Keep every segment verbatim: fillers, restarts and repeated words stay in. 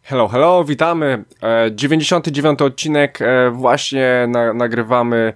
Hello, hello, witamy. E, dziewięćdziesiąty dziewiąty odcinek e, właśnie na, nagrywamy e,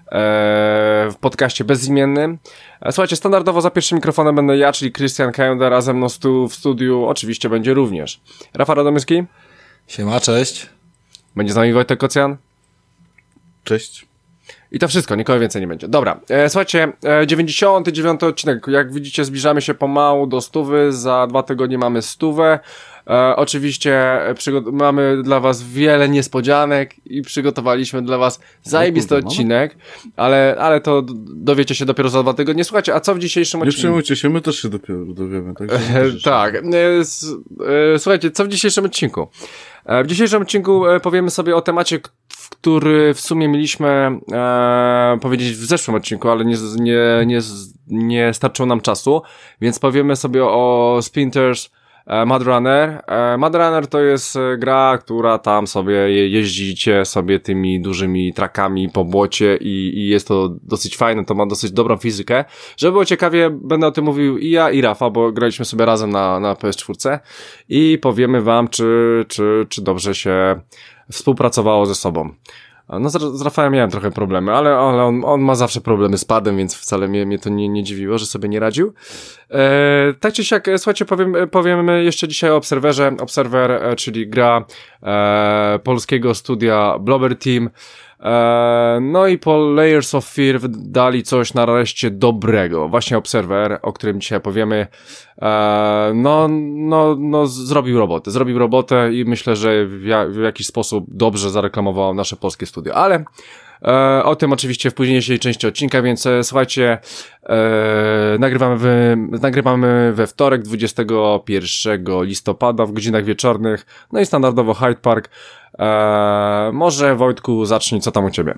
w podcaście bezimiennym. E, słuchajcie, standardowo za pierwszym mikrofonem będę ja, czyli Krystian Kajęda, a ze mną stu, w studiu oczywiście będzie również Rafał Radomyski. Siema, cześć. Będzie z nami Wojtek Kocjan. Cześć. I to wszystko, nikogo więcej nie będzie. Dobra, e, słuchajcie, e, dziewięćdziesiąty dziewiąty odcinek. Jak widzicie, zbliżamy się pomału do stówy. Za dwa tygodnie mamy stówę. E, oczywiście przygo- mamy dla was wiele niespodzianek i przygotowaliśmy dla was zajebisty odcinek, ale, ale to dowiecie się dopiero za dwa tygodnie. Słuchajcie, a co w dzisiejszym odcinku? Nie przejmujcie się, my też się dopiero dowiemy. Tak, e, tak. E, s, e, słuchajcie, co w dzisiejszym odcinku? E, w dzisiejszym odcinku e, powiemy sobie o temacie, który w sumie mieliśmy e, powiedzieć w zeszłym odcinku, ale nie, nie, nie, nie starczyło nam czasu, więc powiemy sobie o Splinters e, Mud Runner. E, Mud Runner to jest gra, która tam sobie je, jeździcie sobie tymi dużymi trakami po błocie i, i jest to dosyć fajne, to ma dosyć dobrą fizykę. Żeby było ciekawie, będę o tym mówił i ja, i Rafa, bo graliśmy sobie razem na, na P S cztery i powiemy wam, czy, czy, czy dobrze się współpracowało ze sobą. No z, z Rafałem miałem trochę problemy, ale, ale on, on ma zawsze problemy z padem, więc wcale mnie, mnie to nie, nie dziwiło, że sobie nie radził. E, tak czy siak, słuchajcie, powiem, powiem jeszcze dzisiaj o Observerze. Observer, e, czyli gra e, polskiego studia Blobber Team. E, no i po Layers of Fear dali coś nareszcie dobrego. Właśnie Observer, o którym dzisiaj powiemy, e, no, no, no zrobił robotę. Zrobił robotę i myślę, że w, ja, w jakiś sposób dobrze zareklamował nasze polskie studio. Ale e, o tym oczywiście w późniejszej części odcinka, więc e, słuchajcie, e, nagrywamy, w, nagrywamy we wtorek, dwudziestego pierwszego listopada w godzinach wieczornych. No i standardowo Hyde Park. Eee, może Wojtku zacznij, co tam u ciebie?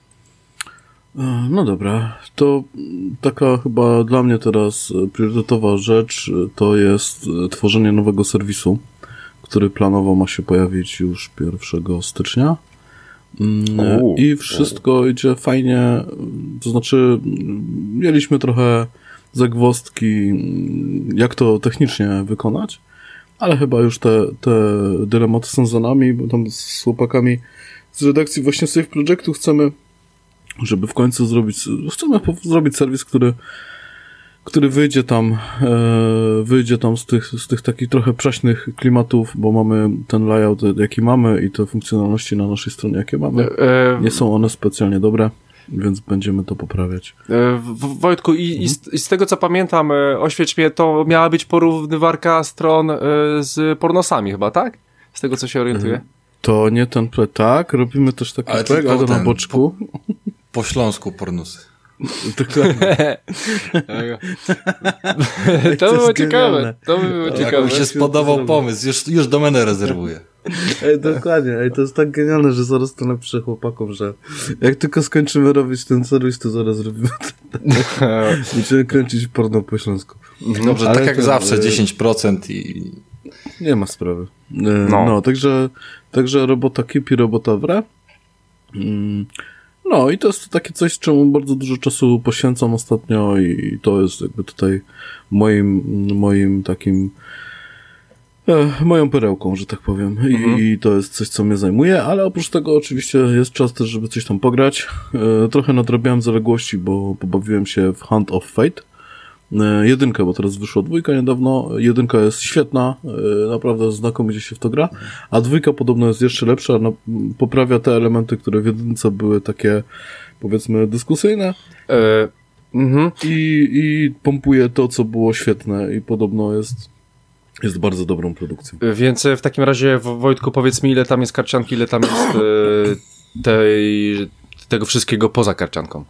No dobra, to taka chyba dla mnie teraz priorytetowa rzecz to jest tworzenie nowego serwisu, który planowo ma się pojawić już pierwszego stycznia. Uu, I wszystko uu. idzie fajnie, to znaczy mieliśmy trochę zagwozdki, jak to technicznie wykonać, ale chyba już te, te dylematy są za nami, bo tam z chłopakami z redakcji właśnie Safe Projectu chcemy, żeby w końcu zrobić, chcemy zrobić serwis, który, który wyjdzie tam, e, wyjdzie tam z tych, z tych takich trochę przaśnych klimatów, bo mamy ten layout, jaki mamy i te funkcjonalności na naszej stronie, jakie mamy. Nie są one specjalnie dobre. Więc będziemy to poprawiać. W, Wojtku, i, mhm. i, z, i z tego co pamiętam, oświeć mnie, to miała być porównywarka stron z pornosami chyba, tak? Z tego co się orientuję. To nie ten projekt, tak. Robimy też taki ale projekt, ale na boczku. Po, po śląsku pornosy. Dokładnie. to by było ciekawe. To by było ciekawe. Jak mi się spodobał pomysł, już, już domenę rezerwuję. Ej, dokładnie, ej, to jest tak genialne, że zaraz to napiszę chłopakom, że jak tylko skończymy robić ten serwis, to zaraz robimy będziemy kręcić porno po śląsku. Dobrze, ale tak jak to, zawsze, dziesięć procent i... Nie ma sprawy. No, no także, także robota kipi, robota wre. No i to jest takie coś, czemu bardzo dużo czasu poświęcam ostatnio i to jest jakby tutaj moim, moim takim E, moją perełką, że tak powiem. I, mhm. I to jest coś, co mnie zajmuje, ale oprócz tego oczywiście jest czas też, żeby coś tam pograć. E, trochę nadrabiałem zaległości, bo pobawiłem się w Hand of Fate. E, jedynkę, bo teraz wyszła dwójka niedawno. Jedynka jest świetna, e, naprawdę znakomicie się w to gra, a dwójka podobno jest jeszcze lepsza, no, poprawia te elementy, które w jedynce były takie, powiedzmy, dyskusyjne. E, mhm. I, I pompuje to, co było świetne i podobno jest Jest bardzo dobrą produkcją. Więc w takim razie, Wojtku, powiedz mi, ile tam jest karcianki, ile tam jest e, tej, tego wszystkiego poza karcianką?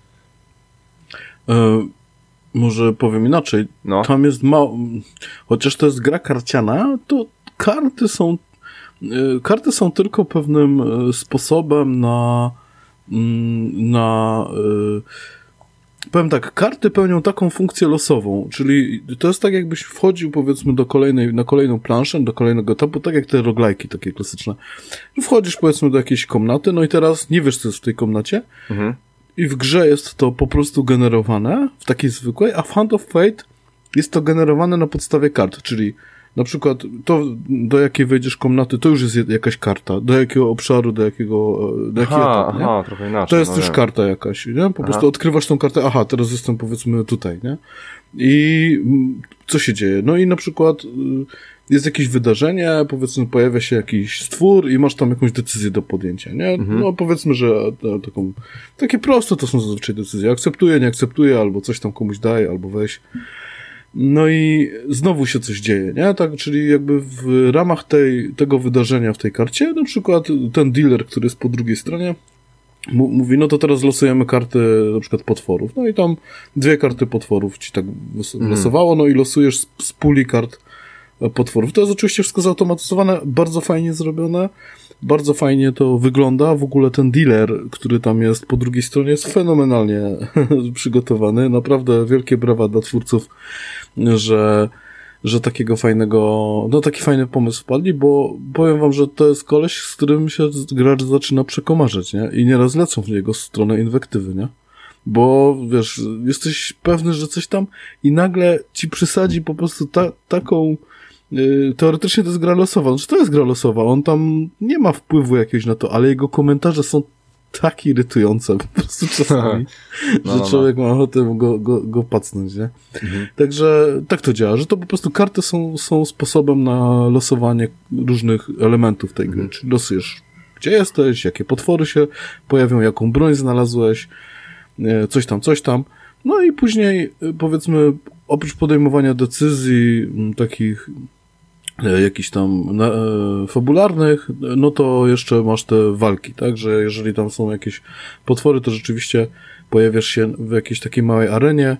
E, może powiem inaczej. No. Tam jest mało... Chociaż to jest gra karciana, to karty są e, karty są tylko pewnym sposobem na na e, powiem tak, karty pełnią taką funkcję losową, czyli to jest tak, jakbyś wchodził, powiedzmy, do kolejnej, na kolejną planszę, do kolejnego etapu, tak jak te roguelike'i takie klasyczne. Wchodzisz, powiedzmy, do jakiejś komnaty, no i teraz nie wiesz, co jest w tej komnacie mhm. i w grze jest to po prostu generowane w takiej zwykłej, a w Hand of Fate jest to generowane na podstawie kart, czyli Na przykład to, do jakiej wejdziesz komnaty, to już jest jakaś karta. Do jakiego obszaru, do jakiego, do jakiego aha, etapu, nie? Aha, trochę inaczej. To jest no już wiem. karta jakaś, nie? Po Aha. prostu odkrywasz tą kartę, aha, teraz jestem powiedzmy tutaj, nie? I co się dzieje? No i na przykład jest jakieś wydarzenie, powiedzmy pojawia się jakiś stwór i masz tam jakąś decyzję do podjęcia, nie? Mhm. No powiedzmy, że taką, takie proste to są zazwyczaj decyzje. Akceptuję, nie akceptuję, albo coś tam komuś daję, albo weź. No i znowu się coś dzieje, nie? Tak, czyli jakby w ramach tej, tego wydarzenia w tej karcie, na przykład ten dealer, który jest po drugiej stronie, m- mówi, no to teraz losujemy karty na przykład potworów. No i tam dwie karty potworów ci tak wys- losowało, no i losujesz z, z puli kart potworów. To jest oczywiście wszystko zautomatyzowane, bardzo fajnie zrobione, bardzo fajnie to wygląda. W ogóle ten dealer, który tam jest po drugiej stronie, jest fenomenalnie przygotowany. Naprawdę wielkie brawa dla twórców, że, że takiego fajnego, no taki fajny pomysł wpadli, bo powiem wam, że to jest koleś, z którym się gracz zaczyna przekomarzać, nie? I nieraz lecą w jego stronę inwektywy, nie? Bo, wiesz, jesteś pewny, że coś tam i nagle ci przysadzi po prostu ta, taką yy, teoretycznie to jest gra losowa. Znaczy to jest gra losowa, on tam nie ma wpływu jakiegoś na to, ale jego komentarze są tak irytujące po prostu czasami, no, że no, człowiek ma ochotę go, go, go pacnąć, nie? Mhm. Także tak to działa, że to po prostu karty są, są sposobem na losowanie różnych elementów tej gry. Mhm. Czyli losujesz, gdzie jesteś, jakie potwory się pojawią, jaką broń znalazłeś, coś tam, coś tam. No i później, powiedzmy, oprócz podejmowania decyzji m, takich e, jakichś tam na, e, fabularnych, no to jeszcze masz te walki, tak? Że jeżeli tam są jakieś potwory, to rzeczywiście pojawiasz się w jakiejś takiej małej arenie,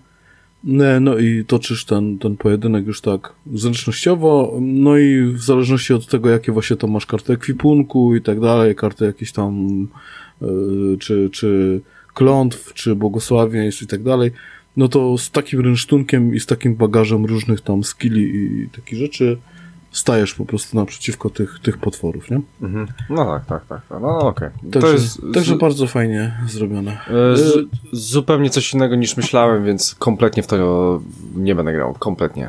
no i toczysz ten, ten pojedynek już tak zręcznościowo, no i w zależności od tego, jakie właśnie tam masz karty ekwipunku i tak dalej, karty jakieś tam e, czy, czy klątw, czy błogosławieństw i tak dalej, no to z takim rynsztunkiem i z takim bagażem różnych tam skilli i takich rzeczy stajesz po prostu naprzeciwko tych, tych potworów, nie? Mhm. No tak, tak, tak. No okej. Okay. Także, to jest także z... bardzo fajnie zrobione. Z, zupełnie coś innego niż myślałem, więc kompletnie w to nie będę grał. Kompletnie.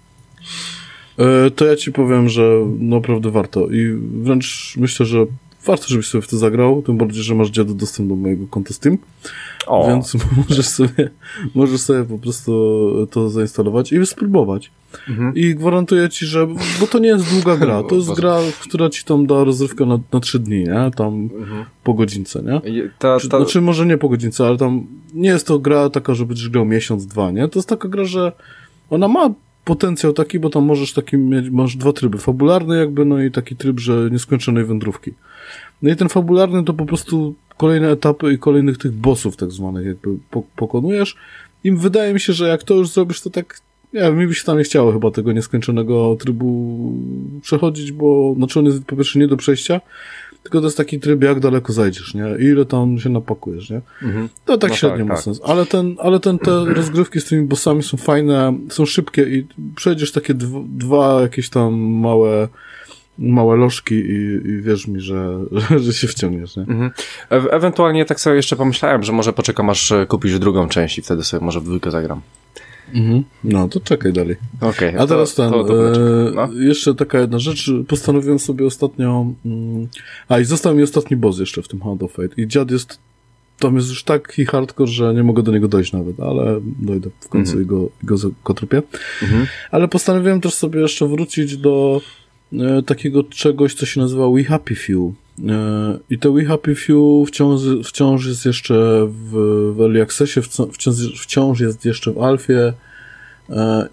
To ja ci powiem, że naprawdę warto i wręcz myślę, że warto, żebyś sobie w to zagrał, tym bardziej, że masz dziadu dostęp do mojego konta Steam, o. Więc możesz sobie, możesz sobie po prostu to zainstalować i spróbować. Mhm. I gwarantuję ci, że, bo to nie jest długa gra, to jest gra, która ci tam da rozrywkę na, na trzy dni, nie? Tam mhm. po godzince, nie? Ta, ta... Znaczy może nie po godzince, ale tam nie jest to gra taka, że będziesz grał miesiąc, dwa, nie? To jest taka gra, że ona ma potencjał taki, bo tam możesz taki mieć, masz dwa tryby, fabularny jakby, no i taki tryb, że nieskończonej wędrówki. No i ten fabularny to po prostu kolejne etapy i kolejnych tych bossów tak zwanych jakby po, pokonujesz. I wydaje mi się, że jak to już zrobisz, to tak, nie wiem, mi by się tam nie chciało chyba tego nieskończonego trybu przechodzić, bo znaczy on jest po pierwsze nie do przejścia, tylko to jest taki tryb, jak daleko zajdziesz, nie? I ile tam się napakujesz, nie? Mhm. To tak no średnio tak, ma tak. sens. Ale ten, ale ten, te rozgrywki z tymi bossami są fajne, są szybkie i przejdziesz takie dwa, dwa jakieś tam małe małe lożki i, i wierz mi, że, że, że się wciągniesz, nie? Mhm. E- ewentualnie tak sobie jeszcze pomyślałem, że może poczekam, aż kupisz drugą część i wtedy sobie może w dwójkę zagram. Mhm. No, to czekaj dalej. Okay, a teraz to, ten, to, to e, no. jeszcze taka jedna rzecz, postanowiłem sobie ostatnio, mm, a i został mi ostatni boss jeszcze w tym Hand of Fate i dziad jest, tam jest już taki hardcore, że nie mogę do niego dojść nawet, ale dojdę w końcu mhm. i go, i go zakotrupię. Mhm. Ale postanowiłem też sobie jeszcze wrócić do e, takiego czegoś, co się nazywa We Happy Few. E, I to We Happy Few wciąż, wciąż jest jeszcze w, w Early Accessie, wciąż, wciąż jest jeszcze w Alfie e,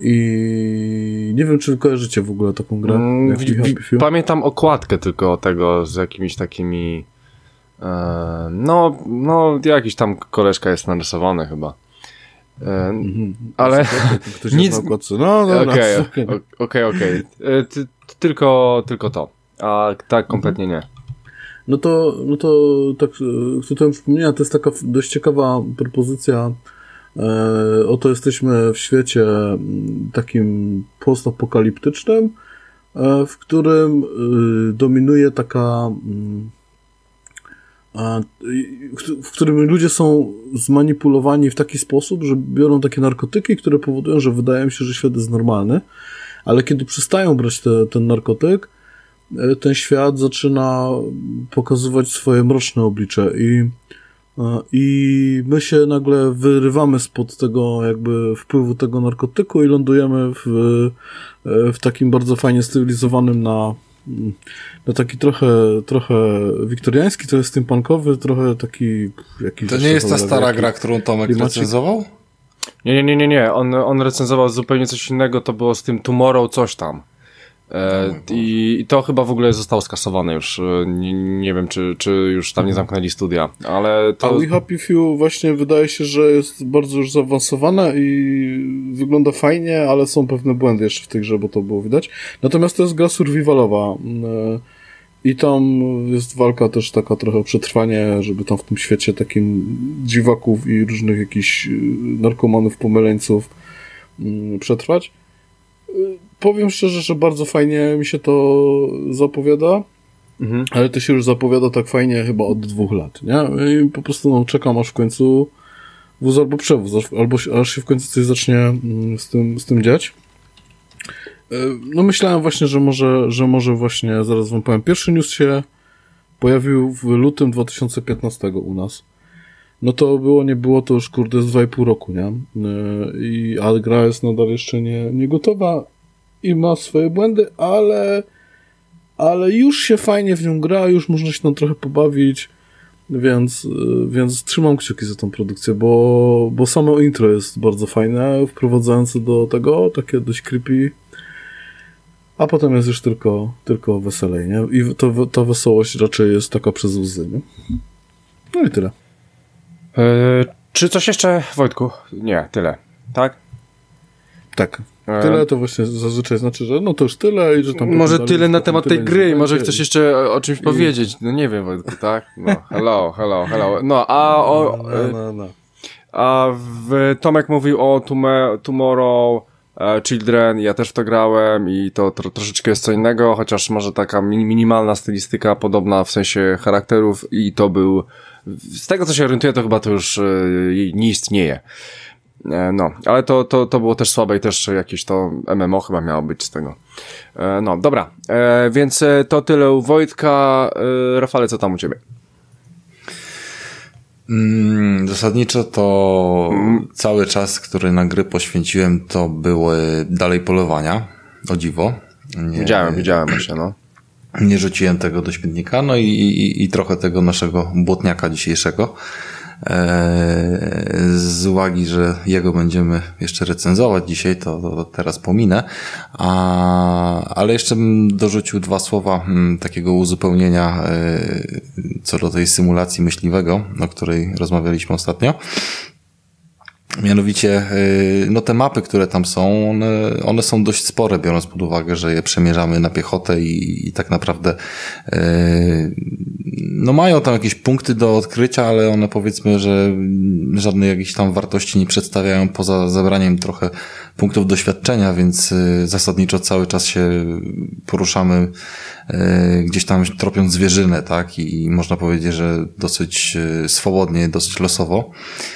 i nie wiem, czy kojarzycie w ogóle taką grę. Mm, w, w, pamiętam okładkę tylko tego z jakimiś takimi e, no, no jakiś tam koleżka jest narysowany chyba. Mm-hmm. Ale ktoś nic... jest na okładce. No, no, okej, okej, okej. Tylko, tylko to. A tak kompletnie nie. No to, no to tak, tytułem przypomnienia, to jest taka dość ciekawa propozycja. E, oto jesteśmy w świecie takim postapokaliptycznym, e, w którym e, dominuje taka e, w którym ludzie są zmanipulowani w taki sposób, że biorą takie narkotyki, które powodują, że wydaje mi się, że świat jest normalny, ale kiedy przestają brać te, ten narkotyk, ten świat zaczyna pokazywać swoje mroczne oblicze i, i my się nagle wyrywamy spod tego jakby wpływu tego narkotyku i lądujemy w, w takim bardzo fajnie stylizowanym na, na taki trochę, trochę wiktoriański, trochę steampunkowy, trochę taki jakiś... To nie jest ta stara gra, którą Tomek recenzował? Nie, nie, nie, nie, nie. On, on recenzował zupełnie coś innego, to było z tym Tomorrow coś tam. E, i, I to chyba w ogóle zostało skasowane już. Nie, nie wiem, czy, czy już tam nie zamknęli studia, ale to... A We Happy Few właśnie wydaje się, że jest bardzo już zaawansowane i wygląda fajnie, ale są pewne błędy jeszcze w tej grze, bo to było widać. Natomiast to jest gra survivalowa i tam jest walka też taka trochę o przetrwanie, żeby tam w tym świecie takim dziwaków i różnych jakichś narkomanów, pomyleńców przetrwać. Powiem szczerze, że bardzo fajnie mi się to zapowiada, mhm. ale to się już zapowiada tak fajnie chyba od dwóch lat, nie? I po prostu no, czekam aż w końcu wóz albo przewóz, albo aż się w końcu coś zacznie z tym, z tym dziać. No myślałem właśnie, że może, że może właśnie, zaraz wam powiem, pierwszy news się pojawił w lutym dwa tysiące piętnastego u nas. No to było, nie było, to już kurde z dwa i pół roku, nie? I, ale gra jest nadal jeszcze nie, nie gotowa i ma swoje błędy, ale ale już się fajnie w nią gra, już można się tam trochę pobawić, więc, więc trzymam kciuki za tą produkcję, bo, bo samo intro jest bardzo fajne, wprowadzające do tego, takie dość creepy, a potem jest już tylko, tylko weselej, nie? I to, ta wesołość raczej jest taka przez łzy, nie? No i tyle. Yy, czy coś jeszcze, Wojtku? Nie, tyle. Tak? Tak. Tyle to właśnie zazwyczaj znaczy, że no to już tyle i że tam... Może tyle na temat tej gry, może chcesz jeszcze o czymś I... powiedzieć. No nie wiem, Wojtku, tak? No, hello, hello, hello. No, a o... No, no, no. A w, Tomek mówił o tume, Tomorrow uh, Children, ja też w to grałem i to tro, troszeczkę jest co innego, chociaż może taka min, minimalna stylistyka, podobna w sensie charakterów i to był... Z tego, co się orientuję, to chyba to już yy, nie istnieje. E, no, ale to, to, to było też słabe i też jakieś to M M O chyba miało być z tego. E, no, dobra. E, więc to tyle u Wojtka. E, Rafale, co tam u ciebie? Mm, zasadniczo to mm. cały czas, który na gry poświęciłem, to były dalej polowania. O dziwo. Nie, widziałem, widziałem właśnie, no. Nie rzuciłem tego do śmietnika, no i, i, i trochę tego naszego błotniaka dzisiejszego. Eee, z uwagi, że jego będziemy jeszcze recenzować dzisiaj, to, to teraz pominę. A, ale jeszcze bym dorzucił dwa słowa m, takiego uzupełnienia e, co do tej symulacji myśliwego, o której rozmawialiśmy ostatnio. Mianowicie, no te mapy, które tam są, one, one są dość spore, biorąc pod uwagę, że je przemierzamy na piechotę i, i tak naprawdę no mają tam jakieś punkty do odkrycia, ale one powiedzmy, że żadnej jakiejś tam wartości nie przedstawiają poza zabraniem trochę punktów doświadczenia, więc zasadniczo cały czas się poruszamy gdzieś tam tropiąc zwierzynę, tak? I, i można powiedzieć, że dosyć swobodnie, dosyć losowo.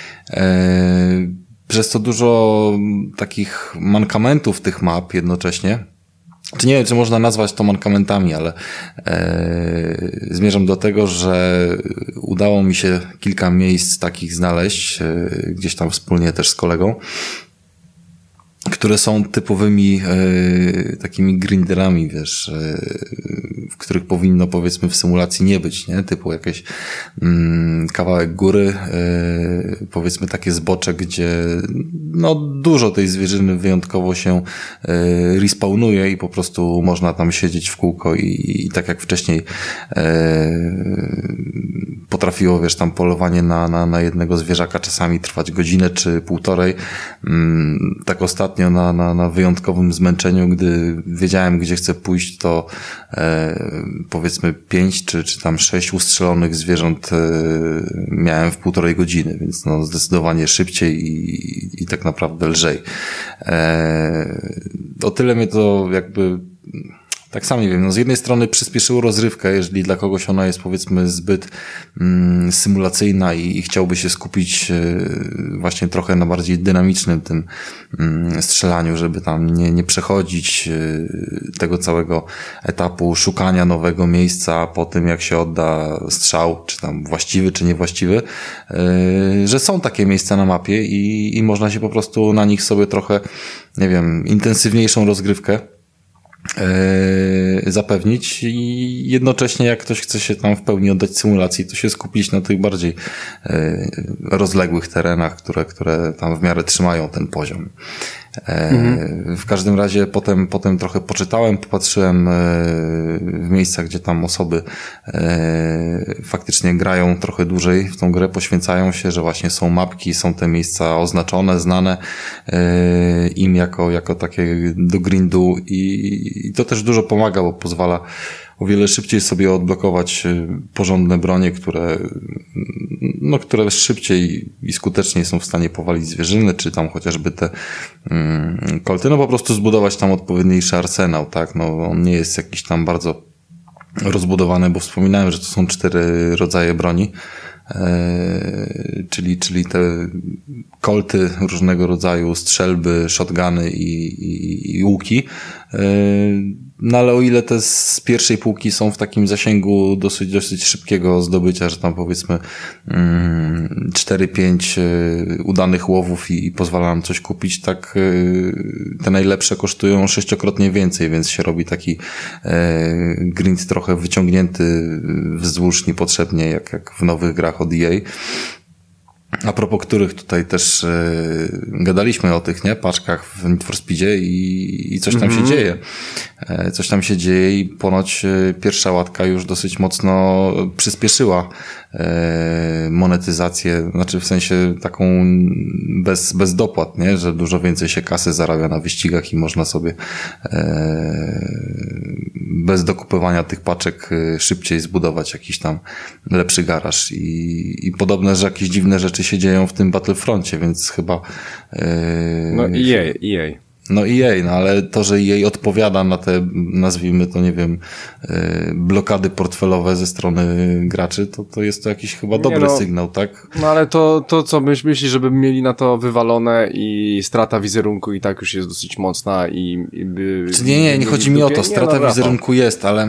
Przez to dużo takich mankamentów tych map jednocześnie. Czy nie wiem, czy można nazwać to mankamentami, ale e, zmierzam do tego, że udało mi się kilka miejsc takich znaleźć, e, gdzieś tam wspólnie też z kolegą, które są typowymi e, takimi grinderami, wiesz, e, w których powinno powiedzmy w symulacji nie być, nie? Typu jakieś mm, kawałek góry, e, powiedzmy takie zbocze, gdzie no dużo tej zwierzyny wyjątkowo się e, respawnuje i po prostu można tam siedzieć w kółko i, i tak jak wcześniej e, potrafiło, wiesz, tam polowanie na, na, na jednego zwierzaka czasami trwać godzinę czy półtorej, mm, tak ostatnio Na, na, na wyjątkowym zmęczeniu, gdy wiedziałem, gdzie chcę pójść, to e, powiedzmy pięć czy, czy tam sześć ustrzelonych zwierząt e, miałem w półtorej godziny, więc no zdecydowanie szybciej i, i tak naprawdę lżej. E, o tyle mnie to jakby Tak sam nie wiem, no z jednej strony przyspieszyło rozrywkę, jeżeli dla kogoś ona jest powiedzmy zbyt mm, symulacyjna i, i chciałby się skupić y, właśnie trochę na bardziej dynamicznym tym y, strzelaniu, żeby tam nie, nie przechodzić y, tego całego etapu szukania nowego miejsca po tym, jak się odda strzał, czy tam właściwy, czy niewłaściwy, y, że są takie miejsca na mapie i, i można się po prostu na nich sobie trochę, nie wiem, intensywniejszą rozgrywkę Yy, zapewnić i jednocześnie jak ktoś chce się tam w pełni oddać symulacji, to się skupić na tych bardziej yy, rozległych terenach, które, które tam w miarę trzymają ten poziom. Mhm. W każdym razie potem, potem trochę poczytałem, popatrzyłem w miejscach, gdzie tam osoby faktycznie grają trochę dłużej w tą grę, poświęcają się, że właśnie są mapki, są te miejsca oznaczone, znane im jako, jako takie do grindu i to też dużo pomaga, bo pozwala o wiele szybciej sobie odblokować porządne bronie, które, no, które szybciej i skuteczniej są w stanie powalić zwierzyny, czy tam chociażby te mm, kolty, no po prostu zbudować tam odpowiedniejszy arsenał, tak, no on nie jest jakiś tam bardzo rozbudowany, bo wspominałem, że to są cztery rodzaje broni, czyli, czyli te kolty różnego rodzaju, strzelby, shotguny i, i, i łuki. No ale o ile te z pierwszej półki są w takim zasięgu dosyć, dosyć szybkiego zdobycia, że tam powiedzmy cztery pięć udanych łowów i, i pozwala nam coś kupić, tak te najlepsze kosztują sześciokrotnie więcej, więc się robi taki grind trochę wyciągnięty wzdłuż niepotrzebnie, jak, jak w nowych grach od E A. A propos których tutaj też yy, gadaliśmy o tych, nie, paczkach w Need for Speedzie i, i coś tam mm-hmm. się dzieje. E, coś tam się dzieje i ponoć e, pierwsza łatka już dosyć mocno przyspieszyła e, monetyzację, znaczy w sensie taką bez, bez dopłat, nie, że dużo więcej się kasy zarabia na wyścigach i można sobie e, bez dokupywania tych paczek e, szybciej zbudować jakiś tam lepszy garaż i, i podobne, że jakieś dziwne rzeczy się dzieją w tym Battlefroncie, więc chyba... Yy, no E A, E A. No E A, no ale to, że E A odpowiada na te, nazwijmy to, nie wiem, yy, blokady portfelowe ze strony graczy, to, to jest to jakiś chyba dobry no, sygnał, tak? No ale to, to co myśl, myślisz, żeby mieli na to wywalone i strata wizerunku i tak już jest dosyć mocna i... i by, Czy nie, nie, nie chodzi mi o to, strata nie, no, wizerunku jest, ale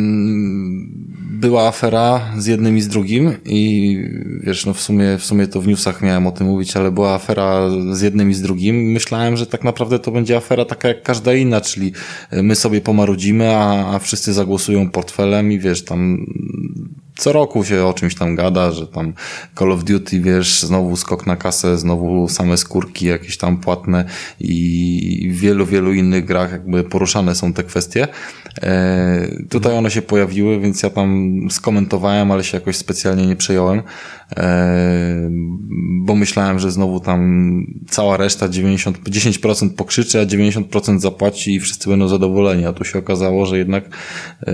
mm, była afera z jednym i z drugim i wiesz, no w sumie, w sumie to w newsach miałem o tym mówić, ale była afera z jednym i z drugim. Myślałem, że tak naprawdę to będzie afera taka jak każda inna, czyli my sobie pomarudzimy, a, a wszyscy zagłosują portfelem i wiesz, tam co roku się o czymś tam gada, że tam Call of Duty, wiesz, znowu skok na kasę, znowu same skórki jakieś tam płatne i w wielu, wielu innych grach jakby poruszane są te kwestie. E, tutaj one się pojawiły, więc ja tam skomentowałem, ale się jakoś specjalnie nie przejąłem, e, bo myślałem, że znowu tam cała reszta dziewięćdziesiąt, dziesięć procent pokrzyczy, a dziewięćdziesiąt procent zapłaci i wszyscy będą zadowoleni, a tu się okazało, że jednak e,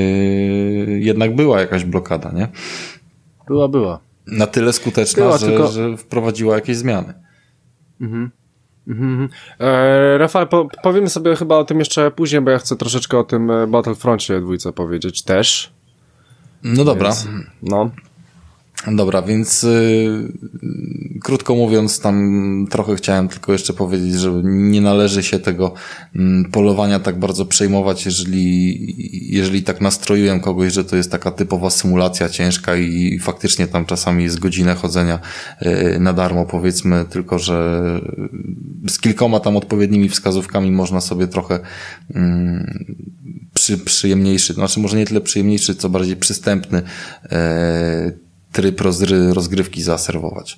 jednak była jakaś blokada, nie? Była, była. Na tyle skuteczna, była, że, tylko... że wprowadziła jakieś zmiany. Mhm. Mhm. E, Rafał, po, powiemy sobie chyba o tym jeszcze później, bo ja chcę troszeczkę o tym Battlefroncie dwójce powiedzieć też. No dobra. Więc, no. Dobra, więc yy, krótko mówiąc, tam trochę chciałem tylko jeszcze powiedzieć, że nie należy się tego yy, polowania tak bardzo przejmować, jeżeli, jeżeli tak nastrojuję kogoś, że to jest taka typowa symulacja ciężka i faktycznie tam czasami jest godzinę chodzenia yy, na darmo, powiedzmy, tylko że z kilkoma tam odpowiednimi wskazówkami można sobie trochę yy, przy, przyjemniejszy, znaczy może nie tyle przyjemniejszy, co bardziej przystępny yy, tryb rozgrywki zaserwować.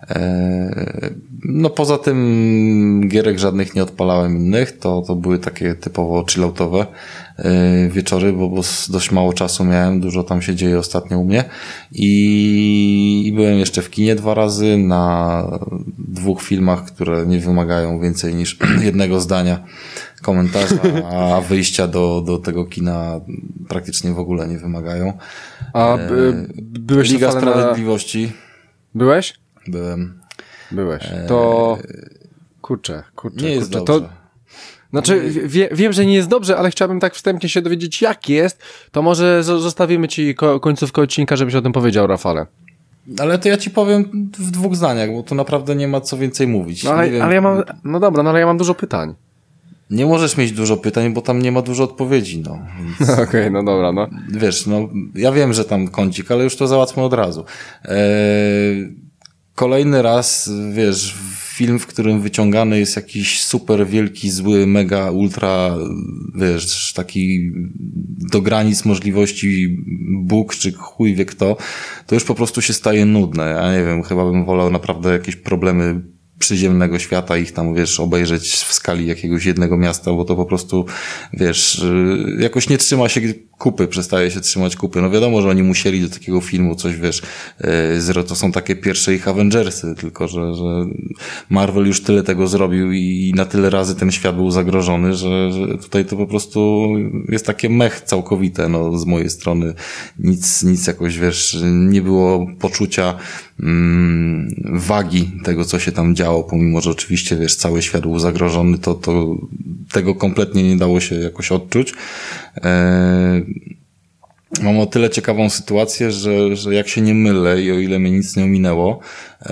No poza tym gierek żadnych nie odpalałem innych, to, to były takie typowo chilloutowe wieczory, bo, bo dość mało czasu miałem, dużo tam się dzieje ostatnio u mnie i, i byłem jeszcze w kinie dwa razy na dwóch filmach, które nie wymagają więcej niż jednego zdania komentarza, a wyjścia do, do tego kina praktycznie w ogóle nie wymagają. A by, byłeś Liga Sprawiedliwości. Na... Byłeś? Byłem. Byłeś. To kurczę, kurczę. Nie jest kurczę. dobrze. To... Znaczy, wie, wiem, że nie jest dobrze, ale chciałbym tak wstępnie się dowiedzieć, jak jest, to może zostawimy ci ko- końcówkę odcinka, żebyś o tym powiedział, Rafale. Ale to ja ci powiem w dwóch zdaniach, bo tu naprawdę nie ma co więcej mówić. No ale, ale ja mam, no dobra, no ale ja mam dużo pytań. Nie możesz mieć dużo pytań, bo tam nie ma dużo odpowiedzi, no. Więc... Okej, okay, no dobra, no. Wiesz, no, ja wiem, że tam kącik, ale już to załatwmy od razu. Eee, kolejny raz, wiesz, film, w którym wyciągany jest jakiś super wielki, zły, mega, ultra, wiesz, taki do granic możliwości Bóg, czy chuj wie kto, to już po prostu się staje nudne. Ja nie wiem, chyba bym wolał naprawdę jakieś problemy przyziemnego świata, ich tam, wiesz, obejrzeć w skali jakiegoś jednego miasta, bo to po prostu, wiesz, jakoś nie trzyma się kupy, przestaje się trzymać kupy. No wiadomo, że oni musieli do takiego filmu coś, wiesz, zero, to są takie pierwsze ich Avengersy, tylko że, że Marvel już tyle tego zrobił i na tyle razy ten świat był zagrożony, że, że tutaj to po prostu jest takie mech całkowite, no z mojej strony nic, nic jakoś, wiesz, nie było poczucia mm, wagi tego, co się tam działo, pomimo, że oczywiście, wiesz, cały świat był zagrożony, to, to tego kompletnie nie dało się jakoś odczuć. Eee, mam o tyle ciekawą sytuację, że, że jak się nie mylę i o ile mnie nic nie ominęło, eee,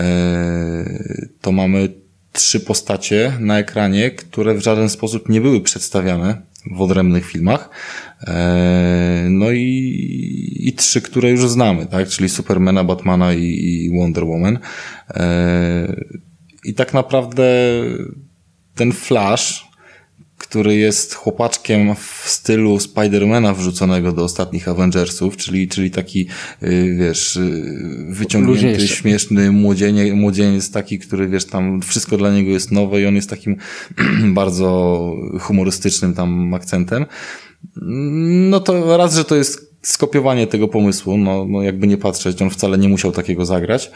to mamy trzy postacie na ekranie, które w żaden sposób nie były przedstawiane w odrębnych filmach. Eee, no i, i trzy, które już znamy, tak? Czyli Supermana, Batmana i, i Wonder Woman. Eee, I tak naprawdę ten Flash, który jest chłopaczkiem w stylu Spidermana wrzuconego do ostatnich Avengersów, czyli, czyli taki, wiesz, wyciągnięty, Luźniejszy. śmieszny młodzieniec, młodzieniec taki, który, wiesz, tam wszystko dla niego jest nowe i on jest takim bardzo humorystycznym tam akcentem. No to raz, że to jest skopiowanie tego pomysłu, no, no jakby nie patrzeć, on wcale nie musiał takiego zagrać.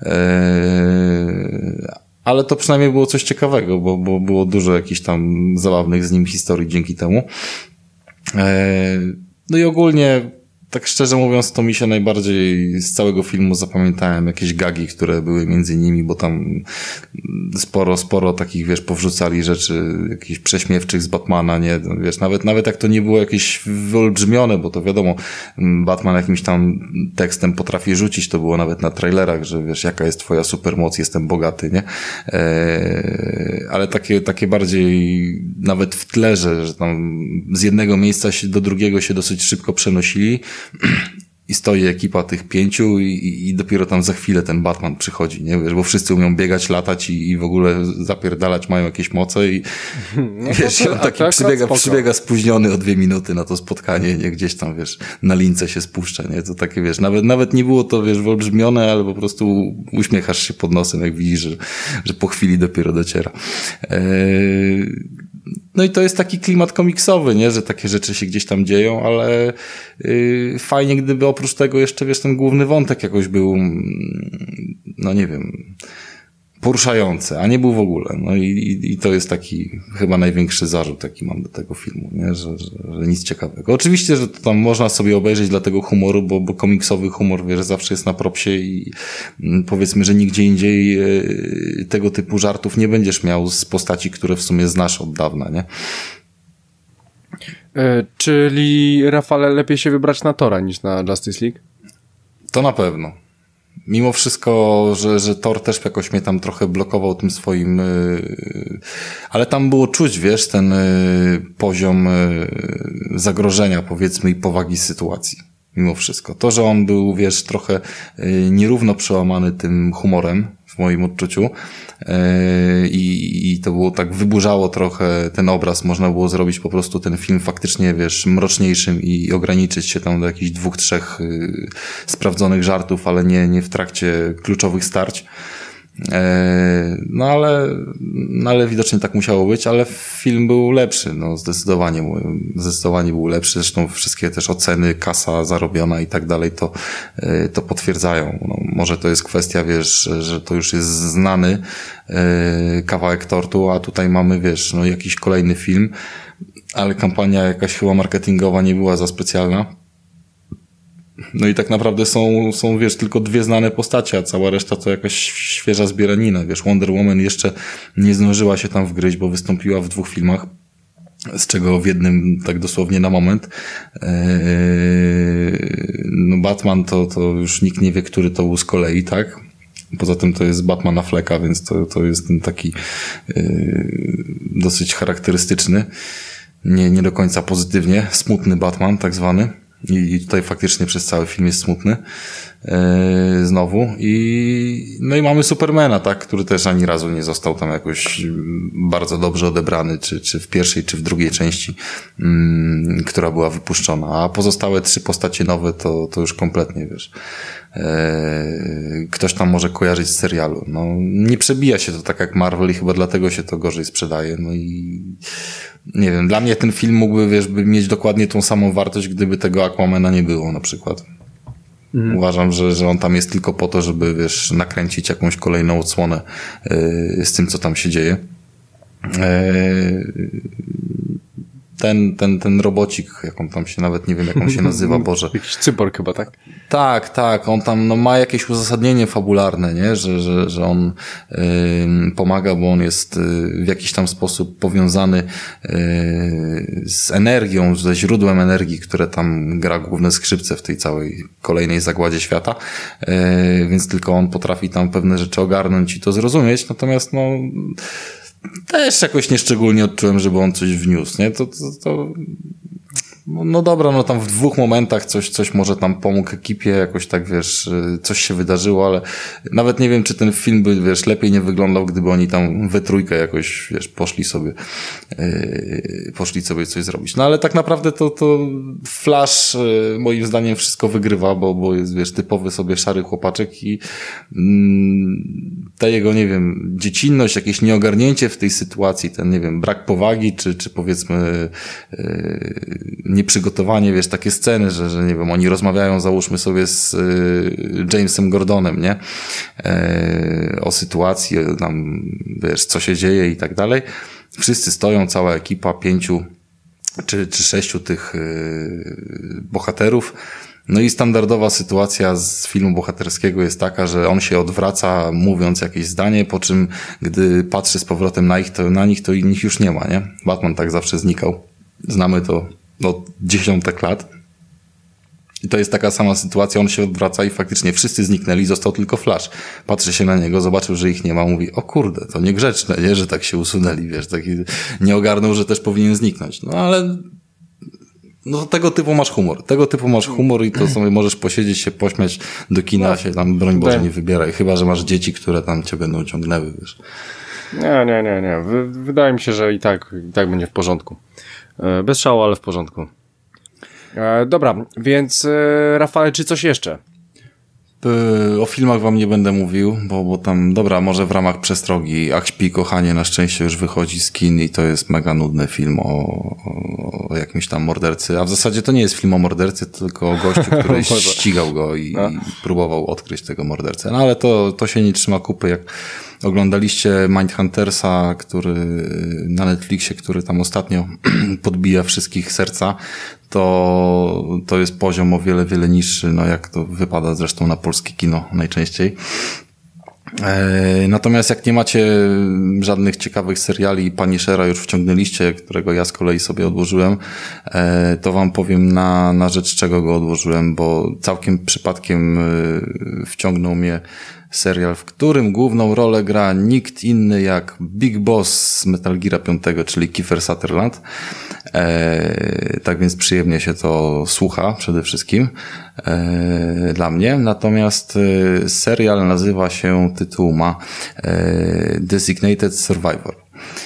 Eee, ale to przynajmniej było coś ciekawego, bo, bo było dużo jakichś tam zabawnych z nim historii dzięki temu. Eee, no i ogólnie, tak szczerze mówiąc, to mi się najbardziej z całego filmu zapamiętałem jakieś gagi, które były między nimi, bo tam sporo, sporo takich, wiesz, powrzucali rzeczy jakichś prześmiewczych z Batmana, nie, wiesz, nawet, nawet jak to nie było jakieś wyolbrzymione, bo to wiadomo, Batman jakimś tam tekstem potrafi rzucić, to było nawet na trailerach, że wiesz, jaka jest twoja supermoc, jestem bogaty, nie, eee, ale takie, takie bardziej nawet w tle, że, że tam z jednego miejsca się do drugiego się dosyć szybko przenosili, i stoi ekipa tych pięciu i, i dopiero tam za chwilę ten Batman przychodzi, nie? Wiesz, bo wszyscy umią biegać, latać i, i w ogóle zapierdalać, mają jakieś moce i no wiesz, to, on taki to przybiega, przybiega spóźniony o dwie minuty na to spotkanie, nie? Gdzieś tam, wiesz, na lince się spuszcza, nie? To takie, wiesz, nawet, nawet nie było to, wiesz, wyolbrzymione, ale po prostu uśmiechasz się pod nosem, jak widzisz, że, że po chwili dopiero dociera. Eee... No i to jest taki klimat komiksowy, nie, że takie rzeczy się gdzieś tam dzieją, ale yy, fajnie, gdyby oprócz tego jeszcze, wiesz, ten główny wątek jakoś był, no nie wiem, poruszający, a nie był w ogóle. No i, i, i to jest taki chyba największy zarzut, jaki mam do tego filmu, nie, że, że, że nic ciekawego. Oczywiście, że to tam można sobie obejrzeć dla tego humoru, bo, bo komiksowy humor, wiesz, zawsze jest na propsie i powiedzmy, że nigdzie indziej yy, tego typu żartów nie będziesz miał z postaci, które w sumie znasz od dawna, nie? Yy, czyli, Rafale, lepiej się wybrać na Tora niż na Justice League? To na pewno. Mimo wszystko, że, że Thor też jakoś mnie tam trochę blokował tym swoim, yy, ale tam było czuć, wiesz, ten yy, poziom yy, zagrożenia, powiedzmy, i powagi sytuacji. Mimo wszystko. To, że on był, wiesz, trochę yy, nierówno przełamany tym humorem, w moim odczuciu, yy, i, i to było tak, wyburzało trochę ten obraz, można było zrobić po prostu ten film faktycznie, wiesz, mroczniejszym i ograniczyć się tam do jakichś dwóch, trzech yy, sprawdzonych żartów, ale nie, nie w trakcie kluczowych starć. No ale, no ale widocznie tak musiało być, ale film był lepszy, no zdecydowanie, zdecydowanie był lepszy, zresztą wszystkie też oceny, kasa zarobiona i tak dalej to, to potwierdzają. No, może to jest kwestia, wiesz, że to już jest znany kawałek tortu, a tutaj mamy, wiesz, no jakiś kolejny film, ale kampania jakaś chyba marketingowa nie była za specjalna. No i tak naprawdę są, są, wiesz, tylko dwie znane postacie, a cała reszta to jakaś świeża zbieranina, wiesz, Wonder Woman jeszcze nie zdążyła się tam wgryźć, bo wystąpiła w dwóch filmach, z czego w jednym tak dosłownie na moment. Eee, no Batman to, to już nikt nie wie, który to był z kolei, tak? Poza tym to jest Batman Afflecka, więc to, to jest ten taki yy, dosyć charakterystyczny, nie, nie do końca pozytywnie, smutny Batman tak zwany. I, i tutaj faktycznie przez cały film jest smutny yy, znowu. I no i mamy Supermana, tak, który też ani razu nie został tam jakoś bardzo dobrze odebrany, czy, czy w pierwszej, czy w drugiej części, yy, która była wypuszczona. A pozostałe trzy postacie nowe to, to już kompletnie, wiesz, ktoś tam może kojarzyć z serialu. No, nie przebija się to tak jak Marvel i chyba dlatego się to gorzej sprzedaje. No i nie wiem, dla mnie ten film mógłby, wiesz, by mieć dokładnie tą samą wartość, gdyby tego Aquamana nie było na przykład. Mhm. Uważam, że, że on tam jest tylko po to, żeby, wiesz, nakręcić jakąś kolejną odsłonę yy, z tym, co tam się dzieje. Yy, Ten, ten, ten robocik, jak on tam się, nawet nie wiem, jak on się nazywa, Boże. Jakiś cyborg chyba, tak? Tak, tak, on tam no, ma jakieś uzasadnienie fabularne, nie, że, że, że on y, pomaga, bo on jest y, w jakiś tam sposób powiązany y, z energią, ze źródłem energii, które tam gra główne skrzypce w tej całej kolejnej zagładzie świata, y, więc tylko on potrafi tam pewne rzeczy ogarnąć i to zrozumieć, natomiast no też jakoś nieszczególnie odczułem, żeby on coś wniósł, nie? To, to, to no dobra, no tam w dwóch momentach coś, coś może tam pomógł ekipie, jakoś tak, wiesz, coś się wydarzyło, ale nawet nie wiem, czy ten film by, wiesz, lepiej nie wyglądał, gdyby oni tam we trójkę jakoś, wiesz, poszli sobie, yy, poszli sobie coś zrobić. No ale tak naprawdę to, to Flash yy, moim zdaniem wszystko wygrywa, bo, bo jest, wiesz, typowy sobie szary chłopaczek i yy, ta jego, nie wiem, dziecinność, jakieś nieogarnięcie w tej sytuacji, ten, nie wiem, brak powagi, czy, czy powiedzmy yy, nieprzygotowanie, wiesz, takie sceny, że, że nie wiem, oni rozmawiają, załóżmy sobie z y, Jamesem Gordonem, nie? E, o sytuacji, tam, wiesz, co się dzieje i tak dalej. Wszyscy stoją, cała ekipa, pięciu czy, czy sześciu tych y, bohaterów. No i standardowa sytuacja z filmu bohaterskiego jest taka, że on się odwraca, mówiąc jakieś zdanie, po czym gdy patrzy z powrotem na, ich, to, na nich, to ich już nie ma, nie? Batman tak zawsze znikał. Znamy to od dziesiątek lat. I to jest taka sama sytuacja, on się odwraca i faktycznie wszyscy zniknęli, został tylko Flash. Patrzy się na niego, zobaczył, że ich nie ma, mówi, o kurde, to niegrzeczne, nie, że tak się usunęli, wiesz, taki nie ogarnął, że też powinien zniknąć. No ale no tego typu masz humor. Tego typu masz humor i to sobie możesz posiedzieć, się pośmiać do kina, no, się tam, broń Boże, nie wybieraj. Chyba że masz dzieci, które tam cię będą ciągnęły, wiesz. Nie, nie, nie, nie. Wydaje mi się, że i tak, i tak będzie w porządku. Bez szału, ale w porządku. E, dobra, więc e, Rafale, czy coś jeszcze? E, o filmach wam nie będę mówił, bo, bo tam, dobra, może w ramach przestrogi. Ach, śpi, kochanie, na szczęście już wychodzi z kin i to jest mega nudny film o, o, o jakimś tam mordercy. A w zasadzie to nie jest film o mordercy, tylko o gościu, który ścigał go i, i próbował odkryć tego mordercę. No ale to, to się nie trzyma kupy, jak oglądaliście Mindhuntersa, który na Netflixie, który tam ostatnio podbija wszystkich serca, to to jest poziom o wiele, wiele niższy, no jak to wypada zresztą na polskie kino najczęściej. E, natomiast jak nie macie żadnych ciekawych seriali, Punishera już wciągnęliście, którego ja z kolei sobie odłożyłem, e, to wam powiem na, na rzecz czego go odłożyłem, bo całkiem przypadkiem e, wciągnął mnie serial, w którym główną rolę gra nikt inny jak Big Boss z Metal Geara pięć, czyli Kiefer Sutherland. E, tak więc przyjemnie się to słucha przede wszystkim e, dla mnie. Natomiast e, serial nazywa się, tytuł ma e, Designated Survivor.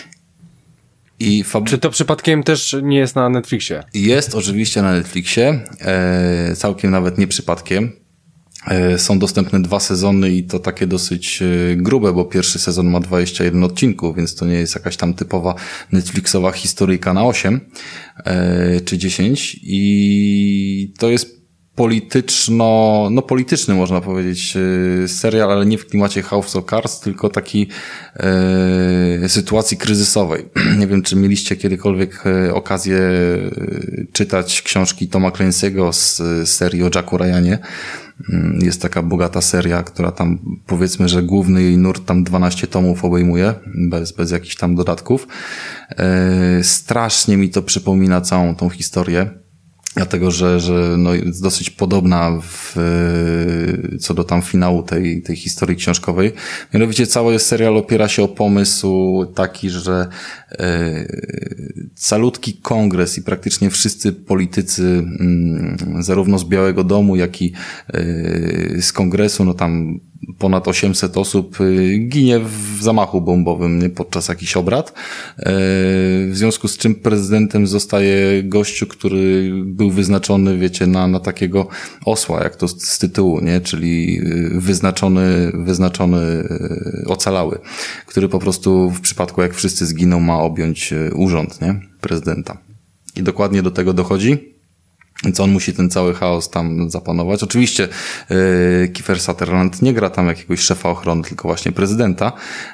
I fab... Czy to przypadkiem też nie jest na Netflixie? Jest oczywiście na Netflixie, e, całkiem nawet nie przypadkiem. Są dostępne dwa sezony i to takie dosyć grube, bo pierwszy sezon ma dwadzieścia jeden odcinków, więc to nie jest jakaś tam typowa Netflixowa historyjka na osiem czy dziesięć i to jest polityczno, no polityczny można powiedzieć serial, ale nie w klimacie House of Cards, tylko taki e, sytuacji kryzysowej. Nie wiem, czy mieliście kiedykolwiek okazję czytać książki Toma Clancy'ego z serii o Jacku Ryanie. Jest taka bogata seria, która tam powiedzmy, że główny jej nurt tam dwanaście tomów obejmuje, bez, bez jakichś tam dodatków. E, strasznie mi to przypomina całą tą historię. Dlatego, że, że no jest dosyć podobna w, co do tam finału tej, tej historii książkowej. Mianowicie cały serial opiera się o pomysł taki, że e, calutki kongres i praktycznie wszyscy politycy m, zarówno z Białego Domu, jak i e, z kongresu, no tam ponad osiemset osób ginie w zamachu bombowym, nie, podczas jakichś obrad. W związku z czym prezydentem zostaje gościu, który był wyznaczony, wiecie, na, na takiego osła, jak to z, z tytułu, nie, czyli wyznaczony, wyznaczony ocalały, który po prostu w przypadku jak wszyscy zginą ma objąć urząd, nie, prezydenta. I dokładnie do tego dochodzi. Więc on musi ten cały chaos tam zapanować. Oczywiście yy, Kiefer Sutherland nie gra tam jakiegoś szefa ochrony, tylko właśnie prezydenta.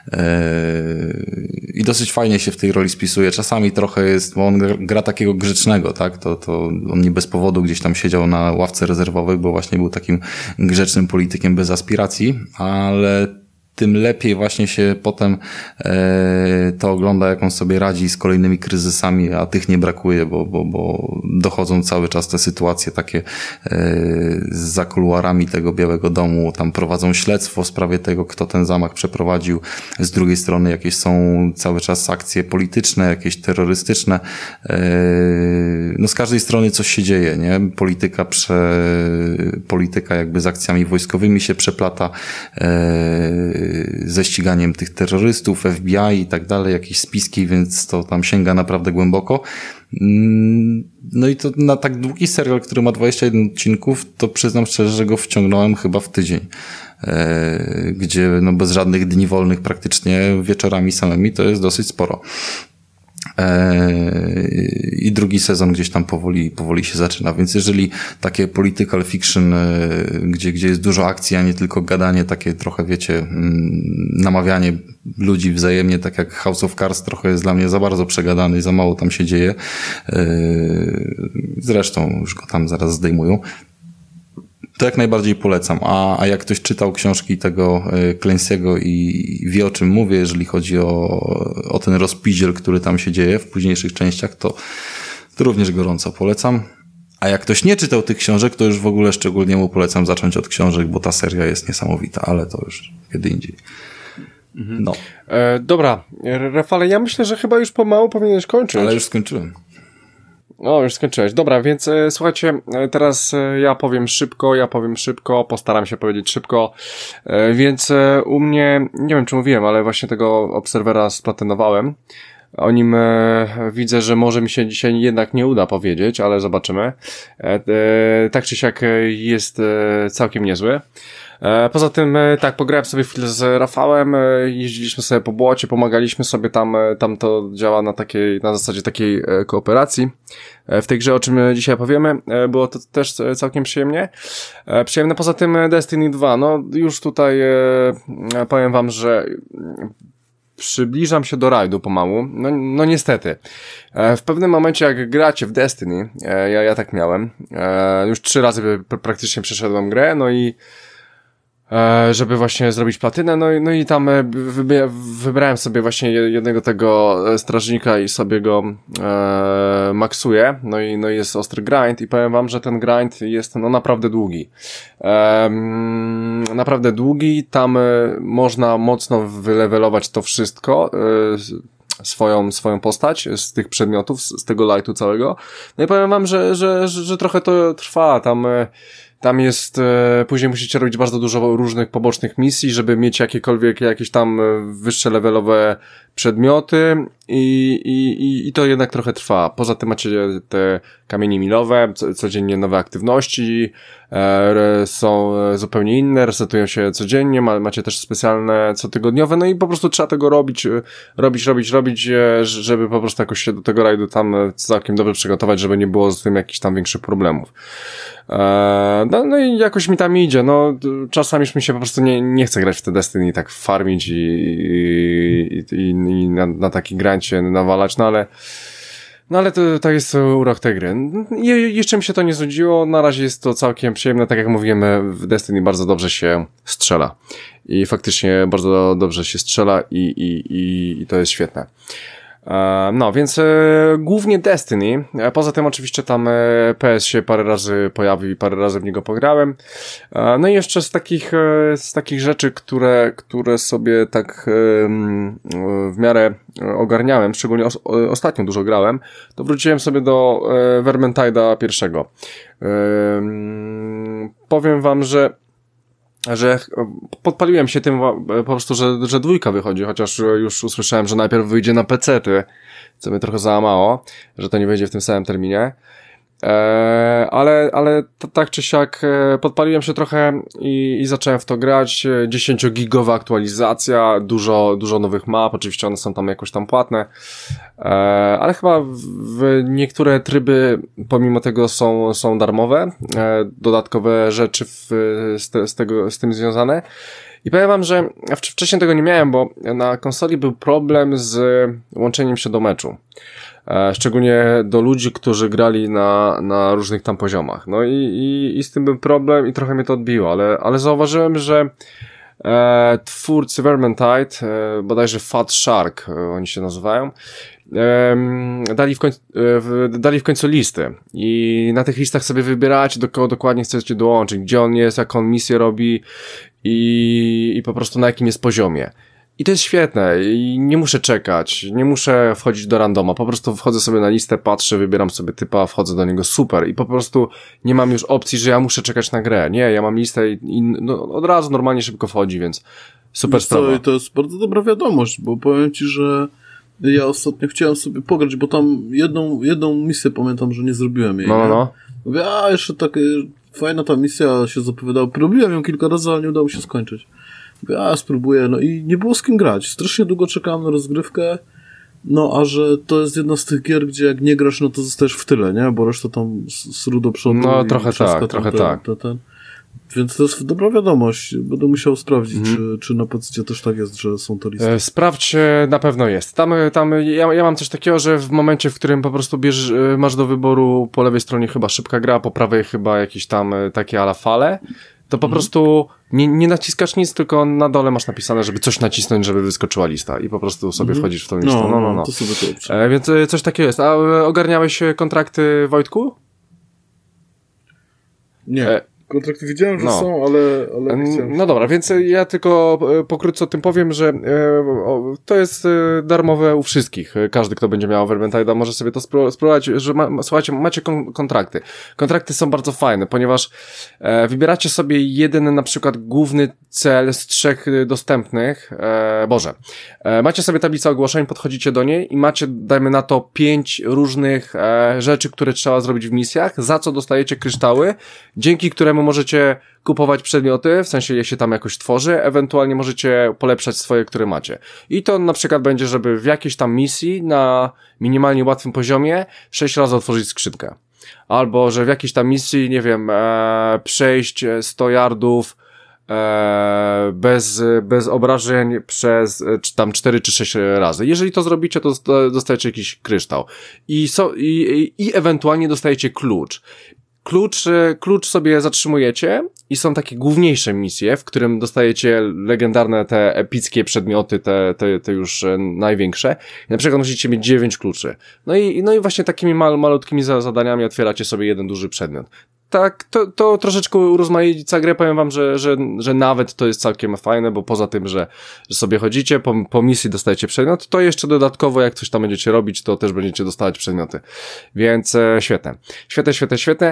Yy, I dosyć fajnie się w tej roli spisuje. Czasami trochę jest, bo on gra, gra takiego grzecznego, tak? To, to on nie bez powodu gdzieś tam siedział na ławce rezerwowych, bo właśnie był takim grzecznym politykiem bez aspiracji, ale tym lepiej właśnie się potem e, to ogląda, jak on sobie radzi z kolejnymi kryzysami, a tych nie brakuje, bo, bo, bo dochodzą cały czas te sytuacje takie e, za kuluarami tego Białego Domu, tam prowadzą śledztwo w sprawie tego, kto ten zamach przeprowadził. Z drugiej strony jakieś są cały czas akcje polityczne, jakieś terrorystyczne. E, no z każdej strony coś się dzieje, nie? Polityka prze, polityka jakby z akcjami wojskowymi się przeplata, e, ze ściganiem tych terrorystów, F B I i tak dalej, jakieś spiski, więc to tam sięga naprawdę głęboko. No i to na tak długi serial, który ma dwadzieścia jeden odcinków, to przyznam szczerze, że go wciągnąłem chyba w tydzień. Gdzie no bez żadnych dni wolnych praktycznie wieczorami samymi to jest dosyć sporo. I drugi sezon gdzieś tam powoli, powoli się zaczyna, więc jeżeli takie political fiction, gdzie, gdzie jest dużo akcji, a nie tylko gadanie, takie trochę, wiecie, namawianie ludzi wzajemnie, tak jak House of Cards trochę jest dla mnie za bardzo przegadany i za mało tam się dzieje. Zresztą już go tam zaraz zdejmują. To jak najbardziej polecam. A, a jak ktoś czytał książki tego Clancy'ego i wie, o czym mówię, jeżeli chodzi o, o ten rozpiździel, który tam się dzieje w późniejszych częściach, to, to również gorąco polecam. A jak ktoś nie czytał tych książek, to już w ogóle szczególnie mu polecam zacząć od książek, bo ta seria jest niesamowita, ale to już kiedy indziej. No. E, dobra, Rafale, ja myślę, że chyba już pomału powinieneś kończyć. Ale już skończyłem. O, już skończyłeś. Dobra, więc e, słuchajcie, e, teraz e, ja powiem szybko, ja powiem szybko, postaram się powiedzieć szybko, e, więc e, u mnie, nie wiem czy mówiłem, ale właśnie tego Obserwera splatynowałem. O nim e, widzę, że może mi się dzisiaj jednak nie uda powiedzieć, ale zobaczymy. E, e, tak czy siak jest e, całkiem niezły. E, poza tym, e, tak, pograłem sobie chwilę z Rafałem, e, jeździliśmy sobie po błocie, pomagaliśmy sobie tam, e, tam to działa na takiej, na zasadzie takiej e, kooperacji. E, w tej grze, o czym dzisiaj powiemy, e, było to też całkiem przyjemnie. E, przyjemne, poza tym Destiny dwa, no już tutaj e, powiem wam, że przybliżam się do rajdu pomału, no, no niestety. E, w pewnym momencie jak gracie w Destiny, e, ja, ja tak miałem, e, już trzy razy pr- praktycznie przeszedłem grę, no i E, żeby właśnie zrobić platynę, no i, no i tam wybi- wybrałem sobie właśnie jednego tego strażnika i sobie go e, maksuję, no i, no i jest ostry grind i powiem wam, że ten grind jest no naprawdę długi. E, naprawdę długi, tam e, można mocno wylewelować to wszystko, e, swoją, swoją postać z tych przedmiotów, z, z tego lightu całego. No i powiem wam, że, że, że, że trochę to trwa, tam e, tam jest, e, później musicie robić bardzo dużo różnych pobocznych misji, żeby mieć jakiekolwiek, jakieś tam wyższe levelowe przedmioty i, i, i to jednak trochę trwa. Poza tym macie te kamienie milowe, co, codziennie nowe aktywności, e, są zupełnie inne, resetują się codziennie, ma, macie też specjalne cotygodniowe, no i po prostu trzeba tego robić, robić, robić, robić, żeby po prostu jakoś się do tego rajdu tam całkiem dobrze przygotować, żeby nie było z tym jakichś tam większych problemów. E, no, no i jakoś mi tam idzie, no czasami już mi się po prostu nie, nie chce grać w te Destiny i tak farmić i, i, i, i na, na taki grancie nawalać, no ale no ale to, to jest urok tej gry. I jeszcze mi się to nie znudziło, na razie jest to całkiem przyjemne, tak jak mówimy, w Destiny bardzo dobrze się strzela. I faktycznie bardzo dobrze się strzela i, i, i, i to jest świetne. No, więc e, głównie Destiny, e, poza tym oczywiście tam e, P S się parę razy pojawił i parę razy w niego pograłem. E, no i jeszcze z takich, e, z takich rzeczy, które, które sobie tak e, w miarę ogarniałem, szczególnie os- ostatnio dużo grałem, to wróciłem sobie do e, Vermintide'a pierwszego. E, powiem wam, że że podpaliłem się tym po prostu, że, że dwójka wychodzi, chociaż już usłyszałem, że najpierw wyjdzie na pecety, co mnie trochę załamało, że to nie wyjdzie w tym samym terminie. Eee, ale, ale to, tak czy siak e, podpaliłem się trochę i, i zacząłem w to grać. dziesięciogigowa aktualizacja, dużo, dużo nowych map, oczywiście one są tam jakoś tam płatne, eee, ale chyba w, w niektóre tryby pomimo tego są, są darmowe, e, dodatkowe rzeczy w, z, te, z, tego, z tym związane. I powiem wam, że wcześniej tego nie miałem, bo na konsoli był problem z łączeniem się do meczu. E, szczególnie do ludzi, którzy grali na, na różnych tam poziomach. No i, i, i z tym był problem i trochę mnie to odbiło, ale, ale zauważyłem, że e, twórcy Vermintide, e, bodajże Fat Shark, e, oni się nazywają, e, dali, w końcu, e, dali w końcu listy i na tych listach sobie wybieracie, do kogo dokładnie chcecie dołączyć, gdzie on jest, jaką misję robi i, i po prostu na jakim jest poziomie. I to jest świetne i nie muszę czekać, nie muszę wchodzić do randoma, po prostu wchodzę sobie na listę, patrzę, wybieram sobie typa, wchodzę do niego, super i po prostu nie mam już opcji, że ja muszę czekać na grę, nie, ja mam listę i, i no, od razu normalnie szybko wchodzi, więc super Wiesz sprawa. co, i to jest bardzo dobra wiadomość, bo powiem ci, że ja ostatnio chciałem sobie pograć, bo tam jedną, jedną misję pamiętam, że nie zrobiłem jej, no, no, no. Mówię, a jeszcze tak fajna ta misja się zapowiadała, robiłem ją kilka razy, ale nie udało się skończyć. Mówię, a spróbuję, no i nie było z kim grać. Strasznie długo czekałem na rozgrywkę, no a że to jest jedna z tych gier, gdzie jak nie grasz, no to zostajesz w tyle, nie? Bo reszta tam sru do przodu. No trochę tak, trochę ten, tak. Ten, ten. Więc to jest dobra wiadomość. Będę musiał sprawdzić, mm. czy, czy na P C też tak jest, że są to listy. E, sprawdź, na pewno jest. Tam, tam ja, ja mam coś takiego, że w momencie, w którym po prostu bierzesz, masz do wyboru po lewej stronie chyba szybka gra, po prawej chyba jakieś tam takie ala fale, to po mm. prostu nie, nie naciskasz nic, tylko na dole masz napisane, żeby coś nacisnąć, żeby wyskoczyła lista i po prostu sobie mm. wchodzisz w tą listę. No, no, no. no. To sobie to e, więc coś takiego jest. A ogarniałeś kontrakty, Wojtku? Nie. E, Kontrakty widziałem, że no. są, ale, ale nie chciałem. No dobra, więc ja tylko pokrótce o tym powiem, że e, o, to jest e, darmowe u wszystkich. Każdy, kto będzie miał Vermintide'a, może sobie to spró- spróbować, że ma, słuchajcie, macie kon- kontrakty. Kontrakty są bardzo fajne, ponieważ e, wybieracie sobie jeden na przykład główny cel z trzech dostępnych, e, Boże, e, macie sobie tablicę ogłoszeń, podchodzicie do niej i macie, dajmy na to, pięć różnych e, rzeczy, które trzeba zrobić w misjach, za co dostajecie kryształy, dzięki któremu możecie kupować przedmioty, w sensie je się tam jakoś tworzy, ewentualnie możecie polepszać swoje, które macie. I to na przykład będzie, żeby w jakiejś tam misji na minimalnie łatwym poziomie sześć razy otworzyć skrzynkę. Albo, że w jakiejś tam misji, nie wiem, e, przejść sto yardów e, bez, bez obrażeń przez czy tam cztery czy sześć razy. Jeżeli to zrobicie, to dostajecie jakiś kryształ. I, so, i, i, i ewentualnie dostajecie klucz. Klucz, klucz sobie zatrzymujecie i są takie główniejsze misje, w którym dostajecie legendarne te epickie przedmioty, te, te, te już największe. I na przykład musicie mieć dziewięć kluczy. No i, no i właśnie takimi mal, malutkimi zadaniami otwieracie sobie jeden duży przedmiot. Tak, to, to troszeczkę urozmaica grę, powiem wam, że, że, że nawet to jest całkiem fajne, bo poza tym, że, że sobie chodzicie, po, po misji dostajecie przedmiot, to jeszcze dodatkowo jak coś tam będziecie robić, to też będziecie dostawać przedmioty. Więc e, świetne. Świetne, świetne, świetne.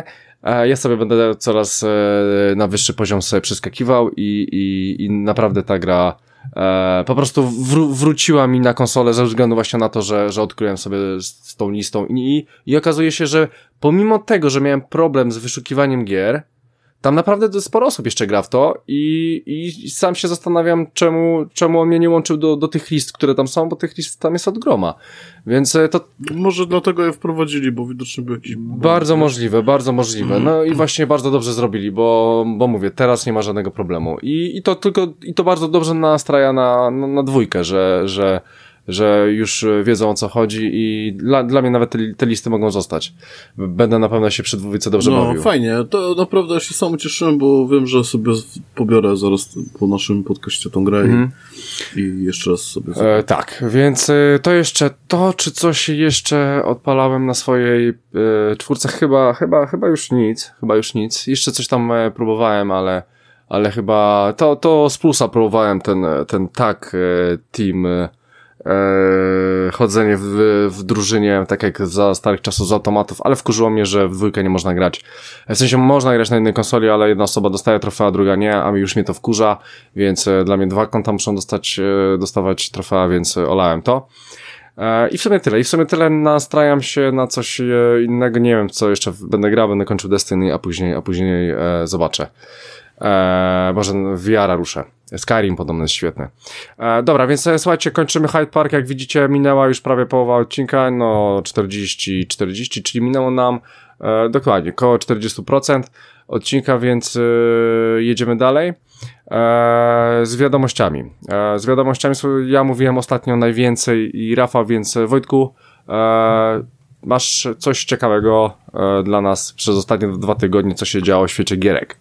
Ja sobie będę coraz na wyższy poziom sobie przeskakiwał i, i, i naprawdę ta gra e, po prostu wró- wróciła mi na konsolę ze względu właśnie na to, że, że odkryłem sobie z, z tą listą i, i, i okazuje się, że pomimo tego, że miałem problem z wyszukiwaniem gier, tam naprawdę sporo osób jeszcze gra w to i, i sam się zastanawiam, czemu, czemu on mnie nie łączył do, do tych list, które tam są, bo tych list tam jest od groma. Więc to... Może dlatego je wprowadzili, bo widocznie był jakiś... Bardzo możliwe, bardzo możliwe. No i właśnie bardzo dobrze zrobili, bo, bo mówię, teraz nie ma żadnego problemu. I, i to tylko, i to bardzo dobrze nastraja na, na, na dwójkę, że, że że już wiedzą, o co chodzi i dla, dla mnie nawet te, te listy mogą zostać. Będę na pewno się przy dwójce dobrze no, bawił. No fajnie, to naprawdę ja się sam ucieszyłem, bo wiem, że sobie pobiorę zaraz po naszym podcaście tą grę mm. i, i jeszcze raz sobie... E, tak, więc e, to jeszcze to, czy coś jeszcze odpalałem na swojej e, czwórce? Chyba, chyba, chyba już nic, chyba już nic. Jeszcze coś tam e, próbowałem, ale ale chyba to, to z plusa próbowałem ten, ten tag e, team e, Eee, chodzenie w, w drużynie, tak jak za starych czasów z automatów, ale wkurzyło mnie, że w dwójkę nie można grać. W sensie można grać na jednej konsoli, ale jedna osoba dostaje trofea, druga nie, a mi już mnie to wkurza, więc e, dla mnie dwa konta muszą dostać, e, dostawać trofea, więc e, olałem to. E, I w sumie tyle. I w sumie tyle nastrajam się na coś e, innego. Nie wiem, co jeszcze będę grał, będę kończył Destiny, a później, a później e, zobaczę. Eee, może V R a ruszę. Skyrim podobno jest świetny. Eee, dobra, więc e, słuchajcie, kończymy Hyde Park. Jak widzicie, minęła już prawie połowa odcinka, no czterdzieści czterdzieści, czyli minęło nam e, dokładnie około czterdzieści procent odcinka, więc e, jedziemy dalej. E, z wiadomościami. E, z wiadomościami ja mówiłem ostatnio najwięcej i Rafał, więc Wojtku, e, masz coś ciekawego e, dla nas przez ostatnie dwa tygodnie, co się działo w świecie gierek?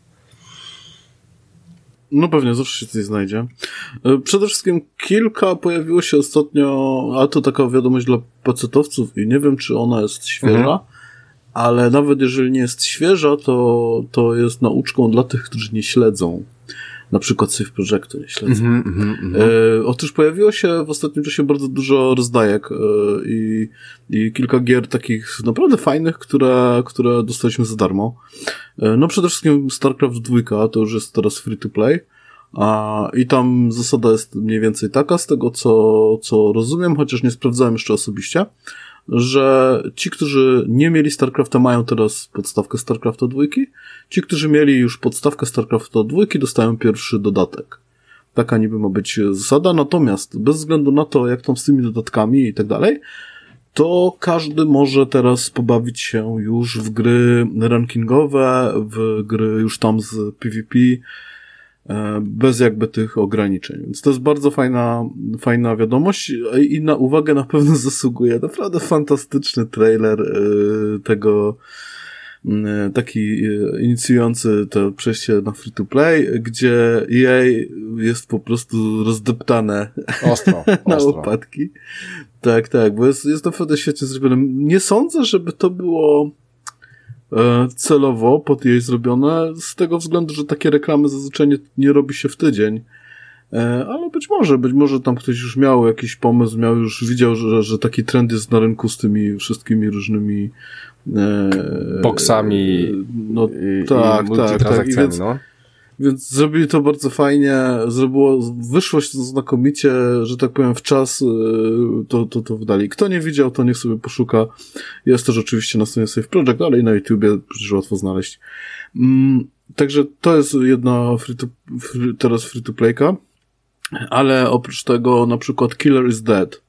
No pewnie, zawsze się coś znajdzie. Przede wszystkim kilka pojawiło się ostatnio, a to taka wiadomość dla pecetowców i nie wiem, czy ona jest świeża, mhm. ale nawet jeżeli nie jest świeża, to, to jest nauczką dla tych, którzy nie śledzą. Na przykład Save Projectu nie śledzą. Mm-hmm, mm-hmm. E, otóż pojawiło się w ostatnim czasie bardzo dużo rozdajek e, i, i kilka gier takich naprawdę fajnych, które, które dostaliśmy za darmo. E, no przede wszystkim StarCraft dwa, to już jest teraz free to play. A, i tam zasada jest mniej więcej taka, z tego co, co rozumiem, chociaż nie sprawdzałem jeszcze osobiście, że ci, którzy nie mieli StarCrafta, mają teraz podstawkę StarCrafta dwa. Ci, którzy mieli już podstawkę StarCrafta dwa, dostają pierwszy dodatek. Taka niby ma być zasada, natomiast bez względu na to, jak tam z tymi dodatkami i tak dalej, to każdy może teraz pobawić się już w gry rankingowe, w gry już tam z PvP, bez jakby tych ograniczeń. Więc to jest bardzo fajna, fajna wiadomość i na uwagę na pewno zasługuje. Naprawdę fantastyczny trailer tego, taki inicjujący to przejście na free to play, gdzie E A jest po prostu rozdeptane ostro, na ostro. łopatki. Tak, tak, bo jest, jest naprawdę świetnie zrobione. Nie sądzę, żeby to było celowo pod jej zrobione, z tego względu, że takie reklamy zazwyczaj nie, nie robi się w tydzień. Ale być może, być może tam ktoś już miał jakiś pomysł, miał już widział, że, że taki trend jest na rynku z tymi wszystkimi różnymi e, boksami no, i, tak, i tak, tak. I więc, no. więc zrobili to bardzo fajnie, zrobiło, wyszło się to znakomicie, że tak powiem w czas to, to, to wydali. Kto nie widział, to niech sobie poszuka. Jest też oczywiście na stronie Save Project, ale i na YouTubie przecież łatwo znaleźć. Mm, także to jest jedna free to, free, teraz free to playka, ale oprócz tego na przykład Killer is Dead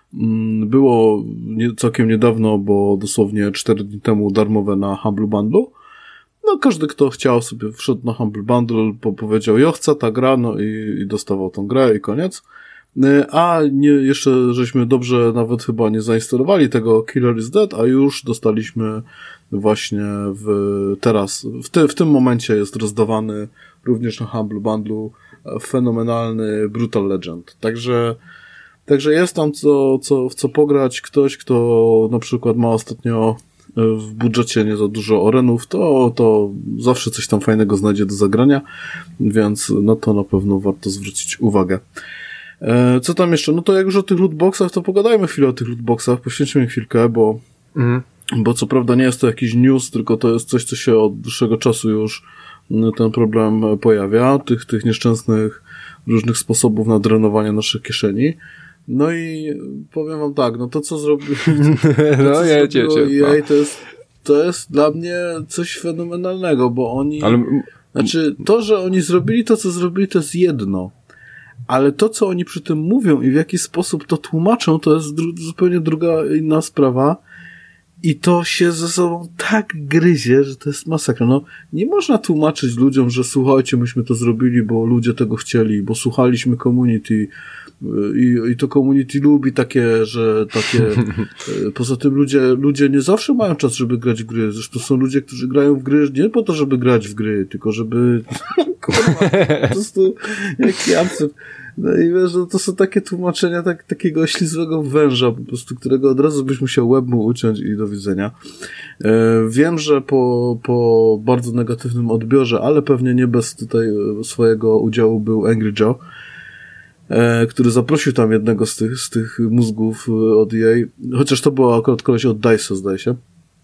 było nie, całkiem niedawno, bo dosłownie cztery dni temu darmowe na Humble Bundle. No każdy, kto chciał, sobie wszedł na Humble Bundle, po, powiedział, ja chcę ta gra, no i, i dostawał tą grę i koniec. A nie, jeszcze żeśmy dobrze nawet chyba nie zainstalowali tego Killer is Dead, a już dostaliśmy właśnie w, teraz, w, ty, w tym momencie jest rozdawany również na Humble Bundle fenomenalny Brutal Legend. Także Także jest tam co, co, w co pograć. Ktoś, kto na przykład ma ostatnio w budżecie nie za dużo orenów, to, to zawsze coś tam fajnego znajdzie do zagrania, więc na to na pewno warto zwrócić uwagę. E, co tam jeszcze? No to jak już o tych lootboxach, to pogadajmy chwilę o tych lootboxach, poświęćmy chwilkę, bo mhm. bo co prawda nie jest to jakiś news, tylko to jest coś, co się od dłuższego czasu już ten problem pojawia, tych, tych nieszczęsnych różnych sposobów na drenowanie naszych kieszeni. No i powiem wam tak, no to co zrobiło no, ja cię, cię, E A, to jest, to jest dla mnie coś fenomenalnego, bo oni, ale... znaczy to, że oni zrobili to, co zrobili, to jest jedno, ale to, co oni przy tym mówią i w jaki sposób to tłumaczą, to jest dru- zupełnie druga, inna sprawa. I to się ze sobą tak gryzie, że to jest masakra. No, nie można tłumaczyć ludziom, że słuchajcie, myśmy to zrobili, bo ludzie tego chcieli, bo słuchaliśmy community i, i to community lubi takie, że takie... Poza tym ludzie, ludzie nie zawsze mają czas, żeby grać w gry. Zresztą są ludzie, którzy grają w gry nie po to, żeby grać w gry, tylko żeby... Kurwa, po prostu jaki absurd. No i wiesz, no to są takie tłumaczenia tak, takiego ślizłego węża, po prostu, którego od razu byś musiał łeb mu uciąć i do widzenia. E, wiem, że po, po bardzo negatywnym odbiorze, ale pewnie nie bez tutaj swojego udziału był Angry Joe, e, który zaprosił tam jednego z tych, z tych mózgów od E A, chociaż to było akurat koleś od DICE, zdaje się.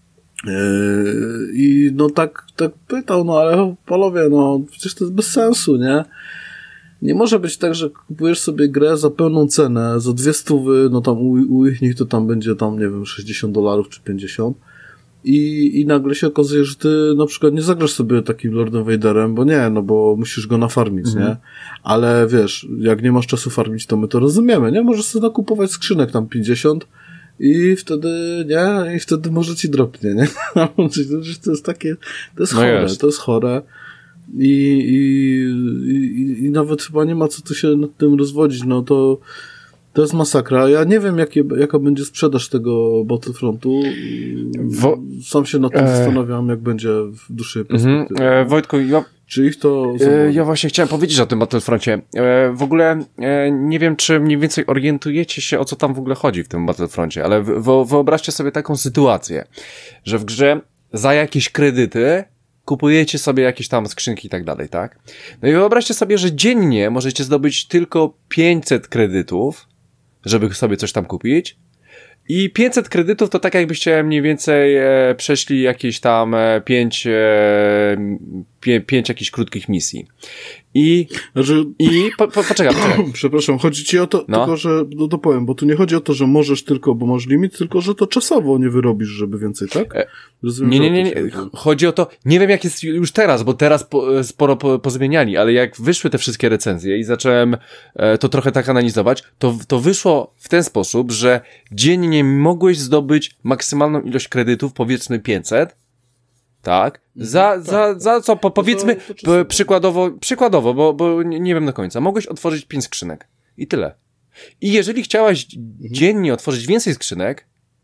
I no tak, tak pytał, no ale panowie, no przecież to jest bez sensu, nie? Nie może być tak, że kupujesz sobie grę za pełną cenę, za dwie stówy, no tam u, u ich nich to tam będzie tam, nie wiem, sześćdziesiąt dolarów czy pięćdziesiąt i, i nagle się okazuje, że ty na przykład nie zagrasz sobie takim Lordem Vaderem, bo nie, no bo musisz go nafarmić, mhm. nie? Ale wiesz, jak nie masz czasu farmić, to my to rozumiemy, nie? Możesz sobie nakupować skrzynek tam pięćdziesiąt i wtedy, nie? I wtedy może ci dropnie, nie? To jest takie, to jest no chore, jest. to jest chore. I, i, i, i nawet chyba nie ma co tu się nad tym rozwodzić, no to to jest masakra. Ja nie wiem, jakie, jaka będzie sprzedaż tego Battlefrontu. Wo- Sam się nad tym e... zastanawiam, jak będzie w dłuższej perspektywie. Mhm. E, Wojtku, ja... Czy ich to... E, ja właśnie chciałem powiedzieć o tym Battlefroncie. E, w ogóle e, nie wiem, czy mniej więcej orientujecie się, o co tam w ogóle chodzi w tym Battlefroncie, ale w, wyobraźcie sobie taką sytuację, że w grze za jakieś kredyty kupujecie sobie jakieś tam skrzynki i tak dalej, tak? No i wyobraźcie sobie, że dziennie możecie zdobyć tylko pięćset kredytów, żeby sobie coś tam kupić. I pięćset kredytów to tak jakbyście mniej więcej e, przeszli jakieś tam e, pięć, e, pię, pięć jakichś krótkich misji. I, znaczy, i po, po, poczekaj, poczekaj. Przepraszam, chodzi ci o to, no. tylko że, no to powiem, bo tu nie chodzi o to, że możesz tylko, bo masz limit, tylko że to czasowo nie wyrobisz, żeby więcej, tak? E, Rozumiem, nie, nie, nie, nie. Chodzi o to, nie wiem jak jest już teraz, bo teraz po, sporo po, pozmieniali, ale jak wyszły te wszystkie recenzje i zacząłem e, to trochę tak analizować, to, to wyszło w ten sposób, że dziennie mogłeś zdobyć maksymalną ilość kredytów, powiedzmy pięćset, tak? Za, tak, za, tak. za co, po, powiedzmy, to, to p- przykładowo, przykładowo, bo, bo nie, nie wiem do końca, mogłeś otworzyć pięć skrzynek i tyle. I jeżeli chciałaś mhm. dziennie otworzyć więcej skrzynek,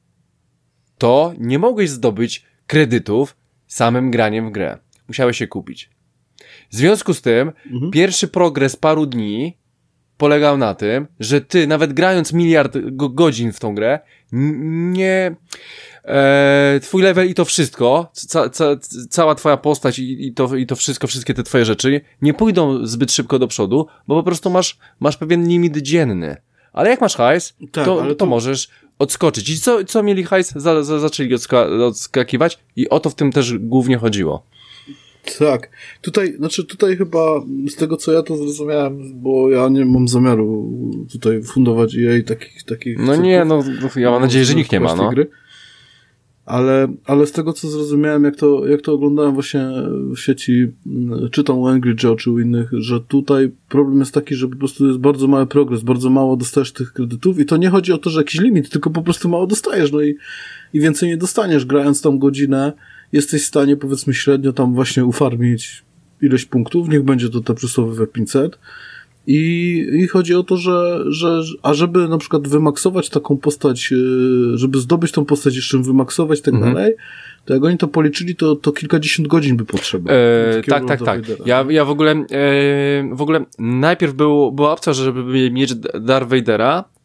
to nie mogłeś zdobyć kredytów samym graniem w grę. Musiałeś je kupić. W związku z tym, mhm. pierwszy progres paru dni polegał na tym, że ty, nawet grając miliard go- godzin w tą grę, n- nie... E, twój level i to wszystko, ca, ca, cała twoja postać i, i, to, i to wszystko, wszystkie te twoje rzeczy nie pójdą zbyt szybko do przodu, bo po prostu masz, masz pewien limit dzienny. Ale jak masz hajs, tak, to, to, to możesz odskoczyć. I co, co mieli hajs, za, za, zaczęli odska- odskakiwać i o to w tym też głównie chodziło. Tak. Tutaj, znaczy tutaj chyba z tego, co ja to zrozumiałem, bo ja nie mam zamiaru tutaj fundować E A takich, takich... No nie, no ja mam nadzieję, że nikt nie ma, no. Gry. Ale, ale z tego, co zrozumiałem, jak to, jak to oglądałem właśnie w sieci, czytam u Angry Joe czy u innych, że tutaj problem jest taki, że po prostu jest bardzo mały progres, bardzo mało dostajesz tych kredytów i to nie chodzi o to, że jakiś limit, tylko po prostu mało dostajesz, no i, i więcej nie dostaniesz. Grając tam godzinę, jesteś w stanie, powiedzmy, średnio tam właśnie ufarmić ileś punktów, niech będzie to te przysłowiowe pięćset. I, I chodzi o to, że, że, a żeby na przykład wymaksować taką postać, żeby zdobyć tą postać, jeszcze wymaksować i tak mhm. dalej, to jak oni to policzyli, to, to kilkadziesiąt godzin by potrzeba. Eee, tak, tak, tak. Ja, ja w ogóle, e, w ogóle najpierw był, była opcja, żeby mieć Darth Vadera,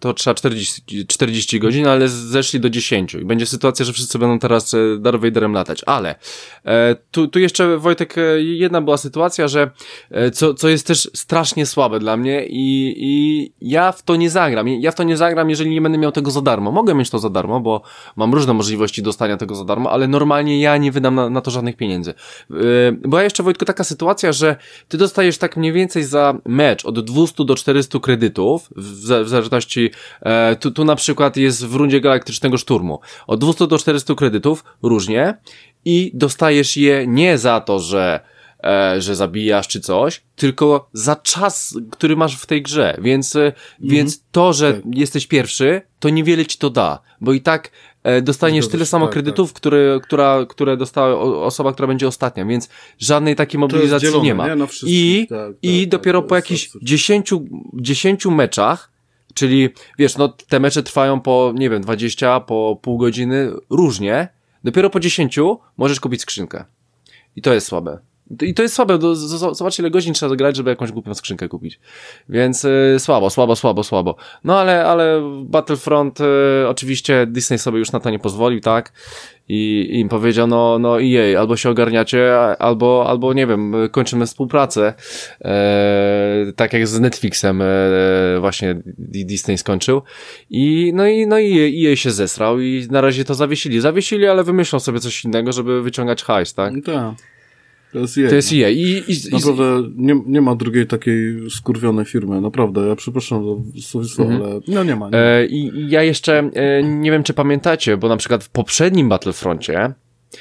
to trzeba czterdzieści, czterdzieści godzin, ale zeszli do dziesięć i będzie sytuacja, że wszyscy będą teraz Darth Vaderem latać, ale e, tu, tu jeszcze, Wojtek, jedna była sytuacja, że e, co, co jest też strasznie słabe dla mnie i, i ja w to nie zagram, ja w to nie zagram, jeżeli nie będę miał tego za darmo, mogę mieć to za darmo, bo mam różne możliwości dostania tego za darmo, ale normalnie ja nie wydam na, na to żadnych pieniędzy. E, była jeszcze, Wojtku, taka sytuacja, że ty dostajesz tak mniej więcej za mecz od dwieście do czterystu kredytów, w, w zależności, e, tu, tu na przykład jest w rundzie Galaktycznego Szturmu, od dwieście do czterystu kredytów, różnie, i dostajesz je nie za to, że E, że zabijasz czy coś, tylko za czas, który masz w tej grze, więc, mm-hmm. więc to, że tak. jesteś pierwszy, to niewiele ci to da, bo i tak e, dostaniesz tyle samo tak, kredytów, tak. Które, która, które dostała osoba, która będzie ostatnia, więc żadnej takiej mobilizacji dzielone, nie ma. Nie? I, tak, i tak, dopiero tak, po jakichś dziesięciu, dziesięciu meczach, czyli wiesz, no te mecze trwają po, nie wiem, dwadzieścia, po pół godziny, różnie, dopiero po dziesięciu możesz kupić skrzynkę. I to jest słabe. I to jest słabe, do, zobacz ile godzin trzeba zagrać, żeby jakąś głupią skrzynkę kupić. Więc y, słabo, słabo, słabo, słabo. No ale, ale Battlefront y, oczywiście Disney sobie już na to nie pozwolił, tak? I, i im powiedział, no, no E A, albo się ogarniacie, albo, albo nie wiem, kończymy współpracę. E, tak jak z Netflixem e, właśnie Disney skończył. I no i no i E A się zesrał i na razie to zawiesili. Zawiesili, ale wymyślą sobie coś innego, żeby wyciągać hajs, tak? Tak. To jest E A. To jest E A. I, i, naprawdę nie, nie ma drugiej takiej skurwionej firmy, naprawdę. Ja przepraszam za słownictwo, mm-hmm. ale no nie ma. Nie ma. E, I ja jeszcze e, nie wiem, czy pamiętacie, bo na przykład w poprzednim Battlefroncie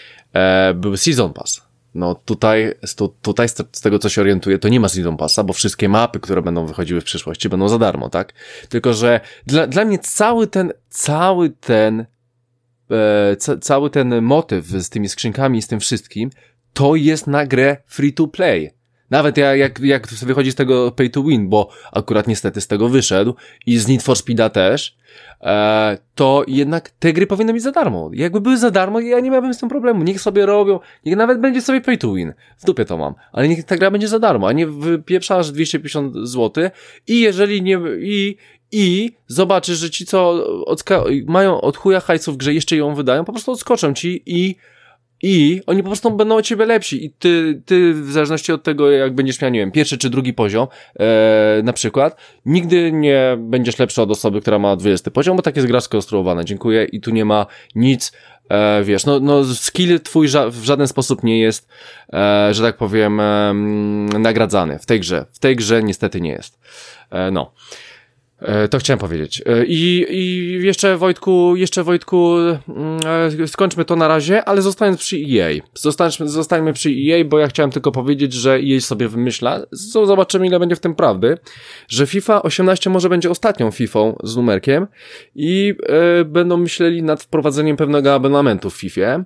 e, był Season Pass. No tutaj, tu, tutaj z, z tego, co się orientuję, to nie ma Season Passa, bo wszystkie mapy, które będą wychodziły w przyszłości, będą za darmo, tak? Tylko, że dla, dla mnie cały ten, cały ten, e, ca, cały ten motyw z tymi skrzynkami i z tym wszystkim, to jest na grę free to play. Nawet jak, jak, jak wychodzi z tego pay to win, bo akurat niestety z tego wyszedł i z Need for Speeda też, e, to jednak te gry powinny być za darmo. Jakby były za darmo, ja nie miałbym z tym problemu. Niech sobie robią, niech nawet będzie sobie pay to win. W dupie to mam. Ale niech ta gra będzie za darmo, a nie wypieprzasz dwieście pięćdziesiąt złotych i jeżeli nie, i, i zobaczysz, że ci co odska- mają od chuja hajsów w grze, jeszcze ją wydają, po prostu odskoczą ci i I oni po prostu będą od ciebie lepsi i ty, ty w zależności od tego, jak będziesz miał, nie wiem, pierwszy czy drugi poziom, e, na przykład, nigdy nie będziesz lepszy od osoby, która ma dwudziesty poziom, bo tak jest gra skonstruowana, dziękuję, i tu nie ma nic, e, wiesz, no, no skill twój ża- w żaden sposób nie jest, e, że tak powiem, e, nagradzany w tej grze, w tej grze niestety nie jest, e, no. To chciałem powiedzieć. I, i jeszcze Wojtku, jeszcze Wojtku, skończmy to na razie, ale zostając przy E A. Zostańmy, zostańmy przy E A, bo ja chciałem tylko powiedzieć, że E A sobie wymyśla, zobaczymy ile będzie w tym prawdy, że FIFA osiemnaście może będzie ostatnią Fifą z numerkiem i e, będą myśleli nad wprowadzeniem pewnego abonamentu w Fifie.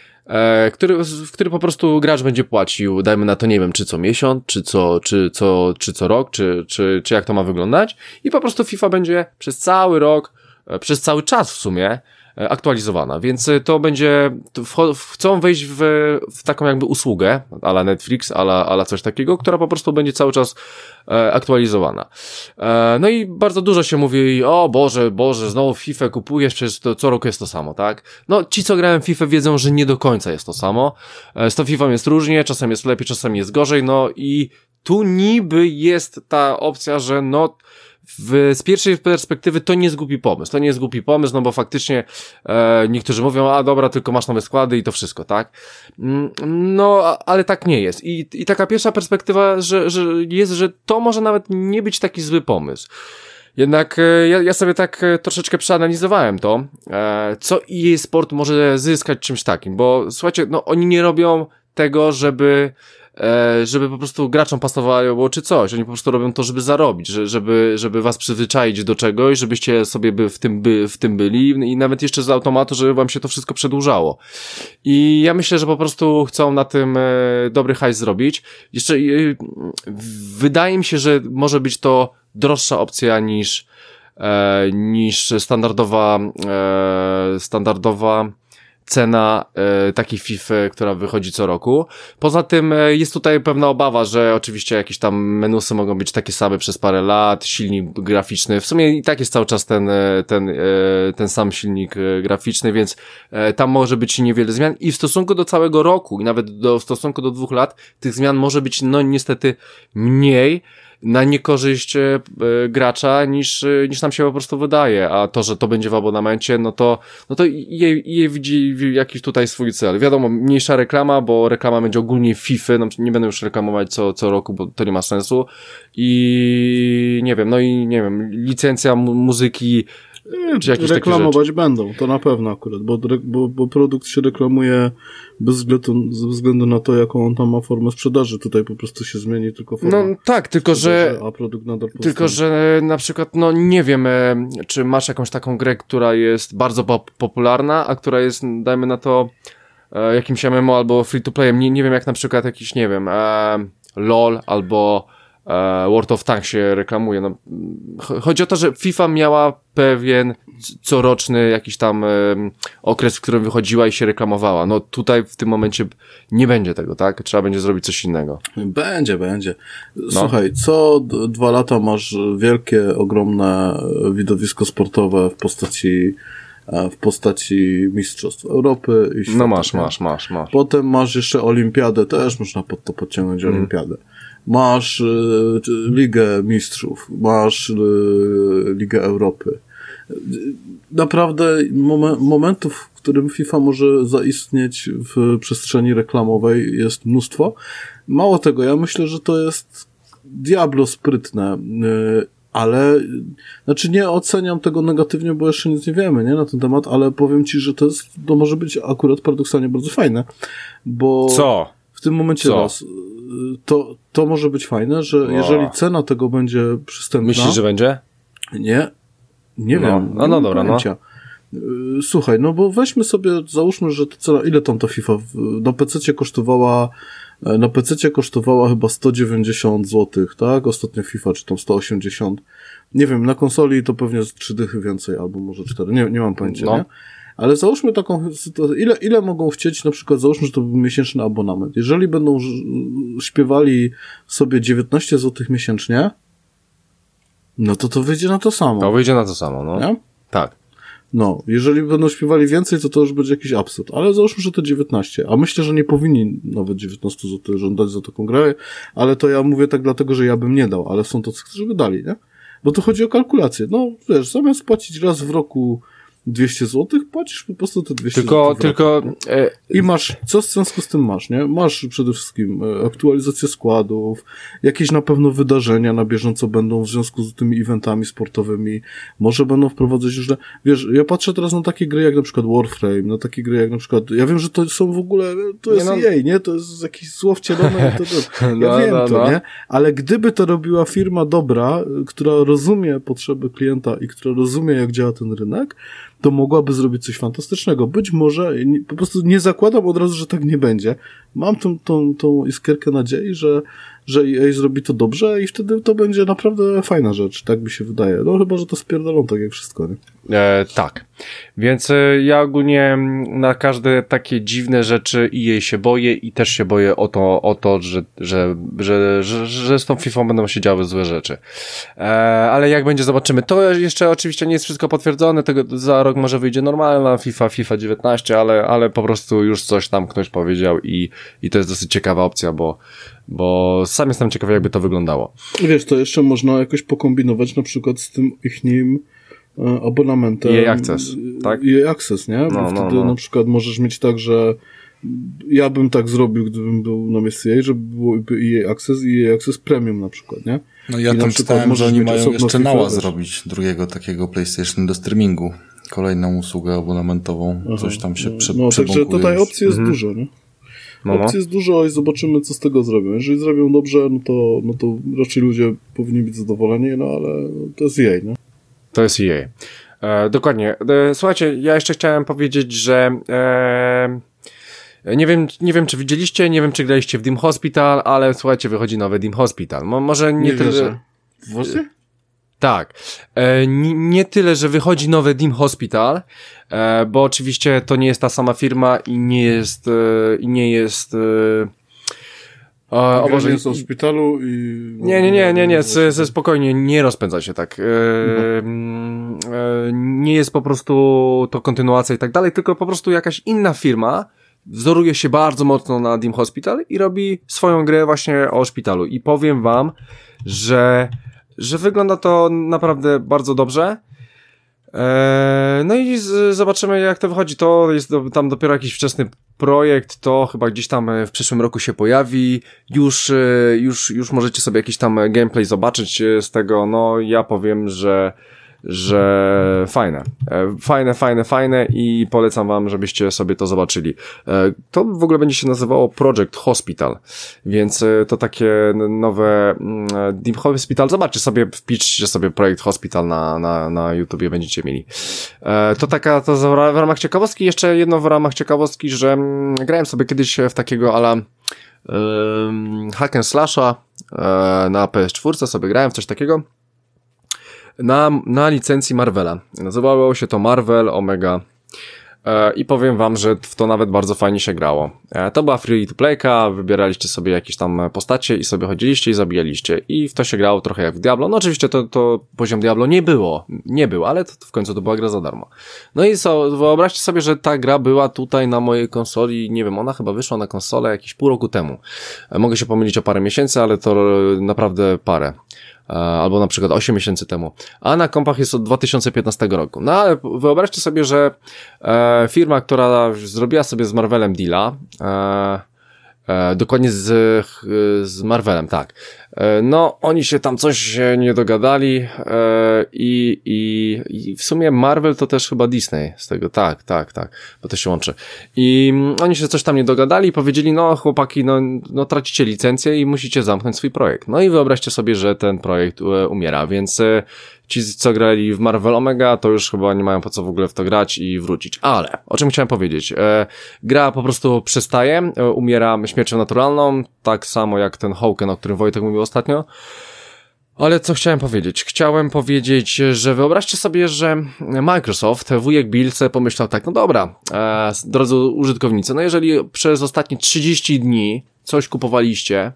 E, który, w który po prostu gracz będzie płacił, dajmy na to, nie wiem, czy co miesiąc, czy co, czy co, czy co rok, czy, czy, czy jak to ma wyglądać, i po prostu FIFA będzie przez cały rok, e, przez cały czas w sumie e, aktualizowana, więc to będzie, to w, chcą wejść w, w taką jakby usługę, a la Netflix, a la, a la coś takiego, która po prostu będzie cały czas e, aktualizowana. E, no i bardzo dużo się mówi, o Boże, Boże, znowu FIFA kupujesz, przecież to co roku jest to samo, tak? No, ci co grają w FIFA wiedzą, że nie do końca jest to samo. E, z tą FIFA jest różnie, czasem jest lepiej, czasem jest gorzej, no i tu niby jest ta opcja, że no, W, z pierwszej perspektywy to nie jest głupi pomysł, to nie jest głupi pomysł, no bo faktycznie e, niektórzy mówią, a dobra, tylko masz nowe składy i to wszystko, tak? No, ale tak nie jest. I, i taka pierwsza perspektywa, że, że jest, że to może nawet nie być taki zły pomysł. Jednak e, ja, ja sobie tak e, troszeczkę przeanalizowałem to, e, co E A Sport może zyskać czymś takim, bo słuchajcie, no oni nie robią tego, żeby żeby po prostu graczom pasowało czy coś. Oni po prostu robią to, żeby zarobić, żeby, żeby was przyzwyczaić do czegoś, żebyście sobie by w tym, by, w tym byli i nawet jeszcze z automatu, żeby wam się to wszystko przedłużało. I ja myślę, że po prostu chcą na tym dobry hajs zrobić. Jeszcze wydaje mi się, że może być to droższa opcja niż niż standardowa standardowa cena e, takiej FIFA, która wychodzi co roku. Poza tym e, jest tutaj pewna obawa, że oczywiście jakieś tam menusy mogą być takie same przez parę lat, silnik graficzny, w sumie i tak jest cały czas ten, ten, e, ten sam silnik e, graficzny, więc e, tam może być niewiele zmian i w stosunku do całego roku i nawet do, w stosunku do dwóch lat tych zmian może być no niestety mniej, na niekorzyść e, gracza niż, niż nam się po prostu wydaje, a to, że to będzie w abonamencie, no to no to jej, jej widzi jakiś tutaj swój cel. Wiadomo, mniejsza reklama, bo reklama będzie ogólnie FIFA, no nie będę już reklamować co, co roku, bo to nie ma sensu i nie wiem, no i nie wiem, licencja mu- muzyki czy jakieś reklamować takie rzeczy. Będą, to na pewno akurat, bo, bo, bo produkt się reklamuje bez względu, ze względu na to, jaką on tam ma formę sprzedaży. Tutaj po prostu się zmieni tylko forma. No tak, tylko że a produkt nadal powstanie. tylko że na przykład, no nie wiem, e, czy masz jakąś taką grę, która jest bardzo pop- popularna, a która jest, dajmy na to, e, jakimś M M O albo free to playem. Nie, nie wiem, jak na przykład jakiś, nie wiem, e, LOL albo e, World of Tanks się reklamuje. No, chodzi o to, że FIFA miała pewien coroczny jakiś tam um, okres, w którym wychodziła i się reklamowała. No tutaj w tym momencie nie będzie tego, tak? Trzeba będzie zrobić coś innego. Będzie, będzie. Słuchaj, no. co d- dwa lata masz wielkie, ogromne widowisko sportowe w postaci w postaci Mistrzostw Europy i świata. No masz, masz, masz, masz. Potem masz jeszcze Olimpiadę, też można pod to podciągnąć mm. Olimpiadę. Masz y, Ligę Mistrzów, masz y, Ligę Europy. Naprawdę mom- momentów, w którym FIFA może zaistnieć w przestrzeni reklamowej jest mnóstwo. Mało tego, ja myślę, że to jest diablo sprytne, y, ale znaczy nie oceniam tego negatywnie, bo jeszcze nic nie wiemy, nie, na ten temat, ale powiem ci, że to jest, to może być akurat paradoksalnie bardzo fajne, bo Co? w tym momencie Co? raz, to, to może być fajne, że O. jeżeli cena tego będzie przystępna... Myślisz, że będzie? Nie, nie No. wiem. No, no dobra, pojęcia. no. Słuchaj, no bo weźmy sobie, załóżmy, że to cena, ile tam ta FIFA na pececie kosztowała, na pececie kosztowała chyba sto dziewięćdziesiąt złotych, tak? Ostatnia FIFA, czy tam sto osiemdziesiąt. Nie wiem, na konsoli to pewnie z trzy dychy więcej, albo może cztery, nie, nie mam pojęcia, no. nie? Ale załóżmy taką sytuację, ile, ile mogą chcieć, na przykład załóżmy, że to był miesięczny abonament. Jeżeli będą ż- śpiewali sobie dziewiętnaście złotych miesięcznie, no to to wyjdzie na to samo. To wyjdzie na to samo, no. Nie? Tak. No, jeżeli będą śpiewali więcej, to to już będzie jakiś absurd. Ale załóżmy, że to dziewiętnaście. A myślę, że nie powinni nawet dziewiętnaście złotych żądać za taką grę, ale to ja mówię tak dlatego, że ja bym nie dał, ale są tacy, którzy by dali, nie? Bo tu chodzi o kalkulację. No, wiesz, zamiast płacić raz w roku dwieście złotych, płacisz po prostu te dwieście Tylko, złotych. tylko... E... I masz, co w związku z tym masz, nie? Masz przede wszystkim aktualizację składów, jakieś na pewno wydarzenia na bieżąco będą w związku z tymi eventami sportowymi, może będą wprowadzać różne, wiesz, ja patrzę teraz na takie gry jak na przykład Warframe, na takie gry jak na przykład, ja wiem, że to są w ogóle, to jest nie, no... jej, nie? To jest jakiś słow wcielone, to, to, ja no, wiem no, to, no. nie? Ale gdyby to robiła firma dobra, która rozumie potrzeby klienta i która rozumie, jak działa ten rynek, to mogłaby zrobić coś fantastycznego. Być może, nie, po prostu nie zakładam od razu, że tak nie będzie. Mam tą, tą, tą iskierkę nadziei, że, że E A zrobi to dobrze i wtedy to będzie naprawdę fajna rzecz, tak mi się wydaje. No chyba, że to spierdolą tak jak wszystko, nie? E, tak. Więc e, ja ogólnie na każde takie dziwne rzeczy i jej się boję i też się boję o to, o to że, że, że, że, że z tą FIFA będą się działy złe rzeczy. E, ale jak będzie, zobaczymy. To jeszcze oczywiście nie jest wszystko potwierdzone, tego za rok może wyjdzie normalna FIFA, FIFA dziewiętnaście, ale, ale po prostu już coś tam ktoś powiedział i, i to jest dosyć ciekawa opcja, bo bo sam jestem ciekawy, jakby to wyglądało. Wiesz, to jeszcze można jakoś pokombinować na przykład z tym ichnim abonamentem. E A Access, tak? E A Access, nie? Bo no, wtedy no, no. na przykład możesz mieć tak, że ja bym tak zrobił, gdybym był na miejscu E A, żeby byłoby E A Access i E A Access Premium na przykład, nie? No ja I tam czytałem, że oni mają jeszcze FIFA, nała wiesz. zrobić drugiego takiego PlayStation do streamingu. Kolejną usługę abonamentową. Aha, coś tam się prze, no, także tutaj już. opcji jest mhm. dużo, nie? No, no. Opcji jest dużo i zobaczymy, co z tego zrobią. Jeżeli zrobią dobrze, no to, no to raczej ludzie powinni być zadowoleni, no ale to jest jej, nie? To jest E A. E, dokładnie. E, słuchajcie, ja jeszcze chciałem powiedzieć, że e, nie wiem, nie wiem, czy widzieliście, nie wiem, czy graliście w Dim Hospital, ale słuchajcie, wychodzi nowy Dim Hospital. Mo, może nie, Nie tyle... wierzę. Właśnie? Tak. E, nie, nie tyle, że wychodzi nowe Dim Hospital, e, bo oczywiście to nie jest ta sama firma i nie jest e, i nie jest e, O, o Boże, jest w szpitalu i... Nie, nie, nie, nie, nie, ze, ze spokojnie, nie rozpędza się tak. E, mhm. e, nie jest po prostu to kontynuacja i tak dalej, tylko po prostu jakaś inna firma wzoruje się bardzo mocno na Dim Hospital i robi swoją grę właśnie o szpitalu. I powiem wam, że, że wygląda to naprawdę bardzo dobrze. Eee, no i z, zobaczymy jak to wychodzi. To jest do, tam dopiero jakiś wczesny projekt, to chyba gdzieś tam w przyszłym roku się pojawi. Już, już, już możecie sobie jakiś tam gameplay zobaczyć z tego. No ja powiem, że że fajne, fajne, fajne, fajne i polecam wam, żebyście sobie to zobaczyli. To w ogóle będzie się nazywało Project Hospital, więc to takie nowe Dim Hospital, zobaczcie sobie, wpiszcie sobie Projekt Hospital na, na, na YouTubie, będziecie mieli. To taka, to w ramach ciekawostki, jeszcze jedno w ramach ciekawostki, że grałem sobie kiedyś w takiego ala um, hack and slasha na P S cztery, sobie grałem w coś takiego, na, na licencji Marvela. Nazywało się to Marvel Omega e, i powiem wam, że w to nawet bardzo fajnie się grało. E, to była free to playka, wybieraliście sobie jakieś tam postacie i sobie chodziliście i zabijaliście i w to się grało trochę jak w Diablo. No oczywiście to, to poziom Diablo nie było, nie był, ale to, to w końcu to była gra za darmo. No i so, wyobraźcie sobie, że ta gra była tutaj na mojej konsoli, nie wiem, ona chyba wyszła na konsolę jakieś pół roku temu. E, mogę się pomylić o parę miesięcy, ale to naprawdę parę. Albo na przykład osiem miesięcy temu, a na kompach jest od dwa tysiące piętnastego roku. No ale wyobraźcie sobie, że e, firma, która zrobiła sobie z Marvelem deala, e, e, dokładnie z, z Marvelem, tak, e, no oni się tam coś nie dogadali e, i, i, i w sumie Marvel to też chyba Disney z tego, tak, tak, tak, bo to się łączy. I oni się coś tam nie dogadali i powiedzieli, no chłopaki, no, no tracicie licencję i musicie zamknąć swój projekt. No i wyobraźcie sobie, że ten projekt e, umiera, więc e, ci, co grali w Marvel Omega, to już chyba nie mają po co w ogóle w to grać i wrócić. Ale, o czym chciałem powiedzieć? E, gra po prostu przestaje, e, umiera śmiercią naturalną, tak samo jak ten Hawken, o którym Wojtek mówił ostatnio. Ale co chciałem powiedzieć? Chciałem powiedzieć, że wyobraźcie sobie, że Microsoft, wujek Bill sobie pomyślał tak, no dobra, e, drodzy użytkownicy, no jeżeli przez ostatnie trzydzieści dni coś kupowaliście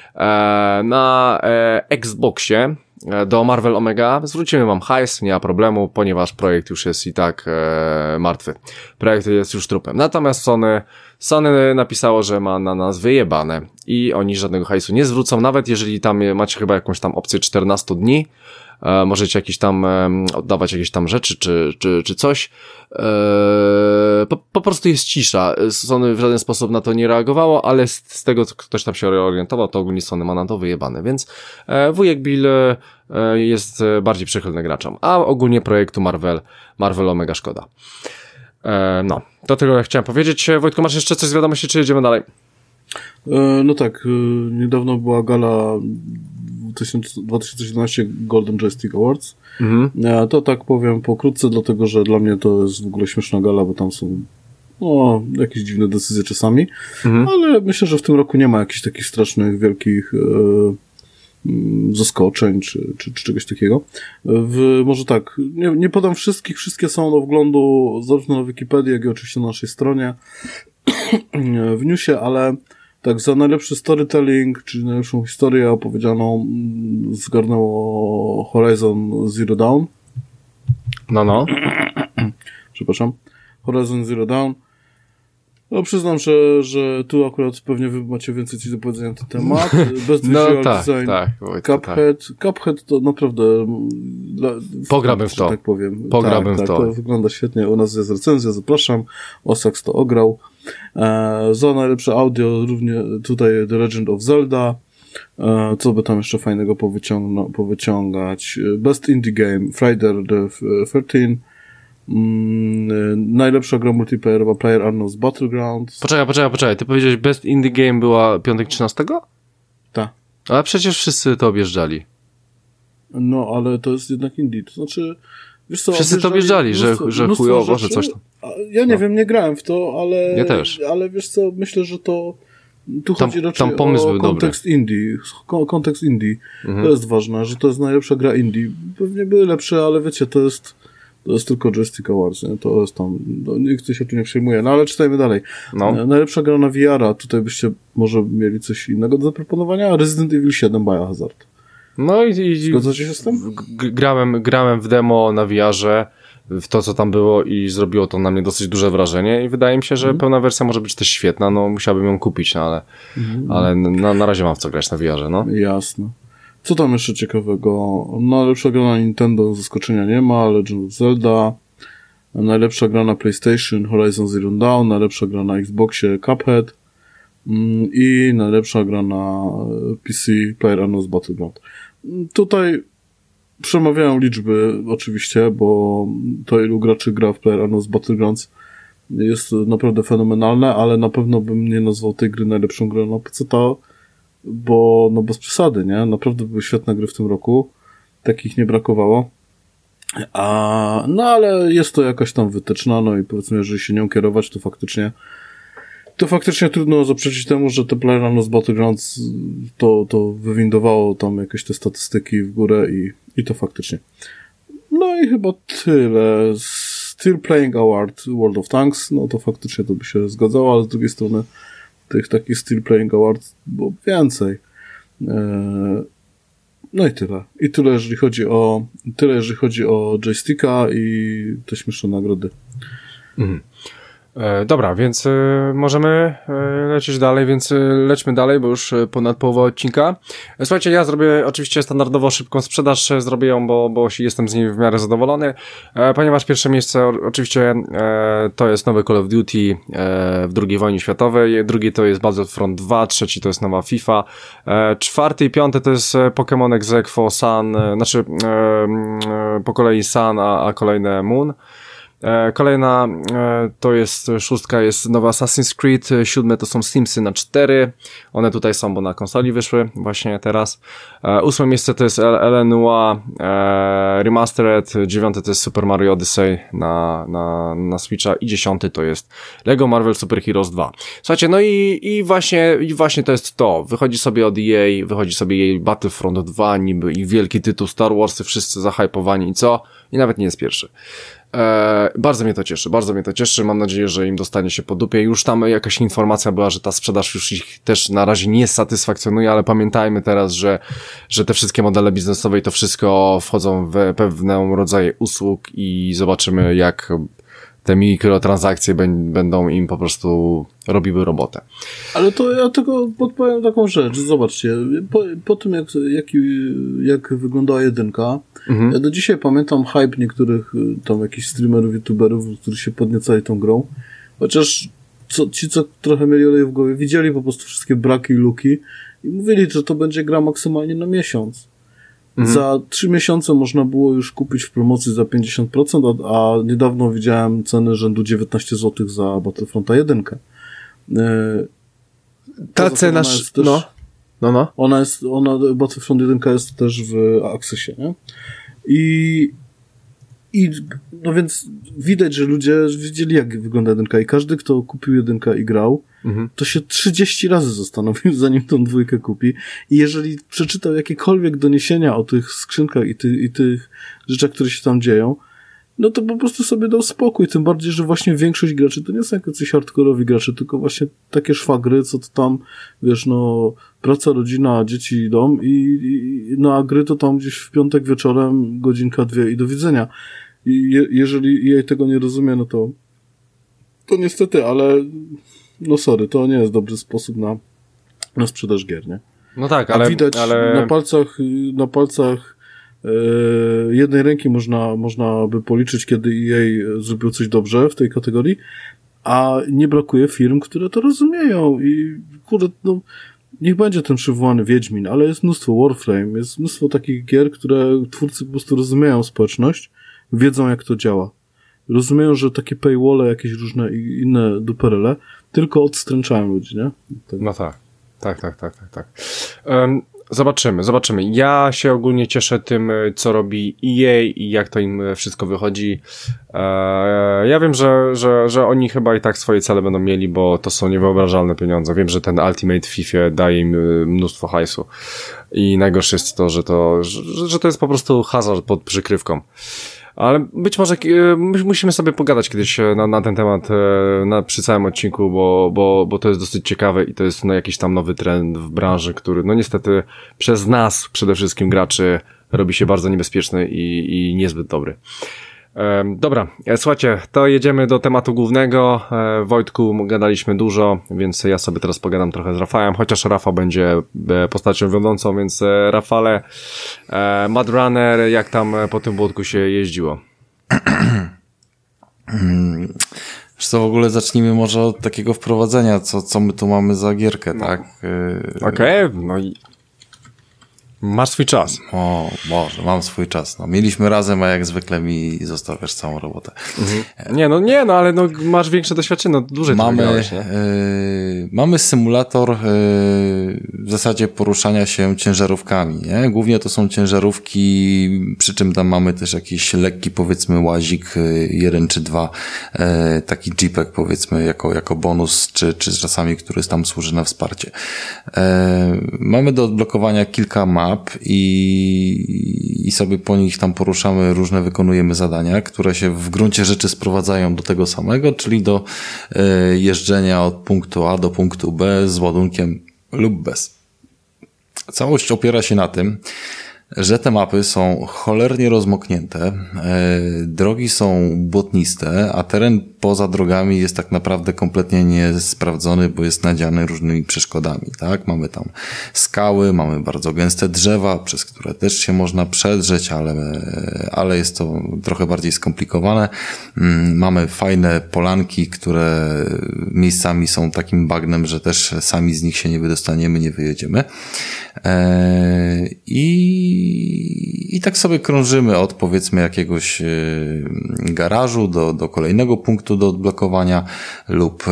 e, na e, Xboxie do Marvel Omega, zwrócimy wam hajs, nie ma problemu, ponieważ projekt już jest i tak e, martwy. Projekt jest już trupem. Natomiast Sony, Sony napisało, że ma na nas wyjebane i oni żadnego hajsu nie zwrócą, nawet jeżeli tam macie chyba jakąś tam opcję czternaście dni, e, możecie jakieś tam e, oddawać jakieś tam rzeczy czy, czy, czy coś. E, po, po prostu jest cisza. Sony w żaden sposób na to nie reagowało, ale z, z tego, co ktoś tam się orientował, to ogólnie Sony ma na to wyjebane, więc e, wujek Bill e, jest bardziej przychylny graczom, a ogólnie projektu Marvel, Marvel Omega szkoda. E, no, to tyle chciałem powiedzieć. Wojtku, masz jeszcze coś z wiadomości, czy jedziemy dalej? E, no tak, e, niedawno była gala dwa tysiące siedemnaście Golden Joystick Awards. Mhm. E, to tak powiem pokrótce, dlatego że dla mnie to jest w ogóle śmieszna gala, bo tam są no, jakieś dziwne decyzje czasami, mhm. ale myślę, że w tym roku nie ma jakichś takich strasznych, wielkich e, zaskoczeń, czy, czy, czy czegoś takiego. W, może tak, nie, nie podam wszystkich, wszystkie są do wglądu zarówno na Wikipedii, jak i oczywiście na naszej stronie w newsie, ale tak, za najlepszy storytelling, czy najlepszą historię opowiedzianą zgarnęło Horizon Zero Dawn. No, no. Przepraszam. Horizon Zero Dawn. No przyznam, że, że tu akurat pewnie wy macie więcej coś do powiedzenia na ten temat. Best no, Visual tak, Design, tak, Cuphead. Tak. Cuphead to naprawdę... Dla, Pograłbym w to. Tak powiem. Pograłbym tak, w to. Tak, to wygląda świetnie. U nas jest recenzja, zapraszam. Osax to ograł. E, za najlepsze audio również tutaj The Legend of Zelda. E, co by tam jeszcze fajnego powyciągno, powyciągać? Best Indie Game, Friday the thirteenth. Mm, najlepsza gra multiplayerowa PlayerUnknown's Battlegrounds. Poczekaj, poczekaj, poczekaj. Ty powiedziałeś Best Indie Game była piątek trzynastego? Tak. Ale przecież wszyscy to objeżdżali. No, ale to jest jednak indie. To znaczy, wiesz co, wszyscy to objeżdżali, że, że chujowo, że coś tam. Ja nie no. wiem, nie grałem w to, ale... Ja też. Ale wiesz co, myślę, że to Tu tam, chodzi raczej tam pomysł o był kontekst dobry. indie. Ko- kontekst indie. Mhm. To jest ważne, że to jest najlepsza gra indie. Pewnie były lepsze, ale wiecie, to jest to jest tylko Joystick Awards, nie? To jest tam, no, nikt się tu nie przejmuje. No ale czytajmy dalej. No. Najlepsza gra na V R a, tutaj byście może mieli coś innego do zaproponowania? Resident Evil siedem Biohazard. No i, i Zgadzacie się z tym? g- grałem, grałem w demo na V R-ze, w to, co tam było i zrobiło to na mnie dosyć duże wrażenie i wydaje mi się, że Mhm. pełna wersja może być też świetna, no musiałbym ją kupić, no ale, Mhm. ale na, na razie mam w co grać na V R-ze, no. Jasne. Co tam jeszcze ciekawego? Najlepsza gra na Nintendo zaskoczenia nie ma, Legend of Zelda. Najlepsza gra na PlayStation Horizon Zero Dawn. Najlepsza gra na Xboxie Cuphead. Mm, I najlepsza gra na P C PlayerUnknown's Battleground. Tutaj przemawiają liczby oczywiście, bo to ilu graczy gra w PlayerUnknown's Battlegrounds jest naprawdę fenomenalne, ale na pewno bym nie nazwał tej gry najlepszą grą na P C ta, bo no bez przesady, nie? Naprawdę były świetne gry w tym roku. Takich nie brakowało. A, no ale jest to jakaś tam wytyczna, no i powiedzmy, jeżeli się nią kierować, to faktycznie to faktycznie trudno zaprzeczyć temu, że te PlayerUnknown's Battlegrounds to, to wywindowało tam jakieś te statystyki w górę i, i to faktycznie. No i chyba tyle. Still Playing Award World of Tanks, no to faktycznie to by się zgadzało, ale z drugiej strony tych takich Still Playing Awards było więcej. Eee, no i tyle. I tyle, jeżeli chodzi o tyle, jeżeli chodzi o joysticka i te śmieszne nagrody. Mhm. E, dobra, więc e, możemy e, lecieć dalej, więc e, lećmy dalej, bo już e, ponad połowa odcinka. E, słuchajcie, ja zrobię oczywiście standardowo szybką sprzedaż, e, zrobię ją, bo, bo jestem z niej w miarę zadowolony, e, ponieważ pierwsze miejsce o, oczywiście e, to jest nowy Call of Duty e, w drugiej wojnie światowej, drugi to jest Battlefront dwa, trzeci to jest nowa FIFA, e, czwarty i piąty to jest Pokémon Exequo Sun, e, znaczy e, e, po kolei Sun, a, a kolejne Moon. Kolejna to jest szóstka, jest nowa Assassin's Creed, siódme to są Simsy na cztery, one tutaj są, bo na konsoli wyszły właśnie teraz. Ósme miejsce to jest L N U A Remastered, dziewiąte to jest Super Mario Odyssey na, na, na Switcha i dziesiąty to jest Lego Marvel Super Heroes dwa. Słuchajcie, no i, i właśnie i właśnie to jest to, wychodzi sobie od E A, wychodzi sobie jej Battlefront dwa, niby i wielki tytuł Star Warsy, wszyscy zahypowani i co? I nawet nie jest pierwszy. Eee, bardzo mnie to cieszy, bardzo mnie to cieszy, mam nadzieję, że im dostanie się po dupie. Już tam jakaś informacja była, że ta sprzedaż już ich też na razie nie satysfakcjonuje, ale pamiętajmy teraz, że, że te wszystkie modele biznesowe i to wszystko wchodzą w pewne rodzaje usług i zobaczymy, jak te mikrotransakcje będą im po prostu robiły robotę. Ale to ja tylko podpowiem taką rzecz. Zobaczcie, po, po tym jak, jak, jak wyglądała jedynka, mhm. ja do dzisiaj pamiętam hype niektórych tam jakichś streamerów, youtuberów, którzy się podniecali tą grą. Chociaż co, ci, co trochę mieli olej w głowie, widzieli po prostu wszystkie braki i luki i mówili, że to będzie gra maksymalnie na miesiąc. Mhm. Za trzy miesiące można było już kupić w promocji za pięćdziesiąt procent, a, a niedawno widziałem ceny rzędu dziewiętnaście złotych za Battlefronta jeden. Yy, Ta cena, też, no, no, no. Ona jest, ona, Battlefront jeden jest też w Accessie, nie? I, i, no więc widać, że ludzie widzieli, jak wygląda jedynka i każdy, kto kupił jedynkę i grał, mhm. to się trzydzieści razy zastanowił, zanim tą dwójkę kupi. I jeżeli przeczytał jakiekolwiek doniesienia o tych skrzynkach i, ty, i tych rzeczach, które się tam dzieją, no to po prostu sobie dał spokój, tym bardziej, że właśnie większość graczy to nie są jacyś hardkorowi gracze, tylko właśnie takie szwagry, co to tam, wiesz, no, praca, rodzina, dzieci, dom i, i no a gry to tam gdzieś w piątek wieczorem, godzinka, dwie i do widzenia. I je, jeżeli jej tego nie rozumie, no to to niestety, ale no sorry, to nie jest dobry sposób na, na sprzedaż gier, nie? No tak, ale... A widać ale... na palcach, na palcach jednej ręki można, można by policzyć, kiedy E A zrobił coś dobrze w tej kategorii, a nie brakuje firm, które to rozumieją i kurde, no niech będzie ten przywołany Wiedźmin, ale jest mnóstwo Warframe, jest mnóstwo takich gier, które twórcy po prostu rozumieją społeczność, wiedzą jak to działa. Rozumieją, że takie paywalle, jakieś różne inne duperele tylko odstręczają ludzi, nie? Tak. No tak. Tak, tak, tak, tak, tak. Um, Zobaczymy, zobaczymy. Ja się ogólnie cieszę tym, co robi E A i jak to im wszystko wychodzi. Eee, ja wiem, że, że, że oni chyba i tak swoje cele będą mieli, bo to są niewyobrażalne pieniądze. Wiem, że ten Ultimate FIFA daje im mnóstwo hajsu. I najgorsze jest to, że to, że, że to jest po prostu hazard pod przykrywką. Ale być może my musimy sobie pogadać kiedyś na, na ten temat na, przy całym odcinku, bo, bo, bo to jest dosyć ciekawe i to jest no, jakiś tam nowy trend w branży, który no niestety przez nas przede wszystkim graczy robi się bardzo niebezpieczny i, i niezbyt dobry. E, dobra, e, słuchajcie, to jedziemy do tematu głównego. E, Wojtku, gadaliśmy dużo, więc ja sobie teraz pogadam trochę z Rafałem, chociaż Rafał będzie postacią wiodącą, więc e, Rafale, e, Mad Runner, jak tam po tym błotku się jeździło? Wiesz co, w ogóle zacznijmy może od takiego wprowadzenia, co, co my tu mamy za gierkę, no. Tak? Okej, okay, no i masz swój czas. O Boże, mam swój czas. No, mieliśmy razem, a jak zwykle mi zostawiasz całą robotę. Mhm. Nie, no nie, no ale no, masz większe doświadczenie, no dłużej mamy, to grałeś, nie? Yy, mamy symulator yy, w zasadzie poruszania się ciężarówkami, nie? Głównie to są ciężarówki, przy czym tam mamy też jakiś lekki, powiedzmy, łazik, yy, jeden czy dwa, yy, taki jeepek, powiedzmy, jako, jako bonus, czy, czy czasami, który tam służy na wsparcie. Yy, mamy do odblokowania kilka map, I, i sobie po nich tam poruszamy, różne wykonujemy zadania, które się w gruncie rzeczy sprowadzają do tego samego, czyli do y, jeżdżenia od punktu A do punktu B z ładunkiem lub bez. Całość opiera się na tym, że te mapy są cholernie rozmoknięte, e, drogi są błotniste, a teren poza drogami jest tak naprawdę kompletnie niesprawdzony, bo jest nadziany różnymi przeszkodami, tak? Mamy tam skały, mamy bardzo gęste drzewa, przez które też się można przedrzeć, ale, ale jest to trochę bardziej skomplikowane. Mamy fajne polanki, które miejscami są takim bagnem, że też sami z nich się nie wydostaniemy, nie wyjedziemy. E, I I tak sobie krążymy od, powiedzmy, jakiegoś garażu do, do kolejnego punktu do odblokowania lub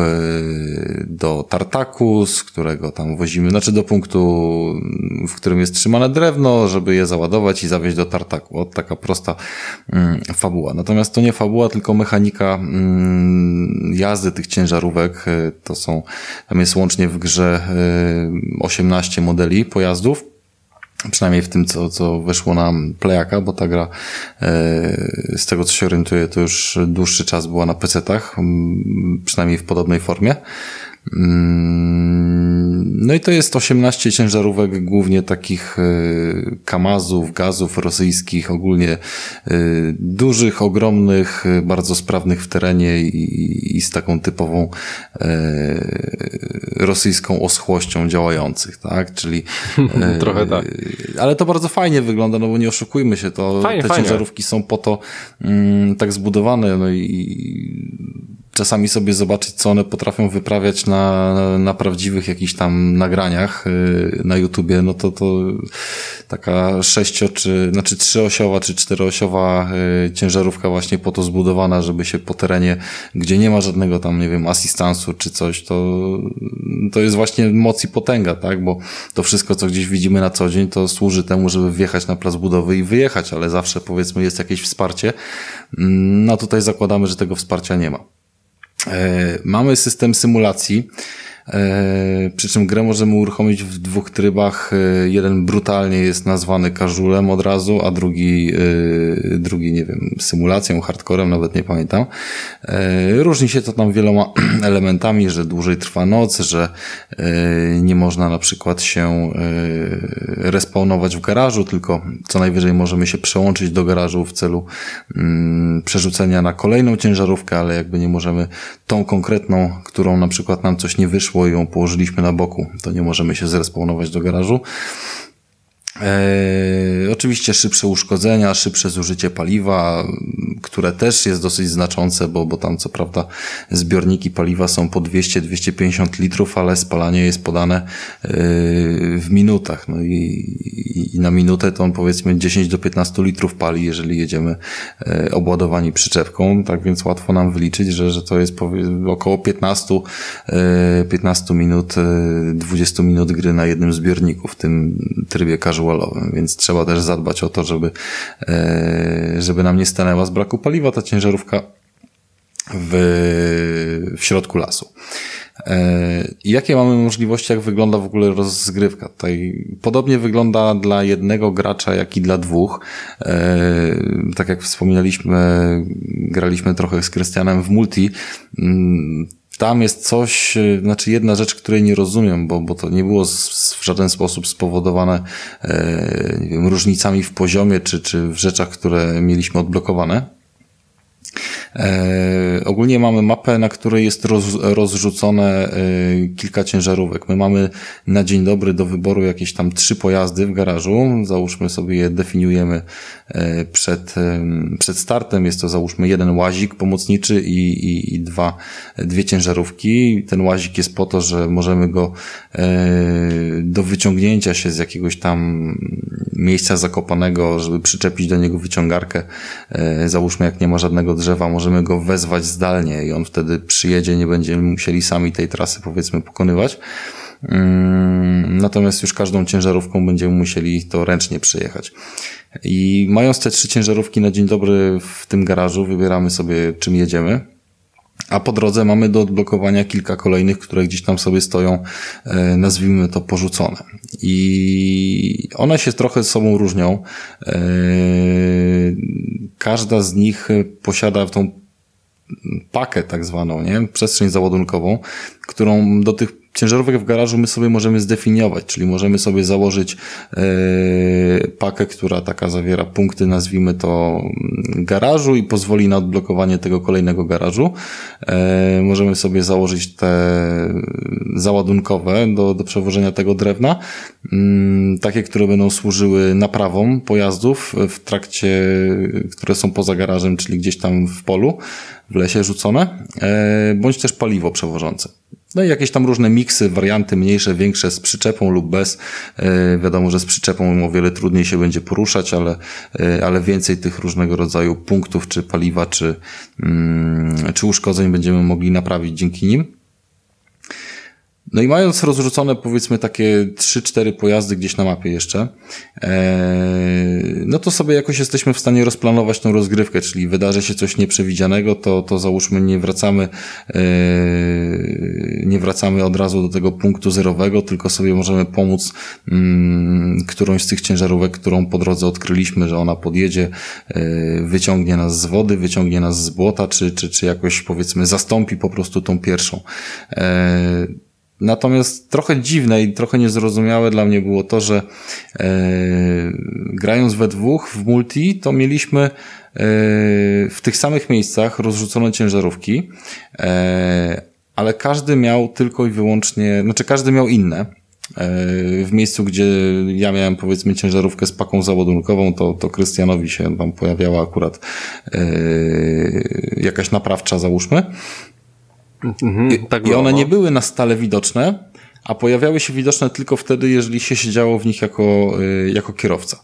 do tartaku, z którego tam wozimy, znaczy do punktu, w którym jest trzymane drewno, żeby je załadować i zawieźć do tartaku. O, taka prosta mm, fabuła. Natomiast to nie fabuła, tylko mechanika mm, jazdy tych ciężarówek. To są, tam jest łącznie w grze osiemnaście modeli pojazdów. Przynajmniej w tym, co, co weszło na Playaka, bo ta gra, e, z tego co się orientuję, to już dłuższy czas była na pecetach, przynajmniej w podobnej formie. No i to jest osiemnaście ciężarówek, głównie takich kamazów, gazów rosyjskich, ogólnie dużych, ogromnych, bardzo sprawnych w terenie i, i z taką typową rosyjską oschłością działających, tak? Czyli trochę tak. Ale to bardzo fajnie wygląda, no bo nie oszukujmy się, to fajnie, te fajnie. ciężarówki są po to mm, tak zbudowane, no i czasami sobie zobaczyć, co one potrafią wyprawiać na, na prawdziwych jakichś tam nagraniach yy, na YouTubie, no to to taka sześcio, czy, znaczy trzyosiowa, czy czteroosiowa yy, ciężarówka właśnie po to zbudowana, żeby się po terenie, gdzie nie ma żadnego tam, nie wiem, asystansu czy coś, to to jest właśnie moc i potęga, tak, bo to wszystko, co gdzieś widzimy na co dzień, to służy temu, żeby wjechać na plac budowy i wyjechać, ale zawsze, powiedzmy, jest jakieś wsparcie, no tutaj zakładamy, że tego wsparcia nie ma. Mamy system symulacji, przy czym grę możemy uruchomić w dwóch trybach. Jeden brutalnie jest nazwany casualem od razu, a drugi, drugi nie wiem, symulacją, hardcorem, nawet nie pamiętam. Różni się to tam wieloma elementami, że dłużej trwa noc, że nie można na przykład się respawnować w garażu, tylko co najwyżej możemy się przełączyć do garażu w celu przerzucenia na kolejną ciężarówkę, ale jakby nie możemy tą konkretną, którą na przykład nam coś nie wyszło i ją położyliśmy na boku, to nie możemy się zrespawnować do garażu. E, oczywiście szybsze uszkodzenia, szybsze zużycie paliwa, które też jest dosyć znaczące, bo, bo tam co prawda zbiorniki paliwa są po dwieście do dwustu pięćdziesięciu litrów, ale spalanie jest podane e, w minutach. No i, i, i na minutę to on powiedzmy dziesięć do piętnastu litrów pali, jeżeli jedziemy e, obładowani przyczepką, tak więc łatwo nam wyliczyć, że, że to jest powie, około piętnastu, e, piętnastu minut, e, dwudziestu minut gry na jednym zbiorniku w tym trybie casualowym, więc trzeba też zadbać o to, żeby, żeby nam nie stanęła z braku paliwa ta ciężarówka w, w środku lasu. Jakie mamy możliwości, jak wygląda w ogóle rozgrywka? Tutaj podobnie wygląda dla jednego gracza, jak i dla dwóch. Tak jak wspominaliśmy, graliśmy trochę z Krystianem w multi. Tam jest coś, znaczy jedna rzecz, której nie rozumiem, bo, bo to nie było z, w żaden sposób spowodowane e, nie wiem, różnicami w poziomie, czy, czy w rzeczach, które mieliśmy odblokowane. E, ogólnie mamy mapę, na której jest roz, rozrzucone e, kilka ciężarówek. My mamy na dzień dobry do wyboru jakieś tam trzy pojazdy w garażu. Załóżmy sobie je, definiujemy e, przed, e, przed startem. Jest to załóżmy jeden łazik pomocniczy i, i, i dwa, dwie ciężarówki. Ten łazik jest po to, że możemy go e, do wyciągnięcia się z jakiegoś tam miejsca zakopanego, żeby przyczepić do niego wyciągarkę. E, załóżmy, jak nie ma żadnego drzewa, możemy go wezwać zdalnie i on wtedy przyjedzie, nie będziemy musieli sami tej trasy powiedzmy pokonywać. Natomiast już każdą ciężarówką będziemy musieli to ręcznie przejechać. I mając te trzy ciężarówki na dzień dobry w tym garażu, wybieramy sobie, czym jedziemy. A po drodze mamy do odblokowania kilka kolejnych, które gdzieś tam sobie stoją, nazwijmy to porzucone. I one się trochę ze sobą różnią. Każda z nich posiada tą pakę tak zwaną, nie? Przestrzeń załadunkową, którą do tych ciężarówek w garażu my sobie możemy zdefiniować, czyli możemy sobie założyć yy, pakę, która taka zawiera punkty, nazwijmy to garażu i pozwoli na odblokowanie tego kolejnego garażu. Yy, możemy sobie założyć te załadunkowe do, do przewożenia tego drewna, yy, takie, które będą służyły naprawom pojazdów w trakcie, które są poza garażem, czyli gdzieś tam w polu, w lesie rzucone, yy, bądź też paliwo przewożące. No i jakieś tam różne miksy, warianty mniejsze, większe z przyczepą lub bez. Yy, wiadomo, że z przyczepą o wiele trudniej się będzie poruszać, ale, yy, ale więcej tych różnego rodzaju punktów, czy paliwa, czy, yy, czy uszkodzeń będziemy mogli naprawić dzięki nim. No i mając rozrzucone powiedzmy takie trzy cztery pojazdy gdzieś na mapie jeszcze, no to sobie jakoś jesteśmy w stanie rozplanować tą rozgrywkę, czyli wydarzy się coś nieprzewidzianego, to, to załóżmy nie wracamy, nie wracamy od razu do tego punktu zerowego, tylko sobie możemy pomóc którąś z tych ciężarówek, którą po drodze odkryliśmy, że ona podjedzie, wyciągnie nas z wody, wyciągnie nas z błota, czy, czy, czy jakoś powiedzmy zastąpi po prostu tą pierwszą. Natomiast trochę dziwne i trochę niezrozumiałe dla mnie było to, że e, grając we dwóch w multi, to mieliśmy e, w tych samych miejscach rozrzucone ciężarówki, e, ale każdy miał tylko i wyłącznie, znaczy każdy miał inne. E, w miejscu, gdzie ja miałem powiedzmy ciężarówkę z paką załadunkową, to, to Krystianowi się tam pojawiała akurat e, jakaś naprawcza, załóżmy. Mhm, I, tak I one było. nie były na stale widoczne, a pojawiały się widoczne tylko wtedy, jeżeli się siedziało w nich jako, y, jako kierowca.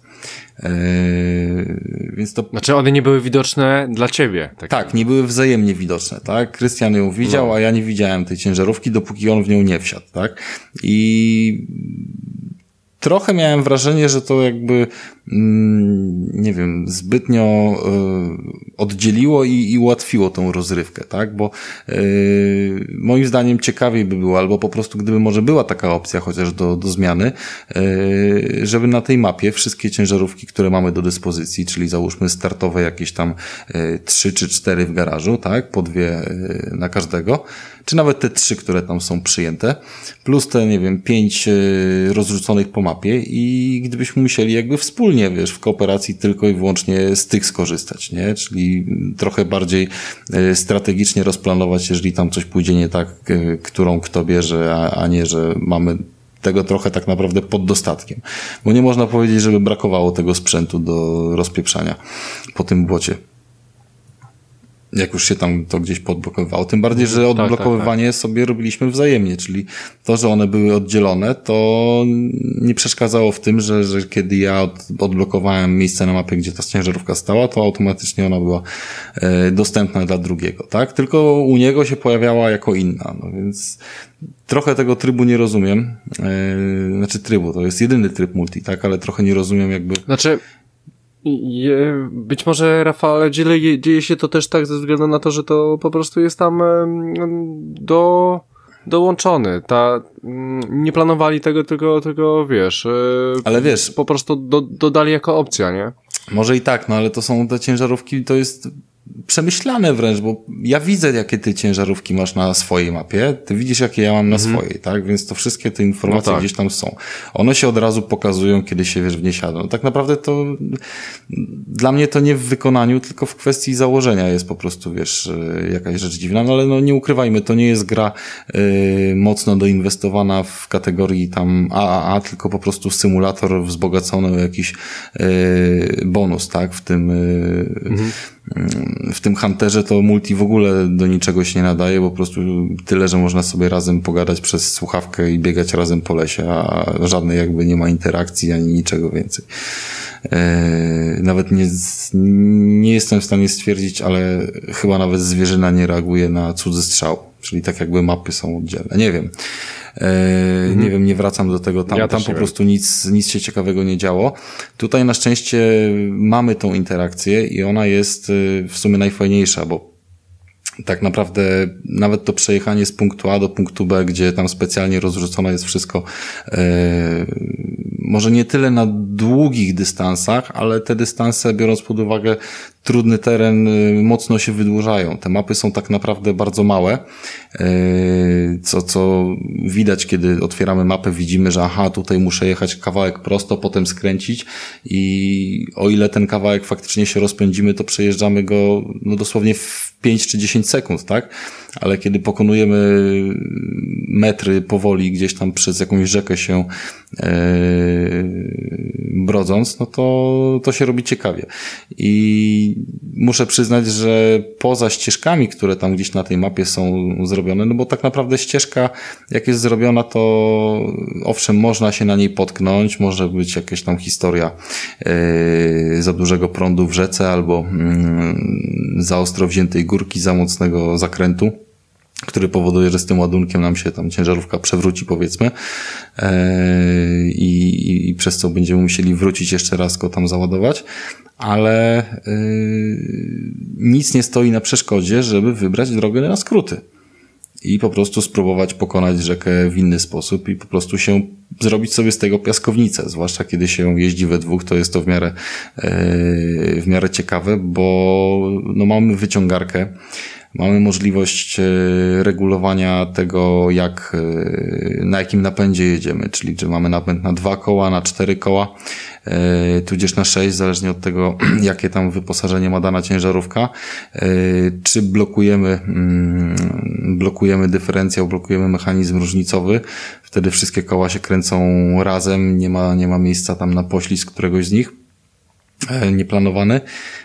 Yy, więc to... Znaczy one nie były widoczne dla ciebie. Tak, tak nie były wzajemnie widoczne, tak? Krystian ją widział, no. A ja nie widziałem tej ciężarówki, dopóki on w nią nie wsiadł, tak? I trochę miałem wrażenie, że to jakby, mm, nie wiem, zbytnio y, oddzieliło i, i ułatwiło tą rozrywkę, tak? Bo y, moim zdaniem ciekawiej by było, albo po prostu gdyby może była taka opcja chociaż do, do zmiany, y, żeby na tej mapie wszystkie ciężarówki, które mamy do dyspozycji, czyli załóżmy startowe jakieś tam y, trzy czy cztery w garażu, tak? Po dwie y, na każdego, czy nawet te trzy, które tam są przyjęte, plus te, nie wiem, pięć y, rozrzuconych po mapie i gdybyśmy musieli jakby wspólnie, wiesz, w kooperacji tylko i wyłącznie z tych skorzystać, nie? Czyli trochę bardziej y, strategicznie rozplanować, jeżeli tam coś pójdzie nie tak, y, którą kto bierze, a, a nie, że mamy tego trochę tak naprawdę pod dostatkiem. Bo nie można powiedzieć, żeby brakowało tego sprzętu do rozpieprzania po tym błocie. Jak już się tam to gdzieś podblokowywało. Tym bardziej, że odblokowywanie tak, tak, tak. sobie robiliśmy wzajemnie, czyli to, że one były oddzielone, to nie przeszkadzało w tym, że, że kiedy ja od, odblokowałem miejsce na mapie, gdzie ta ciężarówka stała, to automatycznie ona była e, dostępna dla drugiego, tak? Tylko u niego się pojawiała jako inna, no więc trochę tego trybu nie rozumiem. E, znaczy trybu, to jest jedyny tryb multi, tak? Ale trochę nie rozumiem jakby... Znaczy... Je, być może, Rafał, dzieje, dzieje się to też tak ze względu na to, że to po prostu jest tam do, dołączony. Ta, nie planowali tego, tylko, tylko wiesz, ale wiesz, po prostu do, dodali jako opcja, nie? Może i tak, no ale to są te ciężarówki, to jest przemyślane wręcz, bo ja widzę, jakie ty ciężarówki masz na swojej mapie, ty widzisz, jakie ja mam na mhm. swojej, tak? Więc to wszystkie te informacje no tak. gdzieś tam są. One się od razu pokazują, kiedy się, wiesz, w nie siada. No tak naprawdę to dla mnie to nie w wykonaniu, tylko w kwestii założenia jest po prostu, wiesz, jakaś rzecz dziwna, no ale no nie ukrywajmy, to nie jest gra yy, mocno doinwestowana w kategorii tam A A A, tylko po prostu symulator wzbogacony o jakiś yy, bonus, tak? W tym yy, mhm. w tym Hunterze to multi w ogóle do niczego się nie nadaje, bo po prostu tyle, że można sobie razem pogadać przez słuchawkę i biegać razem po lesie, a żadnej jakby nie ma interakcji ani niczego więcej. Eee, nawet nie, nie jestem w stanie stwierdzić, ale chyba nawet zwierzyna nie reaguje na cudzy strzał, czyli tak jakby mapy są oddzielne. Nie wiem. Eee, mhm. Nie wiem, nie wracam do tego. Tam, ja tam po prostu nic, nic się ciekawego nie działo. Tutaj na szczęście mamy tą interakcję i ona jest w sumie najfajniejsza, bo tak naprawdę nawet to przejechanie z punktu A do punktu B, gdzie tam specjalnie rozrzucone jest wszystko, e, może nie tyle na długich dystansach, ale te dystanse, biorąc pod uwagę trudny teren, mocno się wydłużają. Te mapy są tak naprawdę bardzo małe, e, co, co widać, kiedy otwieramy mapę, widzimy, że aha, tutaj muszę jechać kawałek prosto, potem skręcić i o ile ten kawałek faktycznie się rozpędzimy, to przejeżdżamy go no dosłownie w pięć czy dziesięć sekund, tak? Ale kiedy pokonujemy metry powoli gdzieś tam przez jakąś rzekę się e, brodząc, no to, to się robi ciekawie. I muszę przyznać, że poza ścieżkami, które tam gdzieś na tej mapie są zrobione, no bo tak naprawdę ścieżka, jak jest zrobiona, to owszem, można się na niej potknąć, może być jakaś tam historia e, za dużego prądu w rzece albo mm, za ostro wziętej górki, za mocnego zakrętu, który powoduje, że z tym ładunkiem nam się tam ciężarówka przewróci, powiedzmy, eee, i, i przez co będziemy musieli wrócić jeszcze raz go tam załadować, ale yy, nic nie stoi na przeszkodzie, żeby wybrać drogę na skróty i po prostu spróbować pokonać rzekę w inny sposób i po prostu się zrobić sobie z tego piaskownicę, zwłaszcza kiedy się jeździ we dwóch, to jest to w miarę yy, w miarę ciekawe, bo no mamy wyciągarkę, mamy możliwość regulowania tego, jak, na jakim napędzie jedziemy, czyli czy mamy napęd na dwa koła, na cztery koła, tudzież na sześć, zależnie od tego, jakie tam wyposażenie ma dana ciężarówka, czy blokujemy, blokujemy dyferencjał, blokujemy mechanizm różnicowy, wtedy wszystkie koła się kręcą razem, nie ma, nie ma miejsca tam na poślizg któregoś z nich, nieplanowany.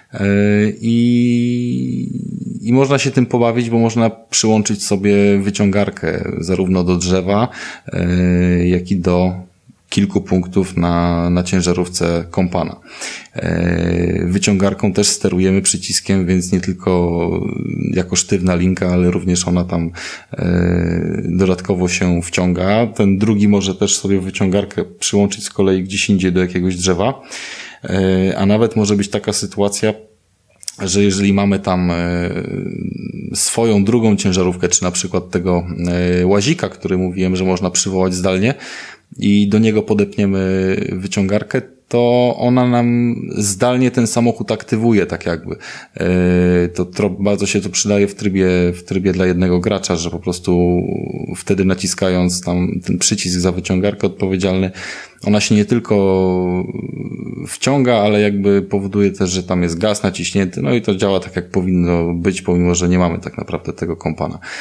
I, i można się tym pobawić, bo można przyłączyć sobie wyciągarkę zarówno do drzewa, jak i do kilku punktów na, na ciężarówce kompana. Wyciągarką też sterujemy przyciskiem, więc nie tylko jako sztywna linka, ale również ona tam dodatkowo się wciąga. Ten drugi może też sobie wyciągarkę przyłączyć z kolei gdzieś indziej do jakiegoś drzewa. A nawet może być taka sytuacja, że jeżeli mamy tam swoją drugą ciężarówkę, czy na przykład tego łazika, który mówiłem, że można przywołać zdalnie i do niego podepniemy wyciągarkę, to ona nam zdalnie ten samochód aktywuje, tak jakby. To, to bardzo się to przydaje w trybie, w trybie dla jednego gracza, że po prostu wtedy naciskając tam ten przycisk za wyciągarkę odpowiedzialny, ona się nie tylko wciąga, ale jakby powoduje też, że tam jest gaz naciśnięty, no i to działa tak, jak powinno być, pomimo że nie mamy tak naprawdę tego kompana.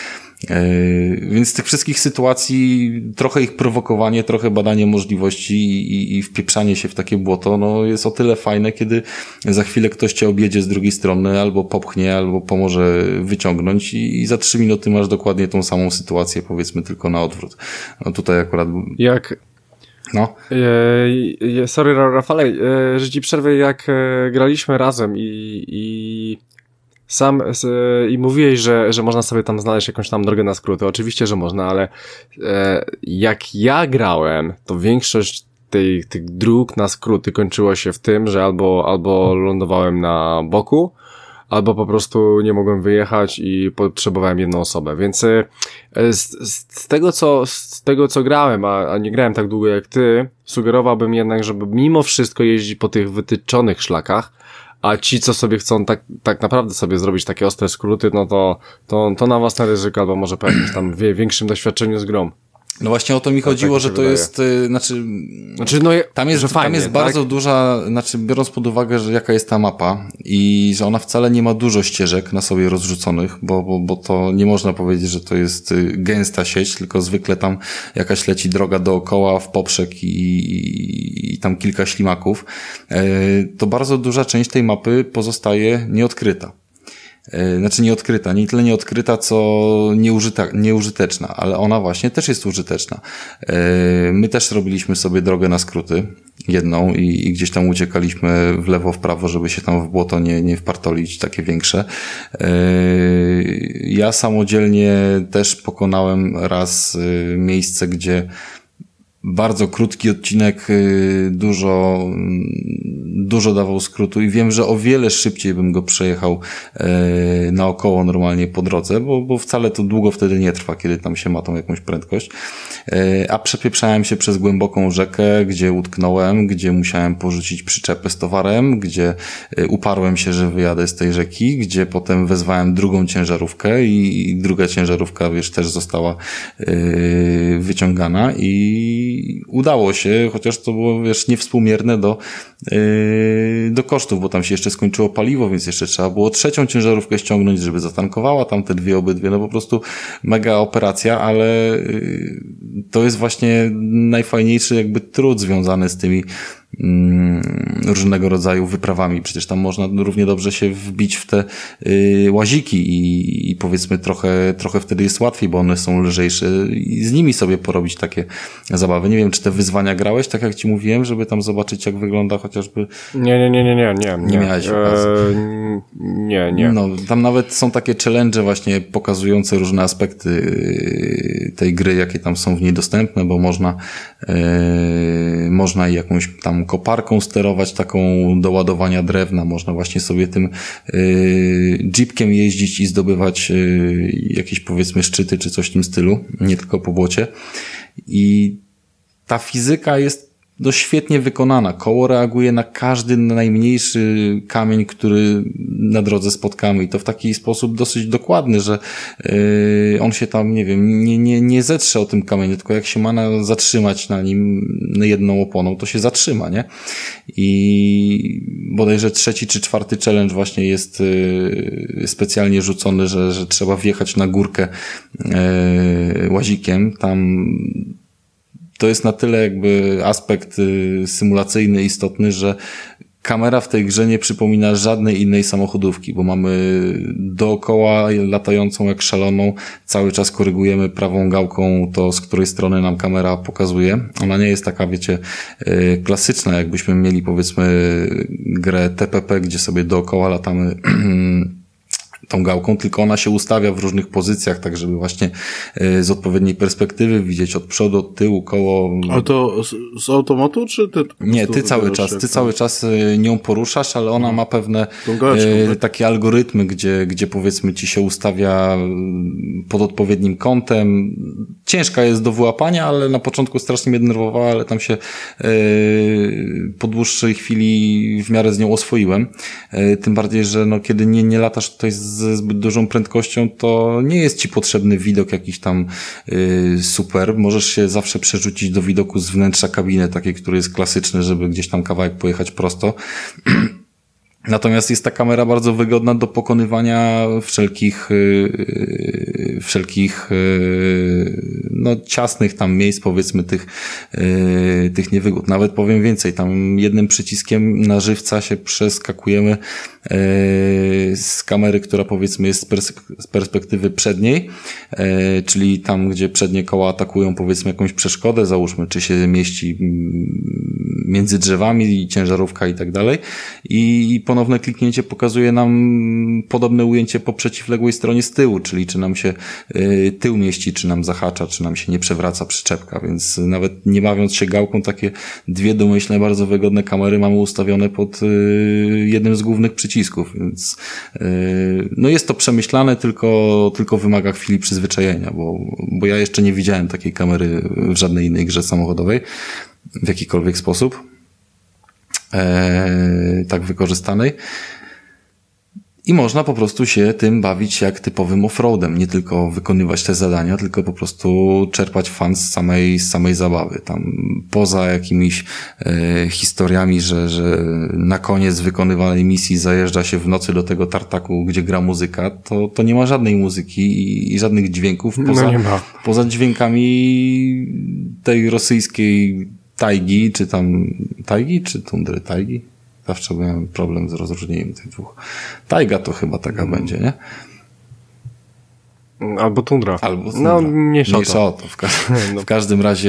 Więc z tych wszystkich sytuacji trochę ich prowokowanie, trochę badanie możliwości i, i wpieprzanie się w takie błoto, no jest o tyle fajne, kiedy za chwilę ktoś cię objedzie z drugiej strony, albo popchnie, albo pomoże wyciągnąć i, i za trzy minuty masz dokładnie tą samą sytuację, powiedzmy tylko na odwrót. No tutaj akurat... Jak... No. E, sorry, Rafale, e, że ci przerwę, jak e, graliśmy razem i, i sam e, i mówiłeś, że, że można sobie tam znaleźć jakąś tam drogę na skróty. Oczywiście, że można, ale e, jak ja grałem, to większość tej, tych dróg na skróty kończyło się w tym, że albo, albo lądowałem na boku, albo po prostu nie mogłem wyjechać i potrzebowałem jedną osobę, więc z, z tego co, z tego co grałem, a, a nie grałem tak długo jak ty, sugerowałbym jednak, żeby mimo wszystko jeździć po tych wytyczonych szlakach, a ci, co sobie chcą tak, tak naprawdę sobie zrobić takie ostre skróty, no to, to, to na własne ryzyko, albo może po jakimś tam wie, większym doświadczeniu z grą. No właśnie o to mi chodziło, tak że to wydaje. jest, y, znaczy, znaczy no, tam jest, że fajnie, tam jest tak? bardzo duża, znaczy biorąc pod uwagę, że jaka jest ta mapa i że ona wcale nie ma dużo ścieżek na sobie rozrzuconych, bo, bo, bo to nie można powiedzieć, że to jest gęsta sieć, tylko zwykle tam jakaś leci droga dookoła w poprzek i, i, i tam kilka ślimaków, y, to bardzo duża część tej mapy pozostaje nieodkryta. Znaczy nieodkryta, nie tyle nieodkryta, co nieużyta, nieużyteczna, ale ona właśnie też jest użyteczna. My też robiliśmy sobie drogę na skróty, jedną i, i gdzieś tam uciekaliśmy w lewo, w prawo, żeby się tam w błoto nie, nie wpartolić, takie większe. Ja samodzielnie też pokonałem raz miejsce, gdzie bardzo krótki odcinek, dużo, dużo dawał skrótu i wiem, że o wiele szybciej bym go przejechał naokoło normalnie po drodze, bo, bo wcale to długo wtedy nie trwa, kiedy tam się ma tą jakąś prędkość. A przepieprzałem się przez głęboką rzekę, gdzie utknąłem, gdzie musiałem porzucić przyczepę z towarem, gdzie uparłem się, że wyjadę z tej rzeki, gdzie potem wezwałem drugą ciężarówkę i druga ciężarówka, wiesz, też została wyciągana i udało się, chociaż to było, wiesz, niewspółmierne do, yy, do kosztów, bo tam się jeszcze skończyło paliwo, więc jeszcze trzeba było trzecią ciężarówkę ściągnąć, żeby zatankowała tam te dwie obydwie, no po prostu mega operacja, ale yy, to jest właśnie najfajniejszy jakby trud związany z tymi różnego rodzaju wyprawami. Przecież tam można równie dobrze się wbić w te y, łaziki i, i powiedzmy trochę, trochę wtedy jest łatwiej, bo one są lżejsze i z nimi sobie porobić takie zabawy. Nie wiem, czy te wyzwania grałeś, tak jak ci mówiłem, żeby tam zobaczyć, jak wygląda chociażby... Nie, nie, nie, nie, nie. Nie, nie miałeś okazji. Eee, nie, nie. No, tam nawet są takie challenge właśnie pokazujące różne aspekty tej gry, jakie tam są w niej dostępne, bo można yy, można i jakąś tam koparką sterować, taką do ładowania drewna, można właśnie sobie tym yy, jeepkiem jeździć i zdobywać yy, jakieś powiedzmy szczyty czy coś w tym stylu, nie tylko po błocie. I ta fizyka jest no świetnie wykonana. Koło reaguje na każdy najmniejszy kamień, który na drodze spotkamy i to w taki sposób dosyć dokładny, że yy, on się tam, nie wiem, nie, nie, nie zetrze o tym kamieniu, tylko jak się ma na, zatrzymać na nim jedną oponą, to się zatrzyma, nie? I bodajże trzeci czy czwarty challenge właśnie jest yy, specjalnie rzucony, że, że trzeba wjechać na górkę yy, łazikiem. Tam to jest na tyle jakby aspekt y, symulacyjny istotny, że kamera w tej grze nie przypomina żadnej innej samochodówki, bo mamy dookoła latającą jak szaloną, cały czas korygujemy prawą gałką to, z której strony nam kamera pokazuje. Ona nie jest taka, wiecie, y, klasyczna, jakbyśmy mieli powiedzmy grę T P P, gdzie sobie dookoła latamy tą gałką, tylko ona się ustawia w różnych pozycjach, tak żeby właśnie y, z odpowiedniej perspektywy widzieć od przodu, od tyłu, koło. Ale to z, z automatu, czy ty? Nie, ty cały czas, ty cały czas y, nią poruszasz, ale ona ma pewne y, takie algorytmy, gdzie, gdzie powiedzmy ci się ustawia pod odpowiednim kątem. Ciężka jest do wyłapania, ale na początku strasznie mnie denerwowała, ale tam się y, po dłuższej chwili w miarę z nią oswoiłem. Y, tym bardziej, że no kiedy nie, nie latasz tutaj z ze zbyt dużą prędkością, to nie jest ci potrzebny widok jakiś tam yy, super. Możesz się zawsze przerzucić do widoku z wnętrza kabiny, takiej, który jest klasyczny, żeby gdzieś tam kawałek pojechać prosto. Natomiast jest ta kamera bardzo wygodna do pokonywania wszelkich, yy, wszelkich yy, no, ciasnych tam miejsc, powiedzmy, tych, yy, tych niewygód. Nawet powiem więcej, tam jednym przyciskiem na żywca się przeskakujemy yy, z kamery, która powiedzmy jest z, pers- z perspektywy przedniej, yy, czyli tam, gdzie przednie koła atakują powiedzmy jakąś przeszkodę, załóżmy, czy się mieści między drzewami i ciężarówka i tak dalej. I ponowne kliknięcie pokazuje nam podobne ujęcie po przeciwległej stronie z tyłu, czyli czy nam się y, tył mieści, czy nam zahacza, czy nam się nie przewraca przyczepka, więc nawet nie bawiąc się gałką, takie dwie domyślne, bardzo wygodne kamery mamy ustawione pod y, jednym z głównych przycisków, więc y, no jest to przemyślane, tylko, tylko wymaga chwili przyzwyczajenia, bo, bo ja jeszcze nie widziałem takiej kamery w żadnej innej grze samochodowej w jakikolwiek sposób. E, tak wykorzystanej. I można po prostu się tym bawić jak typowym offroadem. Nie tylko wykonywać te zadania, tylko po prostu czerpać fan z samej, z samej zabawy. Tam poza jakimiś e, historiami, że, że na koniec wykonywanej misji zajeżdża się w nocy do tego tartaku, gdzie gra muzyka, to, to nie ma żadnej muzyki i, i żadnych dźwięków poza, no nie ma. poza dźwiękami tej rosyjskiej tajgi, czy tam tajgi, czy tundry tajgi? Zawsze miałem problem z rozróżnieniem tych dwóch. Tajga to chyba taka hmm. będzie, nie? Albo tundra. Albo tundra. No, mniejsza, mniejsza o to. W, ka- no. w każdym razie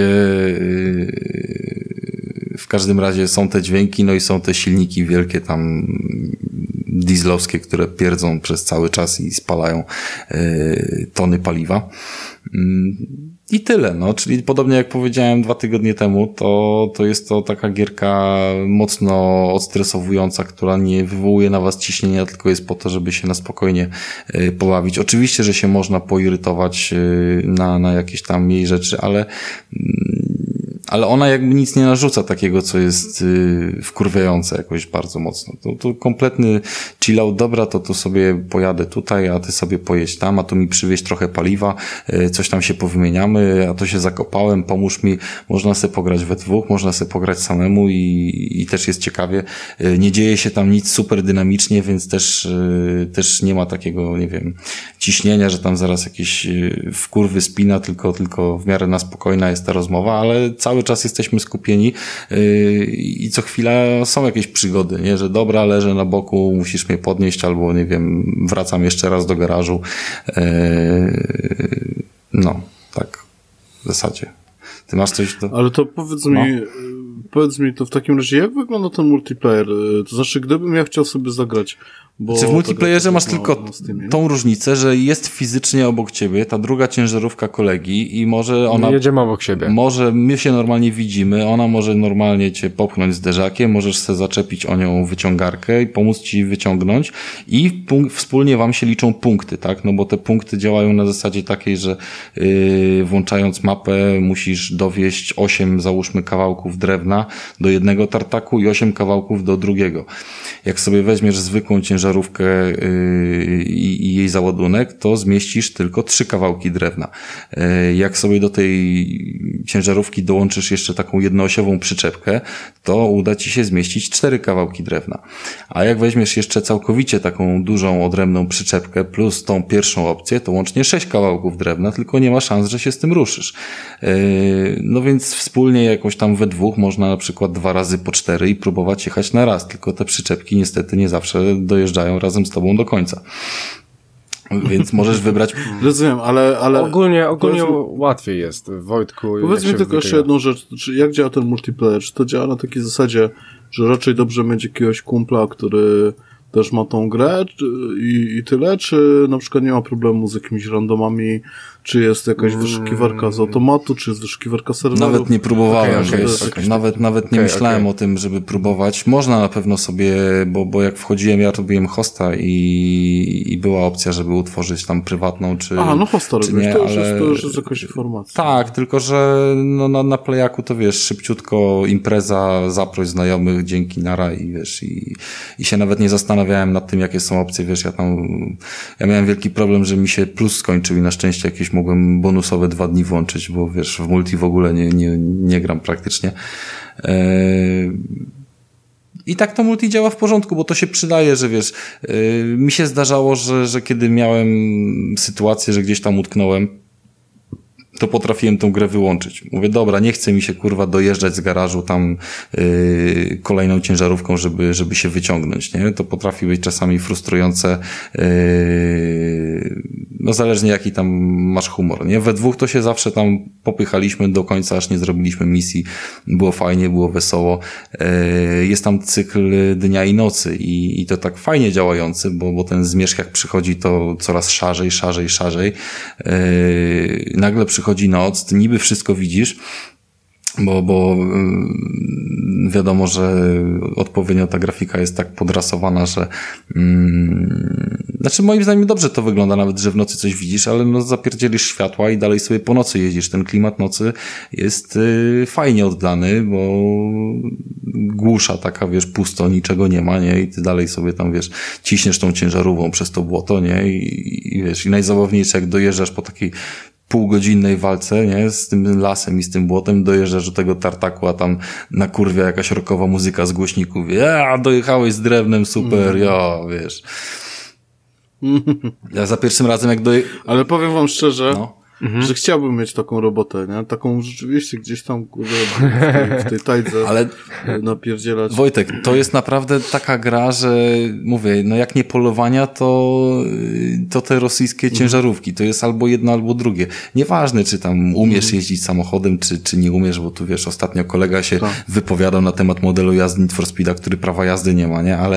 yy, w każdym razie są te dźwięki, no i są te silniki wielkie tam dieslowskie, które pierdzą przez cały czas i spalają yy, tony paliwa. Yy. I tyle, no, czyli podobnie jak powiedziałem dwa tygodnie temu, to, to jest to taka gierka mocno odstresowująca, która nie wywołuje na was ciśnienia, tylko jest po to, żeby się na spokojnie y, pobawić. Oczywiście, że się można poirytować y, na, na jakieś tam jej rzeczy, ale y, ale ona jakby nic nie narzuca takiego, co jest y, wkurwiające jakoś bardzo mocno. To, to kompletny chill out, dobra, to tu sobie pojadę tutaj, a ty sobie pojedź tam, a tu mi przywieź trochę paliwa, y, coś tam się powymieniamy, a to się zakopałem, pomóż mi, można sobie pograć we dwóch, można sobie pograć samemu i, i też jest ciekawie. Y, nie dzieje się tam nic super dynamicznie, więc też, y, też nie ma takiego, nie wiem, ciśnienia, że tam zaraz jakieś y, wkurwy spina, tylko, tylko w miarę na spokojna jest ta rozmowa, ale cały czas jesteśmy skupieni yy, i co chwila są jakieś przygody, nie, że dobra, leżę na boku, musisz mnie podnieść, albo nie wiem, wracam jeszcze raz do garażu. Yy, no, tak w zasadzie. Ty masz coś do... Ale to powiedz no? mi, powiedz mi to w takim razie, jak wygląda ten multiplayer? To znaczy, gdybym ja chciał sobie zagrać, bo... Czy w multiplayerze masz na, tylko na Steamie, tą różnicę, że jest fizycznie obok ciebie ta druga ciężarówka kolegi i może ona... Jedziemy obok siebie. Może my się normalnie widzimy, ona może normalnie cię popchnąć zderzakiem, możesz sobie zaczepić o nią wyciągarkę i pomóc ci wyciągnąć i punk- wspólnie wam się liczą punkty, tak? No bo te punkty działają na zasadzie takiej, że yy, włączając mapę musisz dowieść osiem, załóżmy, kawałków drewna do jednego tartaku i osiem kawałków do drugiego. Jak sobie weźmiesz zwykłą ciężarówkę yy, i, i jej załadunek, to zmieścisz tylko trzy kawałki drewna. Yy, jak sobie do tej ciężarówki dołączysz jeszcze taką jednoosiową przyczepkę, to uda ci się zmieścić cztery kawałki drewna. A jak weźmiesz jeszcze całkowicie taką dużą, odrębną przyczepkę plus tą pierwszą opcję, to łącznie sześć kawałków drewna, tylko nie ma szans, że się z tym ruszysz. Yy, no więc wspólnie jakoś tam we dwóch można na przykład dwa razy po cztery i próbować jechać na raz, tylko te przyczepki niestety nie zawsze dojeżdżają razem z tobą do końca. Więc możesz wybrać... Rozumiem, ale... ale ogólnie ogólnie powiedz, łatwiej jest, Wojtku. Powiedz mi tylko jeszcze jedną rzecz. Czy jak działa ten multiplayer? Czy to działa na takiej zasadzie, że raczej dobrze mieć jakiegoś kumpla, który też ma tą grę i, i tyle? Czy na przykład nie ma problemu z jakimiś randomami? Czy jest jakaś wyszukiwarka z automatu? Czy jest wyszukiwarka serwerów? Nawet nie próbowałem, okay, wiesz, okay, nawet, nawet nie okay, myślałem okay. o tym, żeby próbować. Można na pewno sobie, bo, bo jak wchodziłem, ja robiłem hosta i, i była opcja, żeby utworzyć tam prywatną, czy Aha, no hosta czy robisz, nie, to, już ale... jest, to już jest jakaś informacja. Tak, tylko że no, na, na Playaku to wiesz, szybciutko impreza, zaproś znajomych, dzięki, nara i wiesz, i, i się nawet nie zastanawiałem nad tym, jakie są opcje, wiesz, ja tam, ja miałem wielki problem, że mi się plus skończył i na szczęście jakieś mogłem bonusowe dwa dni włączyć, bo wiesz, w multi w ogóle nie, nie, nie gram praktycznie. Eee, I tak to multi działa w porządku, bo to się przydaje, że wiesz, yy, mi się zdarzało, że, że kiedy miałem sytuację, że gdzieś tam utknąłem, to potrafiłem tą grę wyłączyć. Mówię, dobra, nie chce mi się kurwa dojeżdżać z garażu tam yy, kolejną ciężarówką, żeby, żeby się wyciągnąć, nie? To potrafi być czasami frustrujące, yy, no zależnie jaki tam masz humor, nie? We dwóch to się zawsze tam popychaliśmy do końca, aż nie zrobiliśmy misji. Było fajnie, było wesoło. Yy, jest tam cykl dnia i nocy i, i to tak fajnie działający, bo, bo ten zmierzch jak przychodzi, to coraz szarzej, szarzej, szarzej. Yy, nagle przychodzi Przychodzi noc, ty niby wszystko widzisz, bo, bo wiadomo, że odpowiednio ta grafika jest tak podrasowana, że mm, znaczy moim zdaniem dobrze to wygląda, nawet że w nocy coś widzisz, ale no zapierdzielisz światła i dalej sobie po nocy jeździsz. Ten klimat nocy jest y, fajnie oddany, bo głusza taka, wiesz, pusto, niczego nie ma, nie? I ty dalej sobie tam, wiesz, ciśniesz tą ciężarówką przez to błoto, nie? I, i wiesz, i najzabawniejsze, jak dojeżdżasz po takiej półgodzinnej walce, nie, z tym lasem i z tym błotem, dojeżdżasz do tego tartaku, a tam na kurwie jakaś rockowa muzyka z głośników, ja, dojechałeś z drewnem, super, mm. ja, wiesz. Ja za pierwszym razem jak doje... Ale powiem wam szczerze, no. Mhm. że chciałbym mieć taką robotę, nie? Taką rzeczywiście gdzieś tam kurde, w, tej, w tej tajdze ale napierdzielać. Wojtek, to jest naprawdę taka gra, że mówię, no jak nie polowania, to to te rosyjskie mhm. ciężarówki, to jest albo jedno, albo drugie. Nieważne, czy tam umiesz mhm. jeździć samochodem, czy, czy nie umiesz, bo tu wiesz, ostatnio kolega się tak. wypowiadał na temat modelu jazdy Need for Speeda, który prawa jazdy nie ma, nie? Ale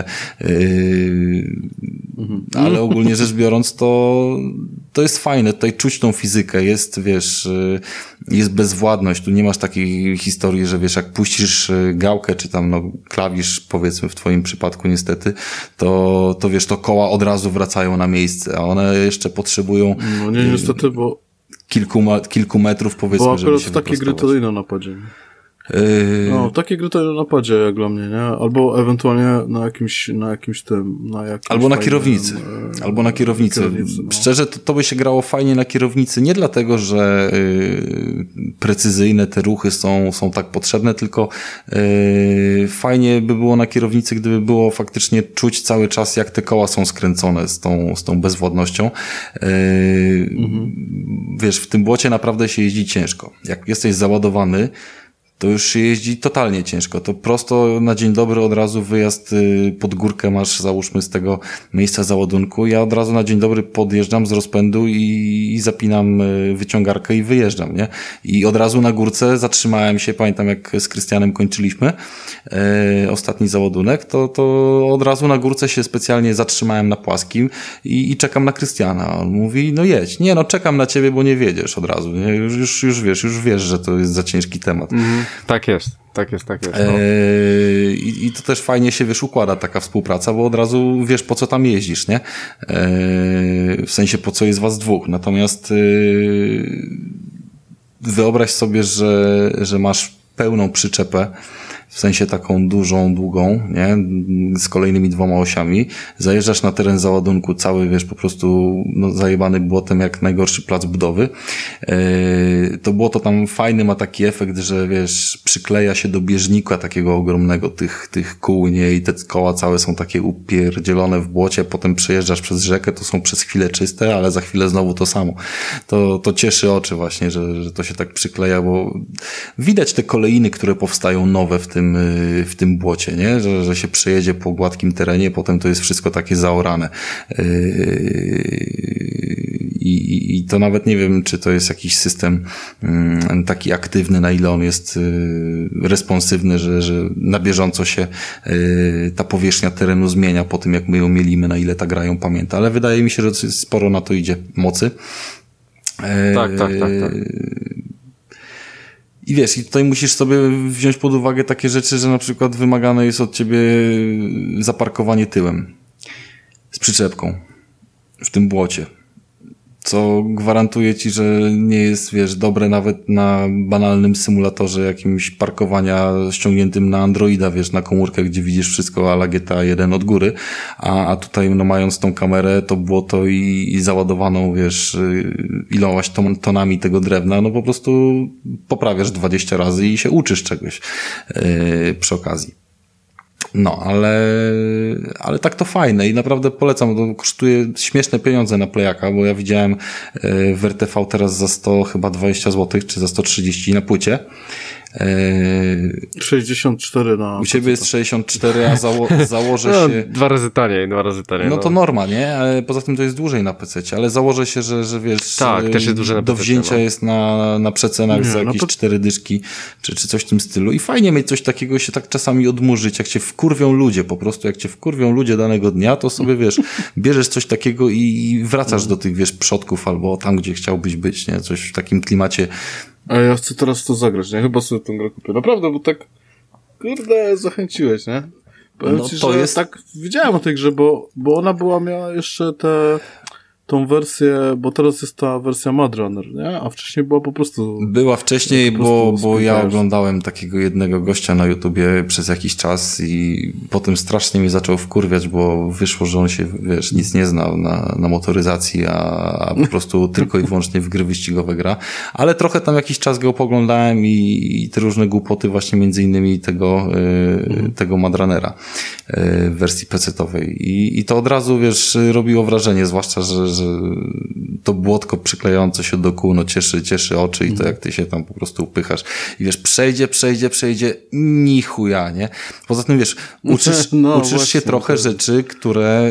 yy, mhm. ale ogólnie rzecz biorąc, to to jest fajne, tutaj czuć tą fizykę, jest, wiesz, jest bezwładność, tu nie masz takiej historii, że wiesz, jak puścisz gałkę, czy tam no klawisz, powiedzmy w twoim przypadku niestety, to, to wiesz, to koła od razu wracają na miejsce, a one jeszcze potrzebują no nie, niestety, bo kilku, kilku metrów, powiedzmy, bo żeby się w takie gry to na napadzie. Yy... No, takie gry to na napadzie jak dla mnie, nie? Albo ewentualnie na jakimś, na jakimś tym, na jakimś Albo na fajnym, kierownicy. E... Albo na kierownicy. kierownicy no. Szczerze, to, to by się grało fajnie na kierownicy. Nie dlatego, że yy, precyzyjne te ruchy są, są tak potrzebne, tylko yy, fajnie by było na kierownicy, gdyby było faktycznie czuć cały czas, jak te koła są skręcone z tą, z tą bezwładnością. Yy, mhm. Wiesz, w tym błocie naprawdę się jeździ ciężko. Jak jesteś załadowany, to już się jeździ totalnie ciężko. To prosto na dzień dobry od razu wyjazd pod górkę masz, załóżmy, z tego miejsca załadunku. Ja od razu na dzień dobry podjeżdżam z rozpędu i, i zapinam wyciągarkę i wyjeżdżam, nie? I od razu na górce zatrzymałem się, pamiętam jak z Krystianem kończyliśmy e, ostatni załadunek, to, to od razu na górce się specjalnie zatrzymałem na płaskim i, i czekam na Krystiana. On mówi, no jedź. Nie, no czekam na ciebie, bo nie wiedziesz od razu, nie? Już, już, już wiesz, już wiesz, że to jest za ciężki temat. Mhm. Tak jest, tak jest, tak jest. No. Eee, i, I to też fajnie się, wiesz, układa taka współpraca, bo od razu wiesz, po co tam jeździsz, nie? Eee, w sensie, po co jest was dwóch. Natomiast eee, wyobraź sobie, że, że masz pełną przyczepę, w sensie taką dużą, długą, nie? Z kolejnymi dwoma osiami. Zajeżdżasz na teren załadunku, cały, wiesz, po prostu no, zajebany błotem jak najgorszy plac budowy. Yy, to błoto tam fajny ma taki efekt, że wiesz, przykleja się do bieżnika takiego ogromnego tych, tych kół, nie? I te koła całe są takie upierdzielone w błocie, potem przejeżdżasz przez rzekę, to są przez chwilę czyste, ale za chwilę znowu to samo. To, to cieszy oczy właśnie, że, że to się tak przykleja, bo widać te kolejny, które powstają nowe w tym w tym błocie, nie? Że, że się przejedzie po gładkim terenie, potem to jest wszystko takie zaorane. I, i, i to nawet nie wiem, czy to jest jakiś system taki aktywny, na ile on jest responsywny, że, że na bieżąco się ta powierzchnia terenu zmienia po tym, jak my ją mielimy, na ile ta gra ją pamięta. Ale wydaje mi się, że sporo na to idzie mocy. Tak, tak, tak, tak. I wiesz, i tutaj musisz sobie wziąć pod uwagę takie rzeczy, że na przykład wymagane jest od ciebie zaparkowanie tyłem z przyczepką w tym błocie, co gwarantuje ci, że nie jest, wiesz, dobre nawet na banalnym symulatorze jakimś parkowania ściągniętym na Androida, wiesz, na komórkę, gdzie widzisz wszystko a la G T A jeden od góry, a, a tutaj, no mając tą kamerę, to błoto i, i załadowaną, wiesz, ilość ton, tonami tego drewna, no po prostu poprawiasz dwadzieścia razy i się uczysz czegoś yy, przy okazji. No, ale, ale tak to fajne i naprawdę polecam, to kosztuje śmieszne pieniądze na Playaka, bo ja widziałem w R T V teraz za sto chyba dwadzieścia złotych, czy za sto trzydzieści na płycie. sześćdziesiąt cztery na... U ciebie jest sześćdziesiąt cztery, a zało- założę no, się... Dwa razy taniej, dwa razy taniej. No to norma, nie? Ale poza tym to jest dłużej na pececie, ale założę się, że, że wiesz... Tak, też jest dłużej na do pececie, wzięcia no. jest na, na przecenach Nie, za no jakieś to- cztery dyszki, czy, czy coś w tym stylu. I fajnie mieć coś takiego, się tak czasami odmurzyć, jak cię wkurwią ludzie, po prostu jak cię wkurwią ludzie danego dnia, to sobie, wiesz, bierzesz coś takiego i wracasz do tych, wiesz, przodków albo tam, gdzie chciałbyś być, nie? Coś w takim klimacie. A ja chcę teraz to zagrać, nie? Chyba sobie tę grę kupię. Naprawdę, bo tak, kurde, zachęciłeś, nie? Powiem No ci, to że jest- tak widziałem o tej grze, bo, bo ona była, miała jeszcze tę tą wersję, bo teraz jest ta wersja Mad Runner, nie? A wcześniej była po prostu... Była wcześniej, po bo, prostu bo ja spotkasz. oglądałem takiego jednego gościa na YouTubie przez jakiś czas i potem strasznie mnie zaczął wkurwiać, bo wyszło, że on się, wiesz, nic nie znał na, na motoryzacji, a, a po prostu tylko i wyłącznie w gry wyścigowe gra. Ale trochę tam jakiś czas go poglądałem i, i te różne głupoty właśnie między innymi tego, y, tego Mad Runnera y, w wersji pecetowej. I, I to od razu, wiesz, robiło wrażenie, zwłaszcza, że, że to błotko przyklejające się do kół, no cieszy, cieszy oczy i to jak ty się tam po prostu upychasz. I wiesz, przejdzie, przejdzie, przejdzie, ni chuja, nie? Poza tym, wiesz, uczysz, No, uczysz właśnie, się trochę to- rzeczy, które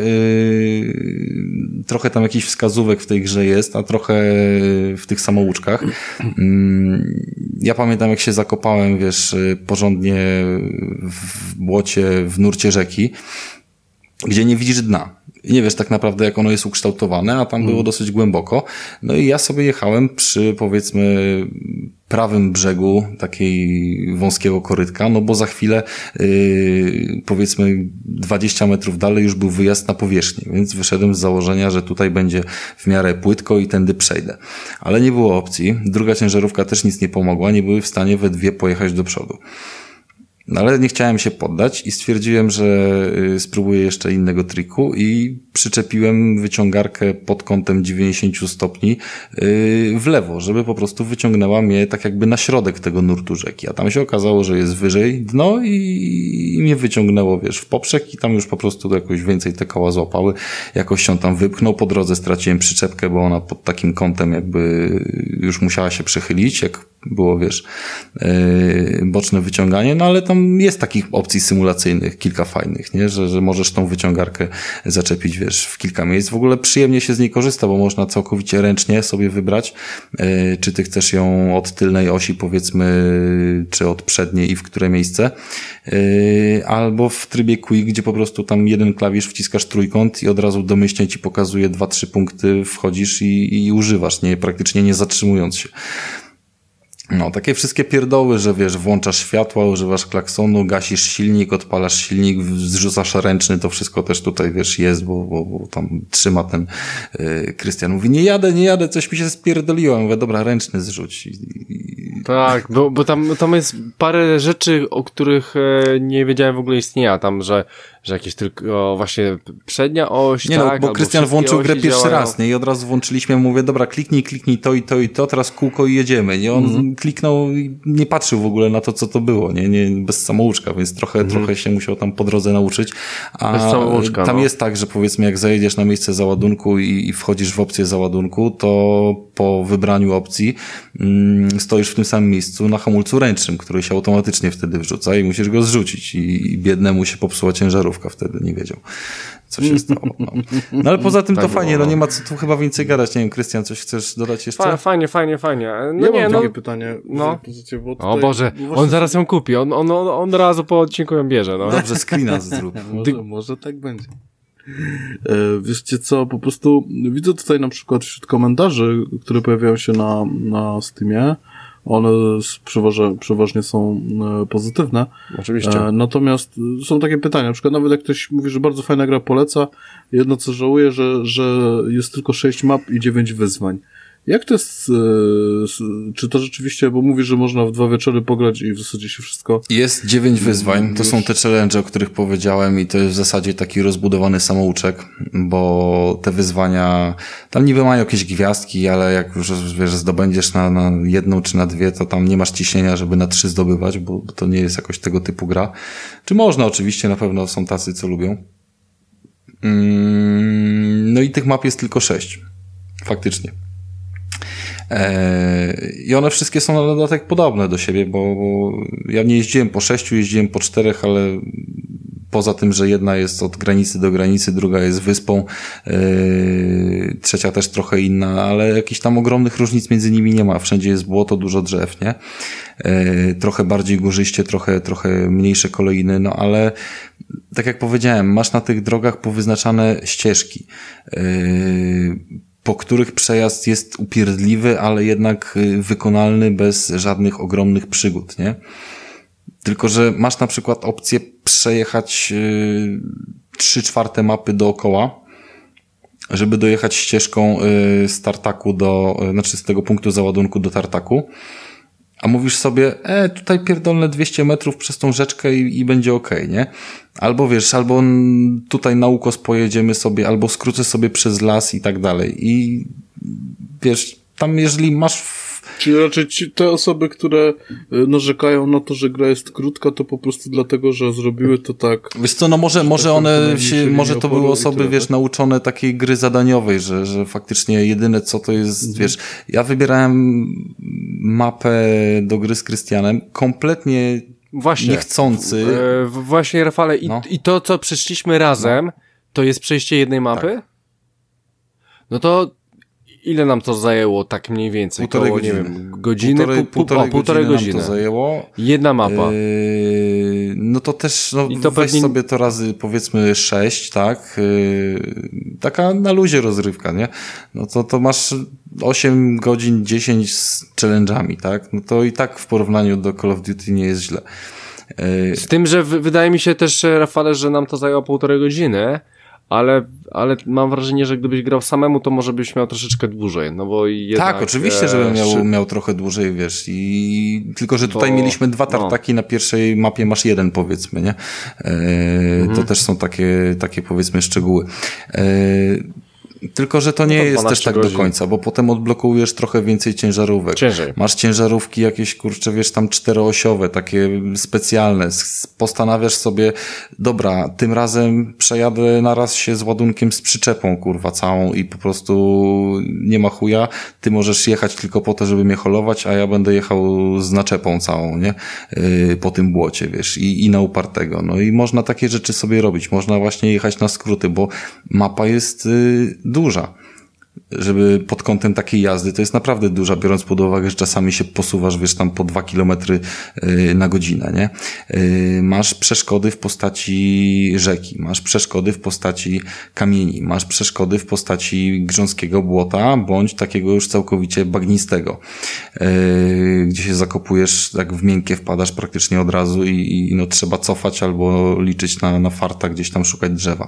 yy, trochę tam jakichś wskazówek w tej grze jest, a trochę w tych samouczkach. Yy, ja pamiętam, jak się zakopałem, wiesz, porządnie w błocie, w nurcie rzeki, gdzie nie widzisz dna. I nie wiesz tak naprawdę, jak ono jest ukształtowane, a tam mm. było dosyć głęboko. No i ja sobie jechałem przy, powiedzmy, prawym brzegu takiej wąskiego korytka, no bo za chwilę, yy, powiedzmy, dwadzieścia metrów dalej już był wyjazd na powierzchnię, więc wyszedłem z założenia, że tutaj będzie w miarę płytko i tędy przejdę. Ale nie było opcji. Druga ciężarówka też nic nie pomogła, nie były w stanie we dwie pojechać do przodu. No ale nie chciałem się poddać i stwierdziłem, że y, spróbuję jeszcze innego triku i przyczepiłem wyciągarkę pod kątem dziewięćdziesiąt stopni y, w lewo, żeby po prostu wyciągnęła mnie tak jakby na środek tego nurtu rzeki. A tam się okazało, że jest wyżej dno i, i mnie wyciągnęło, wiesz, w poprzek i tam już po prostu jakoś więcej te koła złapały. Jakoś się tam wypchnął. Po drodze straciłem przyczepkę, bo ona pod takim kątem jakby już musiała się przechylić, jak było, wiesz, yy, boczne wyciąganie, no ale tam jest takich opcji symulacyjnych, kilka fajnych, nie? Że, że możesz tą wyciągarkę zaczepić, wiesz, w kilka miejsc. W ogóle przyjemnie się z niej korzysta, bo można całkowicie ręcznie sobie wybrać, yy, czy ty chcesz ją od tylnej osi, powiedzmy, czy od przedniej i w które miejsce, yy, albo w trybie quick, gdzie po prostu tam jeden klawisz wciskasz trójkąt i od razu domyślnie ci pokazuje dwa, trzy punkty, wchodzisz i, i używasz, nie, praktycznie nie zatrzymując się. No, takie wszystkie pierdoły, że wiesz, włączasz światła, używasz klaksonu, gasisz silnik, odpalasz silnik, zrzucasz ręczny, to wszystko też tutaj, wiesz, jest, bo, bo, bo tam trzyma ten yy, Krystian. Mówi, nie jadę, nie jadę, coś mi się spierdoliło. Mówię, dobra, ręczny zrzuć. I, i... Tak, bo, bo tam, tam jest parę rzeczy, o których e, nie wiedziałem w ogóle istnienia. Tam, że, że jakieś tylko właśnie przednia oś, nie tak, no, bo albo Krystian włączył grę osi pierwszy działają. raz, nie? I od razu włączyliśmy, mówię, dobra, kliknij, kliknij to i to i to, teraz kółko i jedziemy, nie? On mm-hmm. kliknął i nie patrzył w ogóle na to, co to było, nie? nie bez samouczka, więc trochę, mm-hmm. trochę się musiał tam po drodze nauczyć. A bez samouczka, tam no. jest tak, że powiedzmy, jak zajedziesz na miejsce załadunku i, i wchodzisz w opcję załadunku, to po wybraniu opcji mm, stoisz w tym samym miejscu na hamulcu ręcznym, który się automatycznie wtedy wrzuca i musisz go zrzucić. I, i biednemu się popsuła ciężarówka, wtedy nie wiedział, co się stało. No, no ale poza tym tak to było, fajnie, no. no nie ma co tu chyba więcej gadać. Nie wiem, Krystian, coś chcesz dodać jeszcze? Fa- fajnie, fajnie, fajnie. No ja nie, mam no. takie pytanie. No. Pozycję, bo O tutaj, Boże, bo on właśnie- zaraz ją kupi, on, on, on, on razu po odcinku ją bierze, no. Dobrze, screena zrób. Może, może tak będzie. E, wiecie co, po prostu widzę tutaj na przykład wśród komentarzy, które pojawiają się na, na Steamie, one przeważnie, przeważnie są e, pozytywne. Oczywiście. E, natomiast są takie pytania, na przykład nawet jak ktoś mówi, że bardzo fajna gra, poleca, jedno co żałuję, że, że jest tylko sześć map i dziewięć wyzwań. Jak to jest, e, czy to rzeczywiście, bo mówisz, że można w dwa wieczory pograć i w zasadzie się wszystko... Jest dziewięć wyzwań, to są te challenge, o których powiedziałem i to jest w zasadzie taki rozbudowany samouczek, bo te wyzwania, tam niby mają jakieś gwiazdki, ale jak już, wiesz, zdobędziesz na, na jedną czy na dwie, to tam nie masz ciśnienia, żeby na trzy zdobywać, bo, bo to nie jest jakoś tego typu gra. Czy można oczywiście, na pewno są tacy, co lubią. Mm, no i tych map jest tylko sześć. Faktycznie. I one wszystkie są na dodatek podobne do siebie, bo, bo ja nie jeździłem po sześciu, jeździłem po czterech, ale poza tym, że jedna jest od granicy do granicy, druga jest wyspą, yy, trzecia też trochę inna, ale jakichś tam ogromnych różnic między nimi nie ma. Wszędzie jest błoto, dużo drzew, nie? Yy, trochę bardziej górzyście, trochę, trochę mniejsze kolejny, no ale tak jak powiedziałem, masz na tych drogach powyznaczane ścieżki. Yy, po których przejazd jest upierdliwy, ale jednak wykonalny bez żadnych ogromnych przygód, nie? Tylko że masz na przykład opcję przejechać trzy czwarte mapy dookoła, żeby dojechać ścieżką z Tartaku do, znaczy z tego punktu załadunku do Tartaku. A mówisz sobie, e, tutaj pierdolne dwieście metrów przez tą rzeczkę i, i będzie okej, okay, nie? Albo wiesz, albo tutaj na ukos pojedziemy sobie, albo skrócę sobie przez las i tak dalej. I wiesz, tam jeżeli masz... W... Czyli raczej ci, te osoby, które narzekają na to, że gra jest krótka, to po prostu dlatego, że zrobiły to tak... Wiesz co, no może, może tak one się, może to były osoby, tyle, wiesz, tak? nauczone takiej gry zadaniowej, że, że faktycznie jedyne co to jest, mhm. wiesz, ja wybierałem mapę do gry z Krystianem, kompletnie właśnie, niechcący. W, w, właśnie, Rafale, i, no. i to, co przeszliśmy razem, no. to jest przejście jednej mapy? Tak. No to ile nam to zajęło tak mniej więcej? Półtorej Koło, godziny. Nie wiem, godziny? Półtorej, pół, półtorej, o, półtorej godziny, godziny nam to zajęło. Jedna mapa. Yy, no to też, no I to weź pewnie... sobie to razy powiedzmy sześć, tak? Yy, taka na luzie rozrywka, nie? No to, to masz osiem godzin, dziesięć z challenge'ami, tak? No to i tak w porównaniu do Call of Duty nie jest źle. Yy. Z tym, że w, wydaje mi się też, Rafale, że nam to zajęło półtorej godziny, ale, ale mam wrażenie, że gdybyś grał samemu, to może byś miał troszeczkę dłużej, no bo jednak... Tak, oczywiście, żebym miał, miał trochę dłużej, wiesz, i tylko, że tutaj bo, mieliśmy dwa tartaki, no. Na pierwszej mapie masz jeden, powiedzmy, nie? E, mhm. To też są takie, takie powiedzmy szczegóły. E, Tylko, że to nie no to jest też tak godzin. do końca, bo potem odblokujesz trochę więcej ciężarówek. Ciężej. Masz ciężarówki jakieś, kurczę, wiesz, tam czteroosiowe, takie specjalne. Postanawiasz sobie, dobra, tym razem przejadę naraz się z ładunkiem z przyczepą, kurwa, całą i po prostu nie ma chuja. Ty możesz jechać tylko po to, żeby mnie holować, a ja będę jechał z naczepą całą, nie? Yy, po tym błocie, wiesz, i, i na upartego. No i można takie rzeczy sobie robić. Można właśnie jechać na skróty, bo mapa jest yy, duża, żeby pod kątem takiej jazdy, to jest naprawdę duża, biorąc pod uwagę, że czasami się posuwasz, wiesz, tam po dwa kilometry na godzinę, nie? Masz przeszkody w postaci rzeki, masz przeszkody w postaci kamieni, masz przeszkody w postaci grząskiego błota, bądź takiego już całkowicie bagnistego, gdzie się zakopujesz, jak w miękkie wpadasz praktycznie od razu i, i no trzeba cofać albo liczyć na, na farta, gdzieś tam szukać drzewa.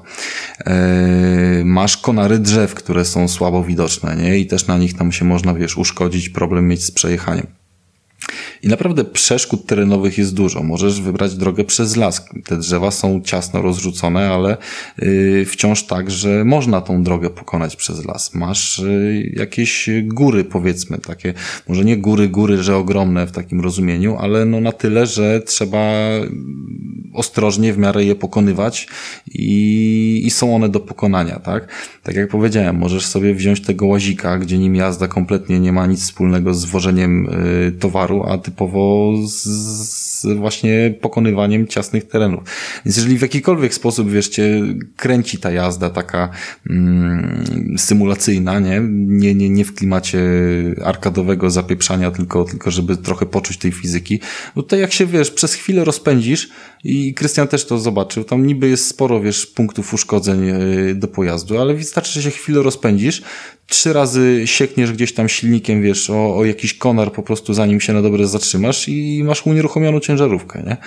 Masz konary drzew, które są słabo widoczne, nie? I też na nich tam się można, wiesz, uszkodzić, problem mieć z przejechaniem. I naprawdę przeszkód terenowych jest dużo. Możesz wybrać drogę przez las. Te drzewa są ciasno rozrzucone, ale yy, wciąż tak, że można tą drogę pokonać przez las. Masz yy, jakieś góry, powiedzmy, takie, może nie góry, góry, że ogromne w takim rozumieniu, ale no na tyle, że trzeba ostrożnie w miarę je pokonywać i, i są one do pokonania, tak? Tak jak powiedziałem, możesz sobie wziąć tego łazika, gdzie nim jazda kompletnie nie ma nic wspólnego z wożeniem yy, towaru, a typowo z, z właśnie pokonywaniem ciasnych terenów. Więc jeżeli w jakikolwiek sposób, wiesz, cię kręci ta jazda taka mm, symulacyjna, nie? Nie, nie, nie w klimacie arkadowego zapieprzania, tylko, tylko żeby trochę poczuć tej fizyki. Bo tutaj jak się, wiesz, przez chwilę rozpędzisz i Krystian też to zobaczył, tam niby jest sporo, wiesz, punktów uszkodzeń do pojazdu, ale wystarczy, że się chwilę rozpędzisz, trzy razy siekniesz gdzieś tam silnikiem, wiesz, o, o jakiś konar po prostu, zanim się na dobre zatrzymasz i masz unieruchomioną ciężarówkę, nie?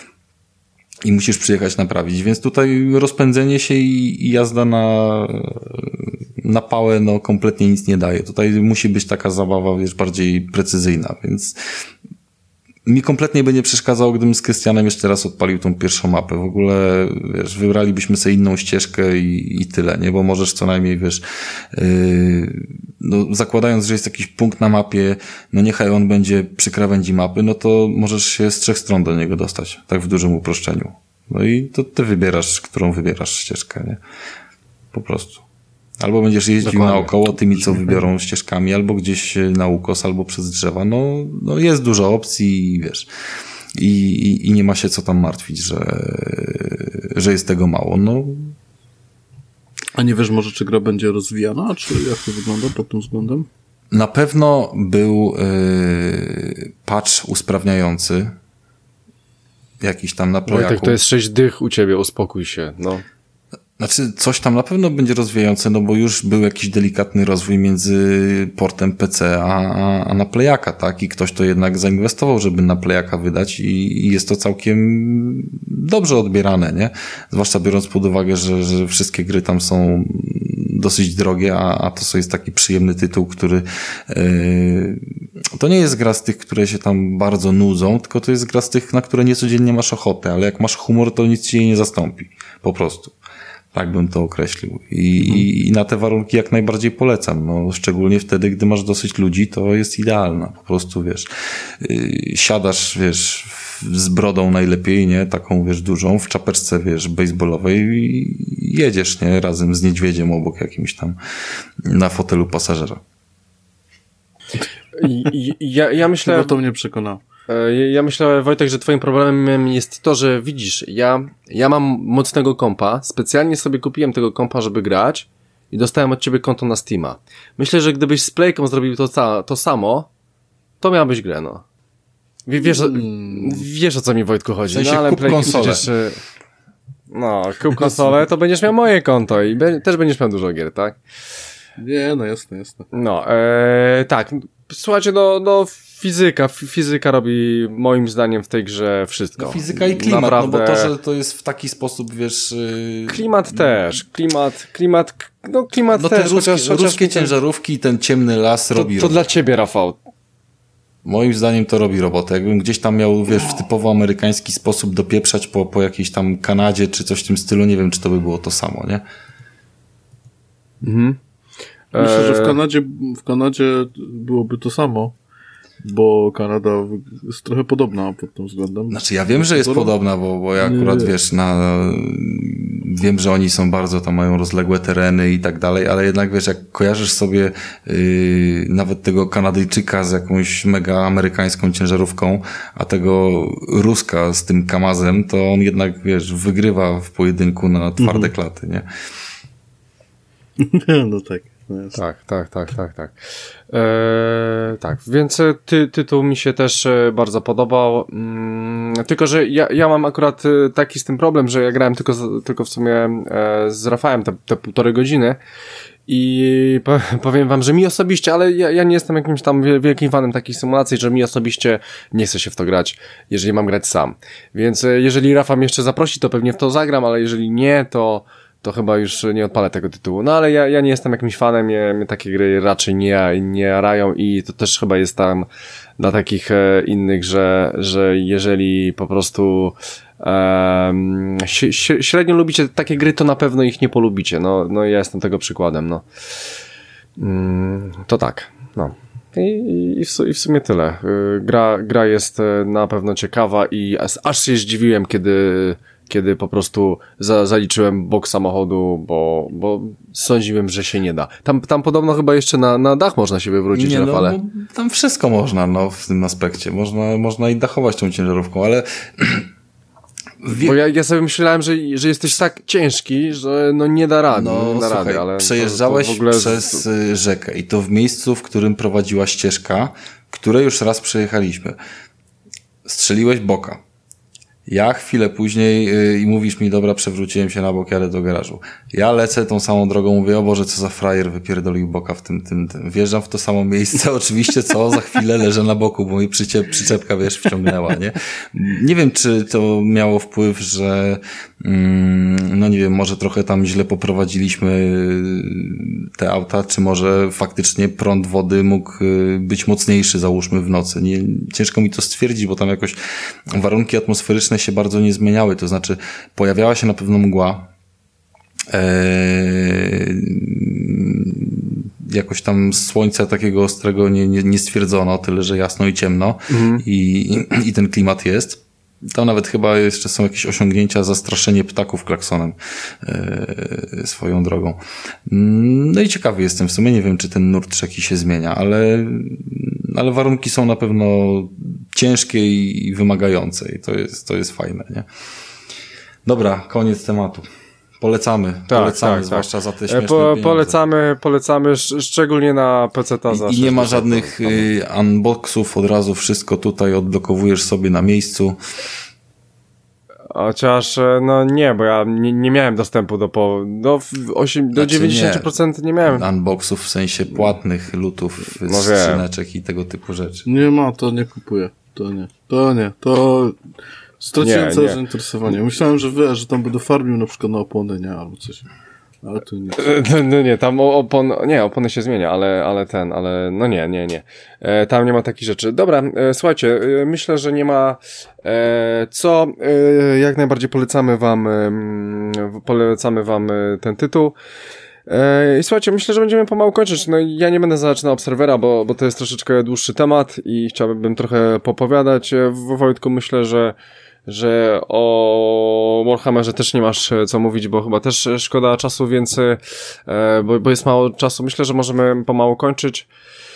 I musisz przyjechać naprawić, więc tutaj rozpędzenie się i, i jazda na, na pałę no kompletnie nic nie daje. Tutaj musi być taka zabawa, wiesz, bardziej precyzyjna, więc mi kompletnie by nie przeszkadzało, gdybym z Krystianem jeszcze raz odpalił tą pierwszą mapę. W ogóle, wiesz, wybralibyśmy sobie inną ścieżkę i, i tyle, nie? Bo możesz co najmniej, wiesz, yy, no, zakładając, że jest jakiś punkt na mapie, no niechaj on będzie przy krawędzi mapy, no to możesz się z trzech stron do niego dostać, tak w dużym uproszczeniu. No i to ty wybierasz, którą wybierasz ścieżkę, nie? Po prostu. Albo będziesz jeździł Dokładnie. naokoło tymi, co wybiorą ścieżkami, albo gdzieś na ukos, albo przez drzewa. No, no jest dużo opcji, wiesz. I, i, i nie ma się co tam martwić, że, że jest tego mało. No. A nie wiesz może, czy gra będzie rozwijana, czy jak to wygląda pod tym względem? Na pewno był yy, patch usprawniający. Jakiś tam na playaku. Wojtek, to jest sześć dych u ciebie, uspokój się, no. Znaczy, coś tam na pewno będzie rozwijające, no bo już był jakiś delikatny rozwój między portem P C a, a, a na Playaka, tak? I ktoś to jednak zainwestował, żeby na Playaka wydać i, i jest to całkiem dobrze odbierane, nie? Zwłaszcza biorąc pod uwagę, że, że wszystkie gry tam są dosyć drogie, a, a to jest taki przyjemny tytuł, który yy, to nie jest gra z tych, które się tam bardzo nudzą, tylko to jest gra z tych, na które niecodziennie masz ochotę, ale jak masz humor, to nic ci jej nie zastąpi. Po prostu. Tak bym to określił. I, hmm. i, i na te warunki jak najbardziej polecam. No, szczególnie wtedy, gdy masz dosyć ludzi, to jest idealna. Po prostu, wiesz, yy, siadasz, wiesz, z brodą najlepiej, nie? Taką, wiesz, dużą, w czapeczce, wiesz, baseballowej i jedziesz, nie? Razem z niedźwiedziem obok jakimś tam na fotelu pasażera. I, i, ja, ja myślę... Chyba to mnie przekonało. Ja myślę, Wojtek, że twoim problemem jest to, że widzisz, ja, ja mam mocnego kompa, specjalnie sobie kupiłem tego kompa, żeby grać i dostałem od ciebie konto na Steama. Myślę, że gdybyś z Playką zrobił to, to samo, to miałbyś grę, no. W, wiesz, hmm. wiesz o co mi, Wojtku, chodzi. W sensie no, ale kup Playki konsolę. przecież... No, kup konsolę, to będziesz miał moje konto i be, też będziesz miał dużo gier, tak? Nie, no jasne, jasne. No, e, tak. Słuchajcie, no, no fizyka, fizyka robi moim zdaniem w tej grze wszystko. No, fizyka i klimat, Naprawdę... no bo to, że to jest w taki sposób, wiesz... Yy... Klimat też, klimat, klimat, no klimat no, też. No te ruskie, chociaż, ruskie ten... ciężarówki i ten ciemny las to, robi To robotę. dla ciebie, Rafał. Moim zdaniem to robi robotę. Jakbym gdzieś tam miał, wiesz, w typowo amerykański sposób dopieprzać po, po jakiejś tam Kanadzie czy coś w tym stylu, nie wiem, czy to by było to samo, nie? Mhm. Myślę, że w Kanadzie, w Kanadzie byłoby to samo, bo Kanada jest trochę podobna pod tym względem. Znaczy ja wiem, że jest podobna, bo, bo ja akurat, nie. wiesz, na, wiem, że oni są bardzo, tam mają rozległe tereny i tak dalej, ale jednak, wiesz, jak kojarzysz sobie yy, nawet tego Kanadyjczyka z jakąś mega amerykańską ciężarówką, a tego Ruska z tym Kamazem, to on jednak, wiesz, wygrywa w pojedynku na twarde mhm. klaty, nie? No tak. Tak, tak, tak, tak, tak. Eee, tak, więc ty, tytuł mi się też bardzo podobał, mm, tylko, że ja, ja mam akurat taki z tym problem, że ja grałem tylko, tylko w sumie e, z Rafałem te, te półtorej godziny i po, powiem wam, że mi osobiście, ale ja, ja nie jestem jakimś tam wielkim fanem takich symulacji, że mi osobiście nie chce się w to grać, jeżeli mam grać sam. Więc jeżeli Rafa mnie jeszcze zaprosi, to pewnie w to zagram, ale jeżeli nie, to to chyba już nie odpalę tego tytułu. No ale ja, ja nie jestem jakimś fanem, mnie, mnie takie gry raczej nie, nie jarają i to też chyba jest tam dla takich e, innych, że, że jeżeli po prostu e, średnio lubicie takie gry, to na pewno ich nie polubicie. No, no ja jestem tego przykładem. No. Mm, to tak. No. I, i, w, I w sumie tyle. Gra, gra jest na pewno ciekawa i aż się zdziwiłem, kiedy kiedy po prostu za, zaliczyłem bok samochodu, bo, bo sądziłem, że się nie da. Tam, tam podobno chyba jeszcze na, na dach można się wywrócić, nie, Rafale. No, no, tam wszystko można, no, w tym aspekcie. Można, można i dachować tą ciężarówką, ale... Wie... Bo ja, ja sobie myślałem, że, że jesteś tak ciężki, że no nie da rady. No, nie da słuchaj, rady, ale przejeżdżałeś to, to w ogóle... przez rzekę i to w miejscu, w którym prowadziła ścieżka, które już raz przejechaliśmy. Strzeliłeś boka. Ja chwilę później yy, i mówisz mi, dobra, przewróciłem się na bok, jadę do garażu. Ja lecę tą samą drogą, mówię, o Boże, co za frajer wypierdolił boka w tym, tym, tym. Wjeżdżam w to samo miejsce, oczywiście, co za chwilę leżę na boku, bo mi przycie, przyczepka, wiesz, wciągnęła, nie? Nie wiem, czy to miało wpływ, że no nie wiem, może trochę tam źle poprowadziliśmy te auta, czy może faktycznie prąd wody mógł być mocniejszy, załóżmy w nocy. Nie, ciężko mi to stwierdzić, bo tam jakoś warunki atmosferyczne się bardzo nie zmieniały, to znaczy pojawiała się na pewno mgła, eee, jakoś tam słońca takiego ostrego nie, nie, nie stwierdzono, tyle że jasno i ciemno mhm. i, i, i ten klimat jest. Tam nawet chyba jeszcze są jakieś osiągnięcia, zastraszenie ptaków klaksonem yy, swoją drogą. No i ciekawy jestem w sumie, nie wiem czy ten nurt rzeki się zmienia, ale, ale warunki są na pewno ciężkie i wymagające i to jest, to jest fajne, nie? Dobra, koniec tematu. Polecamy, tak, polecamy, tak, zwłaszcza tak. za te śmieszne po, Polecamy, polecamy sz- szczególnie na peceta za I, i nie ma żadnych y, unboxów, od razu wszystko tutaj odblokowujesz sobie na miejscu. Chociaż, no nie, bo ja nie, nie miałem dostępu do po, do, osiem, do znaczy dziewięćdziesiąt procent nie, nie miałem. Unboxów w sensie płatnych, lutów, no skrzyneczek i tego typu rzeczy. Nie ma, to nie kupuję. To nie, to nie, to... Straciłem całe zainteresowanie. Myślałem, że wiesz, że tam będę farmił na przykład na opony, nie? Albo coś. Ale to nie. No, no nie, tam opon, nie, opony się zmienia, ale, ale ten, ale no nie, nie, nie. E, tam nie ma takich rzeczy. Dobra, e, słuchajcie, e, myślę, że nie ma e, co, e, jak najbardziej polecamy wam, e, polecamy wam ten tytuł. I słuchajcie, myślę, że będziemy pomału kończyć. No ja nie będę zaczynał Obserwera, bo, bo to jest troszeczkę dłuższy temat i chciałbym trochę popowiadać. W Wojtku myślę, że że o Warhammerze też nie masz co mówić, bo chyba też szkoda czasu, więc bo, bo jest mało czasu. Myślę, że możemy pomału kończyć.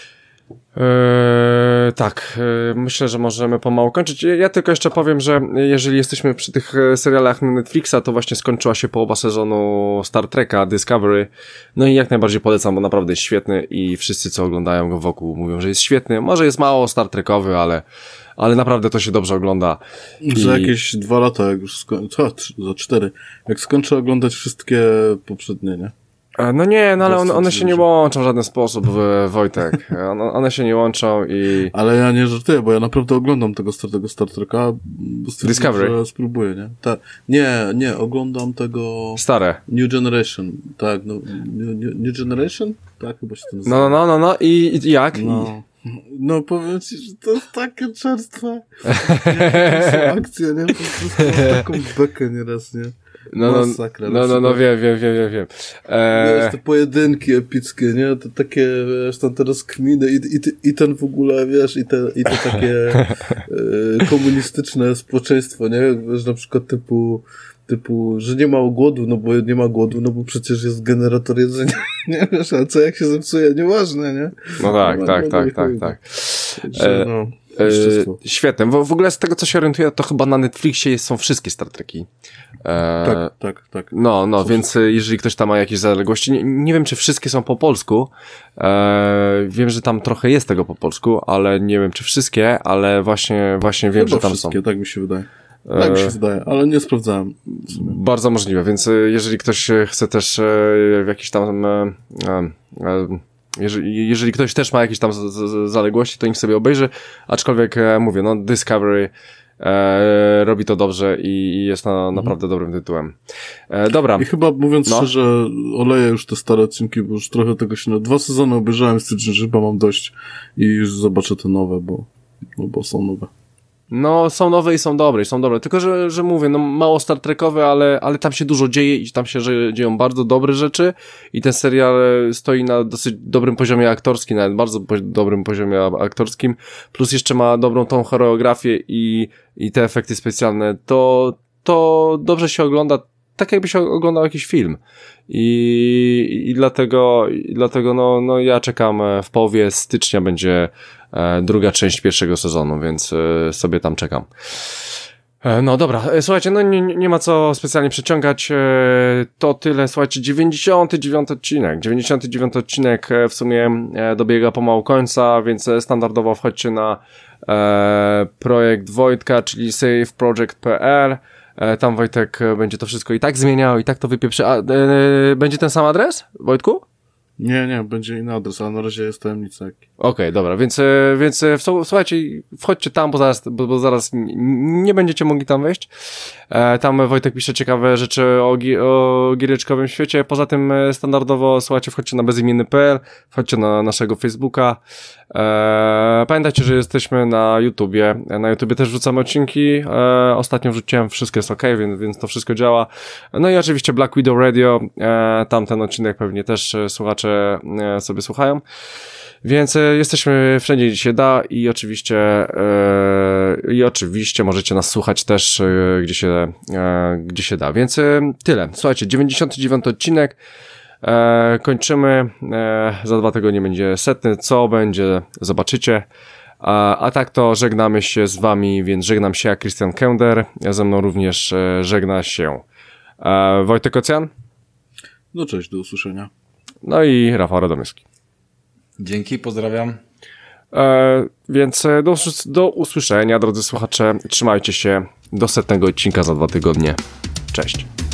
Eee, tak, eee, myślę, że możemy pomału kończyć. Ja tylko jeszcze powiem, że jeżeli jesteśmy przy tych serialach na Netflixa, to właśnie skończyła się połowa sezonu Star Treka Discovery, no i jak najbardziej polecam, bo naprawdę jest świetny i wszyscy, co oglądają go wokół, mówią, że jest świetny. Może jest mało Star Trekowy, ale ale naprawdę to się dobrze ogląda. I... Za jakieś dwa lata, jak już skończę, za cztery, jak skończę oglądać wszystkie poprzednie, nie? No nie, no ale one, one się nie łączą w żaden sposób, Wojtek. One, one się nie łączą i... Ale ja nie żartuję, bo ja naprawdę oglądam tego, tego Star Treka, bo Discovery? Że spróbuję, nie? Ta, nie, nie, oglądam tego... Stare. New Generation, tak, no, New, New Generation? Tak, chyba się to nazywa. No, no, no, no, i, i jak? No. No powiem ci, że to jest takie czerstwe. Nie, akcja, nie? Po prostu mam taką bekę nieraz, nie? No, no, Masakra, no, no, no, wiem, wiem, wiem, wiem, wiem. Eee... Wiesz, te pojedynki epickie, nie? To takie, wiesz, tam teraz kminy i, i, i ten w ogóle, wiesz, i te, i te takie e, komunistyczne społeczeństwo, nie? Wiesz, na przykład typu typu, że nie ma głodu, no bo nie ma głodu, no bo przecież jest generator jedzenia, nie wiesz, a co jak się zepsuje, nieważne, nie? No tak, no, tak, no, tak, tak, tak. E, no, e, świetnie. W, w ogóle z tego, co się orientuję, to chyba na Netflixie są wszystkie Star Treki. E, tak, tak, tak. No, no, są więc wszystkie. Jeżeli ktoś tam ma jakieś zaległości, nie, nie wiem, czy wszystkie są po polsku. E, wiem, że tam trochę jest tego po polsku, ale nie wiem, czy wszystkie, ale właśnie, właśnie wiem, chyba że tam wszystkie, są. tak mi się wydaje. Tak mi się wydaje, ale nie sprawdzałem. Bardzo możliwe, więc jeżeli ktoś chce też w jakiś tam jeżeli, jeżeli ktoś też ma jakieś tam z, z, zaległości, to niech sobie obejrzy, aczkolwiek mówię, no Discovery e, robi to dobrze i, i jest na, mhm. naprawdę dobrym tytułem. E, dobra. I chyba mówiąc no. szczerze, oleję już te stare odcinki, bo już trochę tego się... No, dwa sezony obejrzałem, stwierdziłem, że chyba mam dość i już zobaczę te nowe, bo, no, bo są nowe. No, są nowe i są dobre, i są dobre. Tylko, że, że mówię, no mało Star Trekowe, ale, ale tam się dużo dzieje i tam się że dzieją bardzo dobre rzeczy i ten serial stoi na dosyć dobrym poziomie aktorskim, nawet bardzo po, dobrym poziomie aktorskim, plus jeszcze ma dobrą tą choreografię i, i te efekty specjalne. To, to dobrze się ogląda, tak jakby się oglądał jakiś film. I, i dlatego, i dlatego no, no ja czekam, w połowie stycznia będzie e, druga część pierwszego sezonu, więc e, sobie tam czekam. E, no dobra, e, słuchajcie, no nie, nie ma co specjalnie przeciągać, e, to tyle, słuchajcie, dziewięćdziesiąty dziewiąty odcinek, dziewięćdziesiąty dziewiąty odcinek e, w sumie e, dobiega pomału końca, więc standardowo wchodźcie na e, projekt Wojtka, czyli save project kropka p l. Tam Wojtek będzie to wszystko i tak zmieniał, i tak to wypieprzy. A e, będzie ten sam adres, Wojtku? Nie, nie, będzie inny adres, ale na razie jest tajemnica. Okej, okay, dobra, więc, więc słuchajcie, wchodźcie tam, bo zaraz, bo, bo zaraz nie będziecie mogli tam wejść. E, tam Wojtek pisze ciekawe rzeczy o, o giereczkowym świecie. Poza tym standardowo, słuchajcie, wchodźcie na bezimienny kropka p l, wchodźcie na naszego Facebooka. E, pamiętajcie, że jesteśmy na YouTubie. Na YouTubie też wrzucamy odcinki. E, ostatnio wrzuciłem, wszystko jest okej, okay, więc, więc to wszystko działa. No i oczywiście Black Widow Radio. E, tam ten odcinek pewnie też słuchacze sobie słuchają, więc jesteśmy wszędzie, gdzie się da i oczywiście yy, i oczywiście możecie nas słuchać też yy, gdzie się yy, gdzie się da, więc yy, tyle. Słuchajcie, dziewięćdziesiąty dziewiąty odcinek, yy, kończymy, yy, za dwa tygodnie będzie setny, co będzie, zobaczycie. A, a tak to żegnamy się z wami, więc żegnam się ja, Christian Kender, ze mną również yy, żegna się yy, Wojtek Ocjan. No cześć, do usłyszenia. No i Rafał Radomyski. Dzięki, pozdrawiam. E, więc do, do usłyszenia, drodzy słuchacze. Trzymajcie się. Do setnego odcinka za dwa tygodnie. Cześć.